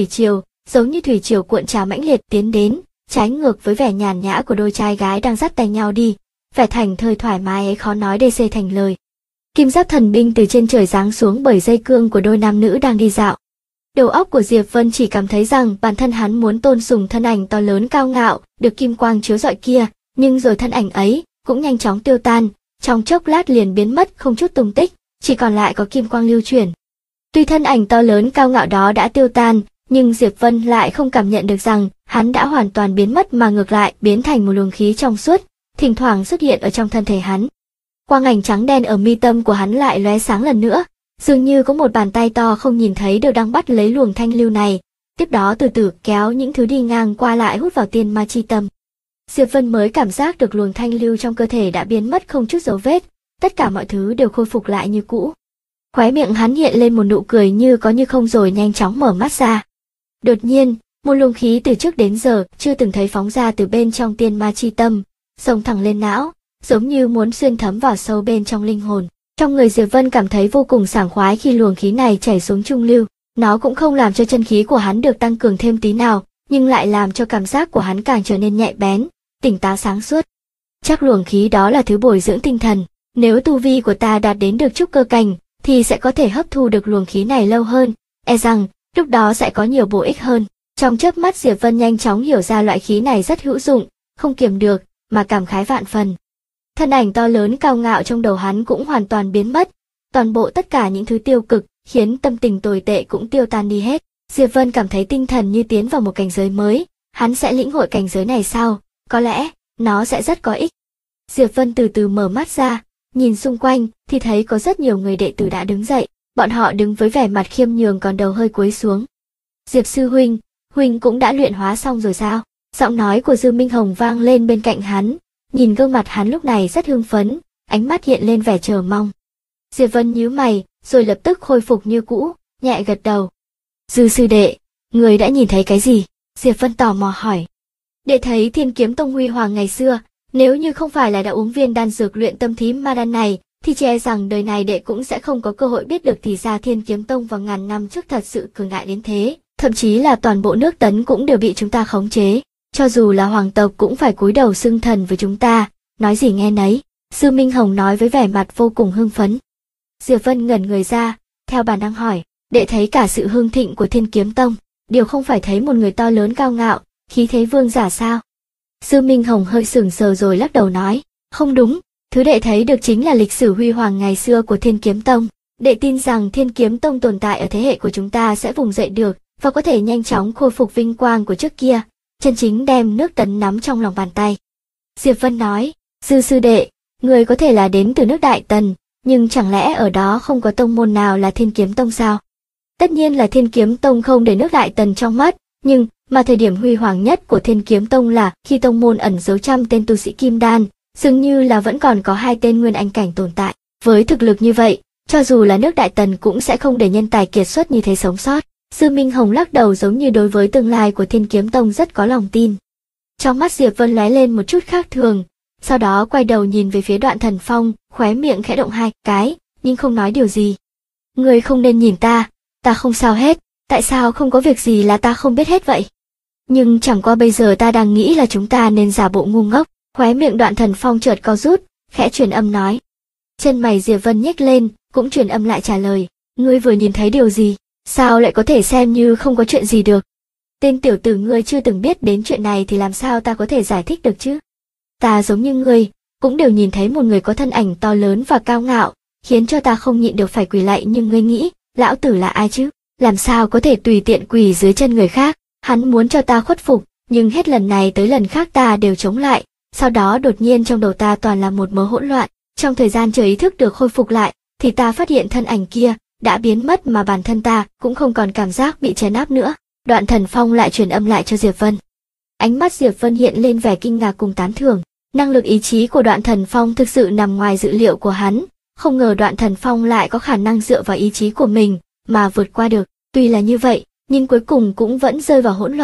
thủy triều cuộn trào mãnh liệt tiến đến, trái ngược với vẻ nhàn nhã của đôi trai gái đang dắt tay nhau đi, vẻ thành thơi thoải mái ấy khó nói để xê thành lời. Kim giáp thần binh từ trên trời giáng xuống bởi dây cương của đôi nam nữ đang đi dạo. Đầu óc của Diệp Vân chỉ cảm thấy rằng bản thân hắn muốn tôn sùng thân ảnh to lớn cao ngạo, được kim quang chiếu rọi kia, nhưng rồi thân ảnh ấy cũng nhanh chóng tiêu tan, trong chốc lát liền biến mất không chút tung tích, chỉ còn lại có kim quang lưu chuyển. Tuy thân ảnh to lớn cao ngạo đó đã tiêu tan, nhưng Diệp Vân lại không cảm nhận được rằng hắn đã hoàn toàn biến mất mà ngược lại biến thành một luồng khí trong suốt, thỉnh thoảng xuất hiện ở trong thân thể hắn. Quang ảnh trắng đen ở mi tâm của hắn lại lóe sáng lần nữa, dường như có một bàn tay to không nhìn thấy được đang bắt lấy luồng thanh lưu này, tiếp đó từ từ kéo những thứ đi ngang qua lại hút vào tiên ma chi tâm. Diệp Vân mới cảm giác được luồng thanh lưu trong cơ thể đã biến mất không chút dấu vết, tất cả mọi thứ đều khôi phục lại như cũ. Khóe miệng hắn hiện lên một nụ cười như có như không rồi nhanh chóng mở mắt ra. Đột nhiên, một luồng khí từ trước đến giờ chưa từng thấy phóng ra từ bên trong tiên ma chi tâm, xông thẳng lên não, giống như muốn xuyên thấm vào sâu bên trong linh hồn. Trong người Diệp Vân cảm thấy vô cùng sảng khoái khi luồng khí này chảy xuống trung lưu, nó cũng không làm cho chân khí của hắn được tăng cường thêm tí nào, nhưng lại làm cho cảm giác của hắn càng trở nên nhạy bén, tỉnh táo sáng suốt. Chắc luồng khí đó là thứ bồi dưỡng tinh thần, nếu tu vi của ta đạt đến được trúc cơ cảnh, thì sẽ có thể hấp thu được luồng khí này lâu hơn, e rằng lúc đó sẽ có nhiều bổ ích hơn. Trong chớp mắt Diệp Vân nhanh chóng hiểu ra loại khí này rất hữu dụng, không kiềm được mà cảm khái vạn phần. Thân ảnh to lớn cao ngạo trong đầu hắn cũng hoàn toàn biến mất, toàn bộ tất cả những thứ tiêu cực khiến tâm tình tồi tệ cũng tiêu tan đi hết. Diệp Vân cảm thấy tinh thần như tiến vào một cảnh giới mới, hắn sẽ lĩnh hội cảnh giới này sao? Có lẽ nó sẽ rất có ích. Diệp Vân từ từ mở mắt ra, nhìn xung quanh thì thấy có rất nhiều người đệ tử đã đứng dậy, bọn họ đứng với vẻ mặt khiêm nhường còn đầu hơi cúi xuống. Diệp sư huynh cũng đã luyện hóa xong rồi sao? Giọng nói của Dư Minh Hồng vang lên bên cạnh hắn, nhìn gương mặt hắn lúc này rất hưng phấn, ánh mắt hiện lên vẻ chờ mong. Diệp Vân nhíu mày, rồi lập tức khôi phục như cũ, nhẹ gật đầu. Dư sư đệ, người đã nhìn thấy cái gì? Diệp Vân tò mò hỏi. Đệ thấy Thiên Kiếm Tông huy hoàng ngày xưa, nếu như không phải là đã uống viên đan dược luyện tâm thím ma đan này, thì chỉ e rằng đời này đệ cũng sẽ không có cơ hội biết được thì ra Thiên Kiếm Tông vào ngàn năm trước thật sự cường đại đến thế, thậm chí là toàn bộ nước Tấn cũng đều bị chúng ta khống chế, cho dù là hoàng tộc cũng phải cúi đầu xưng thần với chúng ta, nói gì nghe nấy. Dư Minh Hồng nói với vẻ mặt vô cùng hưng phấn. Diệp Vân ngẩn người ra, theo bản năng hỏi, đệ thấy cả sự hưng thịnh của Thiên Kiếm Tông, đều không phải thấy một người to lớn cao ngạo, khí thế vương giả sao? Dư Minh Hồng hơi sững sờ rồi lắc đầu nói, không đúng, thứ đệ thấy được chính là lịch sử huy hoàng ngày xưa của Thiên Kiếm Tông. Đệ tin rằng Thiên Kiếm Tông tồn tại ở thế hệ của chúng ta sẽ vùng dậy được, và có thể nhanh chóng khôi phục vinh quang của trước kia, chân chính đem nước Tấn nắm trong lòng bàn tay. Diệp Vân nói, Dư sư đệ, người có thể là đến từ nước Đại Tần, nhưng chẳng lẽ ở đó không có tông môn nào là Thiên Kiếm Tông sao? Tất nhiên là Thiên Kiếm Tông không để nước Đại Tần trong mắt, nhưng mà thời điểm huy hoàng nhất của Thiên Kiếm Tông là khi tông môn ẩn giấu trăm tên tu sĩ kim đan, dường như là vẫn còn có 2 tên nguyên anh cảnh tồn tại. Với thực lực như vậy, cho dù là nước Đại Tần cũng sẽ không để nhân tài kiệt xuất như thế sống sót. Dư Minh Hồng lắc đầu giống như đối với tương lai của Thiên Kiếm Tông rất có lòng tin. Trong mắt Diệp Vân lóe lên một chút khác thường, sau đó quay đầu nhìn về phía Đoạn Thần Phong, khóe miệng khẽ động 2 cái, nhưng không nói điều gì. Người không nên nhìn ta không sao hết, tại sao không có việc gì là ta không biết hết vậy? Nhưng chẳng qua bây giờ ta đang nghĩ là chúng ta nên giả bộ ngu ngốc. Khóe miệng Đoạn Thần Phong chợt co rút, khẽ truyền âm nói. Chân mày Diệp Vân nhếch lên, cũng truyền âm lại trả lời, ngươi vừa nhìn thấy điều gì? Sao lại có thể xem như không có chuyện gì được? Tên tiểu tử ngươi chưa từng biết đến chuyện này thì làm sao ta có thể giải thích được chứ? Ta giống như ngươi, cũng đều nhìn thấy một người có thân ảnh to lớn và cao ngạo, khiến cho ta không nhịn được phải quỳ lạy, nhưng ngươi nghĩ, lão tử là ai chứ? Làm sao có thể tùy tiện quỳ dưới chân người khác? Hắn muốn cho ta khuất phục, nhưng hết lần này tới lần khác ta đều chống lại, sau đó đột nhiên trong đầu ta toàn là một mớ hỗn loạn. Trong thời gian chờ ý thức được khôi phục lại, thì ta phát hiện thân ảnh kia đã biến mất mà bản thân ta cũng không còn cảm giác bị trấn áp nữa. Đoạn Thần Phong lại truyền âm lại cho Diệp Vân. Ánh mắt Diệp Vân hiện lên vẻ kinh ngạc cùng tán thưởng. Năng lực ý chí của Đoạn Thần Phong thực sự nằm ngoài dự liệu của hắn, không ngờ Đoạn Thần Phong lại có khả năng dựa vào ý chí của mình mà vượt qua được. Tuy là như vậy, nhưng cuối cùng cũng vẫn rơi vào hỗn loạn,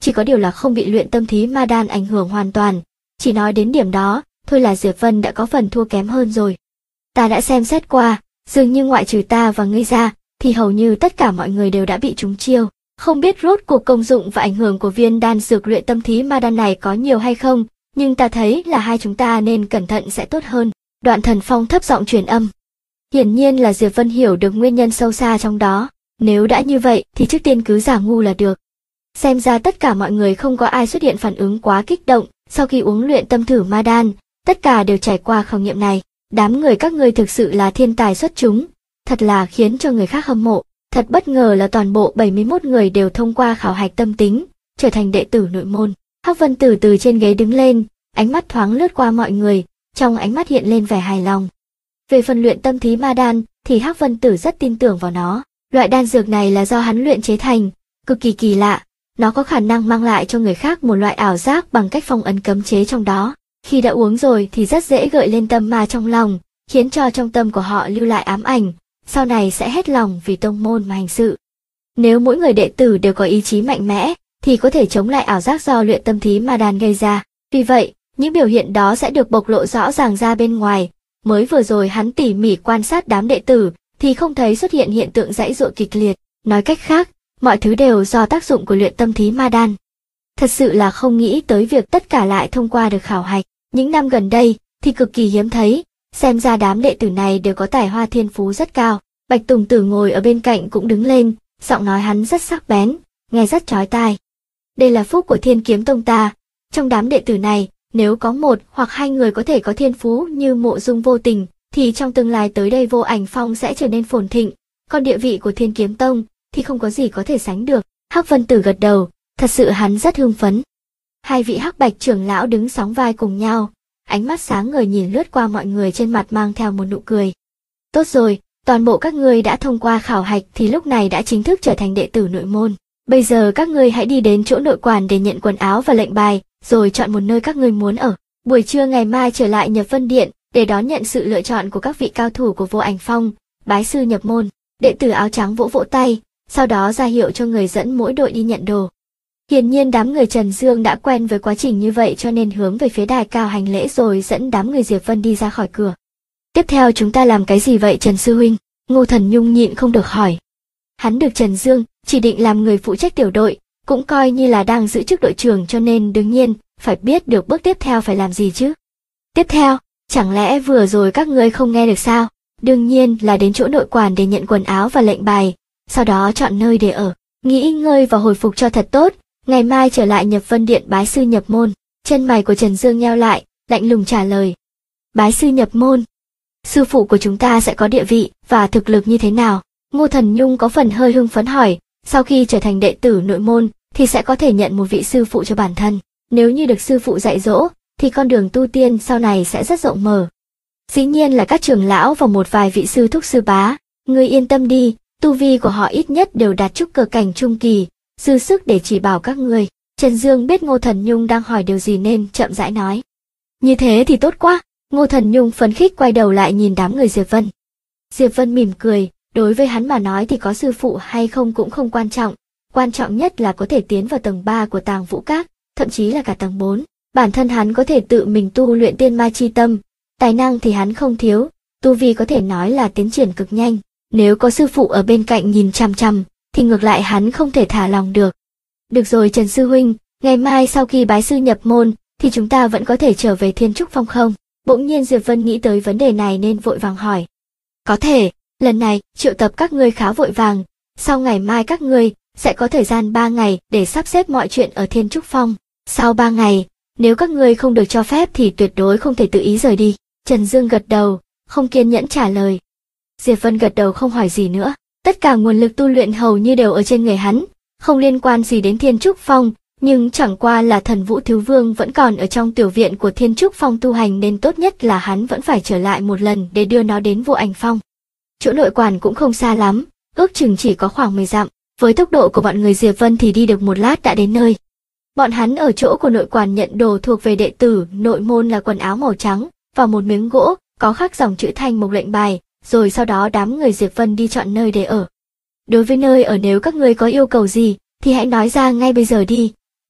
chỉ có điều là không bị luyện tâm thí ma đan ảnh hưởng hoàn toàn. Chỉ nói đến điểm đó, thôi là Diệp Vân đã có phần thua kém hơn rồi. Ta đã xem xét qua, dường như ngoại trừ ta và ngươi ra, thì hầu như tất cả mọi người đều đã bị trúng chiêu. Không biết rốt cuộc công dụng và ảnh hưởng của viên đan dược luyện tâm thí ma đan này có nhiều hay không, nhưng ta thấy là hai chúng ta nên cẩn thận sẽ tốt hơn. Đoạn Thần Phong thấp giọng truyền âm. Hiển nhiên là Diệp Vân hiểu được nguyên nhân sâu xa trong đó, nếu đã như vậy thì trước tiên cứ giả ngu là được. Xem ra tất cả mọi người không có ai xuất hiện phản ứng quá kích động, sau khi uống luyện tâm thử ma đan, tất cả đều trải qua khảo nghiệm này. Đám người các ngươi thực sự là thiên tài xuất chúng, thật là khiến cho người khác hâm mộ. Thật bất ngờ là toàn bộ 71 người đều thông qua khảo hạch tâm tính, trở thành đệ tử nội môn. Hắc Vân Tử từ trên ghế đứng lên, ánh mắt thoáng lướt qua mọi người, trong ánh mắt hiện lên vẻ hài lòng. Về phần luyện tâm thí ma đan, thì Hắc Vân Tử rất tin tưởng vào nó. Loại đan dược này là do hắn luyện chế thành, cực kỳ kỳ lạ. Nó có khả năng mang lại cho người khác một loại ảo giác bằng cách phong ấn cấm chế trong đó. Khi đã uống rồi thì rất dễ gợi lên tâm ma trong lòng, khiến cho trong tâm của họ lưu lại ám ảnh, sau này sẽ hết lòng vì tông môn mà hành sự. Nếu mỗi người đệ tử đều có ý chí mạnh mẽ, thì có thể chống lại ảo giác do luyện tâm thí ma đan gây ra. Vì vậy, những biểu hiện đó sẽ được bộc lộ rõ ràng ra bên ngoài. Mới vừa rồi hắn tỉ mỉ quan sát đám đệ tử, thì không thấy xuất hiện hiện tượng giãy giụa kịch liệt. Nói cách khác, mọi thứ đều do tác dụng của luyện tâm thí ma đan. Thật sự là không nghĩ tới việc tất cả lại thông qua được khảo hạch. Những năm gần đây thì cực kỳ hiếm thấy, xem ra đám đệ tử này đều có tài hoa thiên phú rất cao. Bạch Tùng Tử ngồi ở bên cạnh cũng đứng lên, giọng nói hắn rất sắc bén, nghe rất chói tai. Đây là phúc của Thiên Kiếm Tông ta, trong đám đệ tử này, nếu có một hoặc hai người có thể có thiên phú như Mộ Dung Vô Tình, thì trong tương lai tới đây Vô Ảnh Phong sẽ trở nên phồn thịnh, còn địa vị của Thiên Kiếm Tông thì không có gì có thể sánh được. Hắc Vân Tử gật đầu, thật sự hắn rất hưng phấn. Hai vị Hắc Bạch trưởng lão đứng sóng vai cùng nhau, ánh mắt sáng ngời nhìn lướt qua mọi người, trên mặt mang theo một nụ cười. Tốt rồi, toàn bộ các ngươi đã thông qua khảo hạch thì lúc này đã chính thức trở thành đệ tử nội môn. Bây giờ các ngươi hãy đi đến chỗ nội quản để nhận quần áo và lệnh bài, rồi chọn một nơi các ngươi muốn ở. Buổi trưa ngày mai trở lại Nhập Vân Điện để đón nhận sự lựa chọn của các vị cao thủ của Vô Ảnh Phong, bái sư nhập môn. Đệ tử áo trắng vỗ vỗ tay, sau đó ra hiệu cho người dẫn mỗi đội đi nhận đồ. Hiển nhiên đám người Trần Dương đã quen với quá trình như vậy cho nên hướng về phía đài cao hành lễ rồi dẫn đám người Diệp Vân đi ra khỏi cửa. Tiếp theo chúng ta làm cái gì vậy Trần Sư Huynh? Ngô Thần Nhung nhịn không được hỏi. Hắn được Trần Dương chỉ định làm người phụ trách tiểu đội, cũng coi như là đang giữ chức đội trưởng cho nên đương nhiên phải biết được bước tiếp theo phải làm gì chứ. Tiếp theo, chẳng lẽ vừa rồi các ngươi không nghe được sao? Đương nhiên là đến chỗ nội quản để nhận quần áo và lệnh bài, sau đó chọn nơi để ở, nghỉ ngơi và hồi phục cho thật tốt, ngày mai trở lại Nhập Vân Điện bái sư nhập môn. Chân mày của Trần Dương nheo lại, lạnh lùng trả lời. Bái sư nhập môn? Sư phụ của chúng ta sẽ có địa vị và thực lực như thế nào? Ngô Thần Nhung có phần hơi hưng phấn hỏi, sau khi trở thành đệ tử nội môn thì sẽ có thể nhận một vị sư phụ cho bản thân. Nếu như được sư phụ dạy dỗ, thì con đường tu tiên sau này sẽ rất rộng mở. Dĩ nhiên là các trưởng lão và một vài vị sư thúc sư bá. Ngươi yên tâm đi, tu vi của họ ít nhất đều đạt trúc cơ cảnh trung kỳ, dư sức để chỉ bảo các ngươi. Trần Dương biết Ngô Thần Nhung đang hỏi điều gì nên chậm rãi nói. Như thế thì tốt quá. Ngô Thần Nhung phấn khích quay đầu lại nhìn đám người Diệp Vân. Diệp Vân mỉm cười, đối với hắn mà nói thì có sư phụ hay không cũng không quan trọng nhất là có thể tiến vào tầng 3 của Tàng Vũ Các, thậm chí là cả tầng 4. Bản thân hắn có thể tự mình tu luyện tiên ma chi tâm, tài năng thì hắn không thiếu, tu vi có thể nói là tiến triển cực nhanh. Nếu có sư phụ ở bên cạnh nhìn chằm chằm, thì ngược lại hắn không thể thả lòng được. Được rồi Trần Sư Huynh, ngày mai sau khi bái sư nhập môn, thì chúng ta vẫn có thể trở về Thiên Trúc Phong không? Bỗng nhiên Diệp Vân nghĩ tới vấn đề này nên vội vàng hỏi. Có thể, lần này triệu tập các ngươi khá vội vàng, sau ngày mai các ngươi sẽ có thời gian 3 ngày để sắp xếp mọi chuyện ở Thiên Trúc Phong. Sau 3 ngày, nếu các ngươi không được cho phép thì tuyệt đối không thể tự ý rời đi. Trần Dương gật đầu, không kiên nhẫn trả lời. Diệp Vân gật đầu không hỏi gì nữa. Tất cả nguồn lực tu luyện hầu như đều ở trên người hắn, không liên quan gì đến Thiên Trúc Phong, nhưng chẳng qua là Thần Vũ Thiếu Vương vẫn còn ở trong tiểu viện của Thiên Trúc Phong tu hành nên tốt nhất là hắn vẫn phải trở lại một lần để đưa nó đến Vô Ảnh Phong. Chỗ nội quản cũng không xa lắm, ước chừng chỉ có khoảng 10 dặm, với tốc độ của bọn người Diệp Vân thì đi được một lát đã đến nơi. Bọn hắn ở chỗ của nội quản nhận đồ thuộc về đệ tử nội môn là quần áo màu trắng và một miếng gỗ có khắc dòng chữ Thanh Mộc lệnh bài, rồi sau đó đám người Diệp Vân đi chọn nơi để ở. Đối với nơi ở nếu các ngươi có yêu cầu gì thì hãy nói ra ngay bây giờ đi,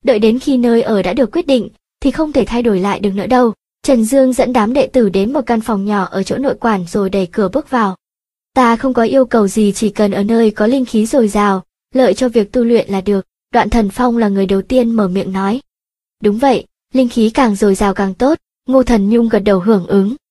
đợi đến khi nơi ở đã được quyết định, thì không thể thay đổi lại được nữa đâu. Trần Dương dẫn đám đệ tử đến một căn phòng nhỏ ở chỗ nội quản rồi đẩy cửa bước vào. Ta không có yêu cầu gì, chỉ cần ở nơi có linh khí dồi dào, lợi cho việc tu luyện là được. Đoạn Thần Phong là người đầu tiên mở miệng nói. Đúng vậy, linh khí càng dồi dào càng tốt. Ngô Thần Nhung gật đầu hưởng ứng.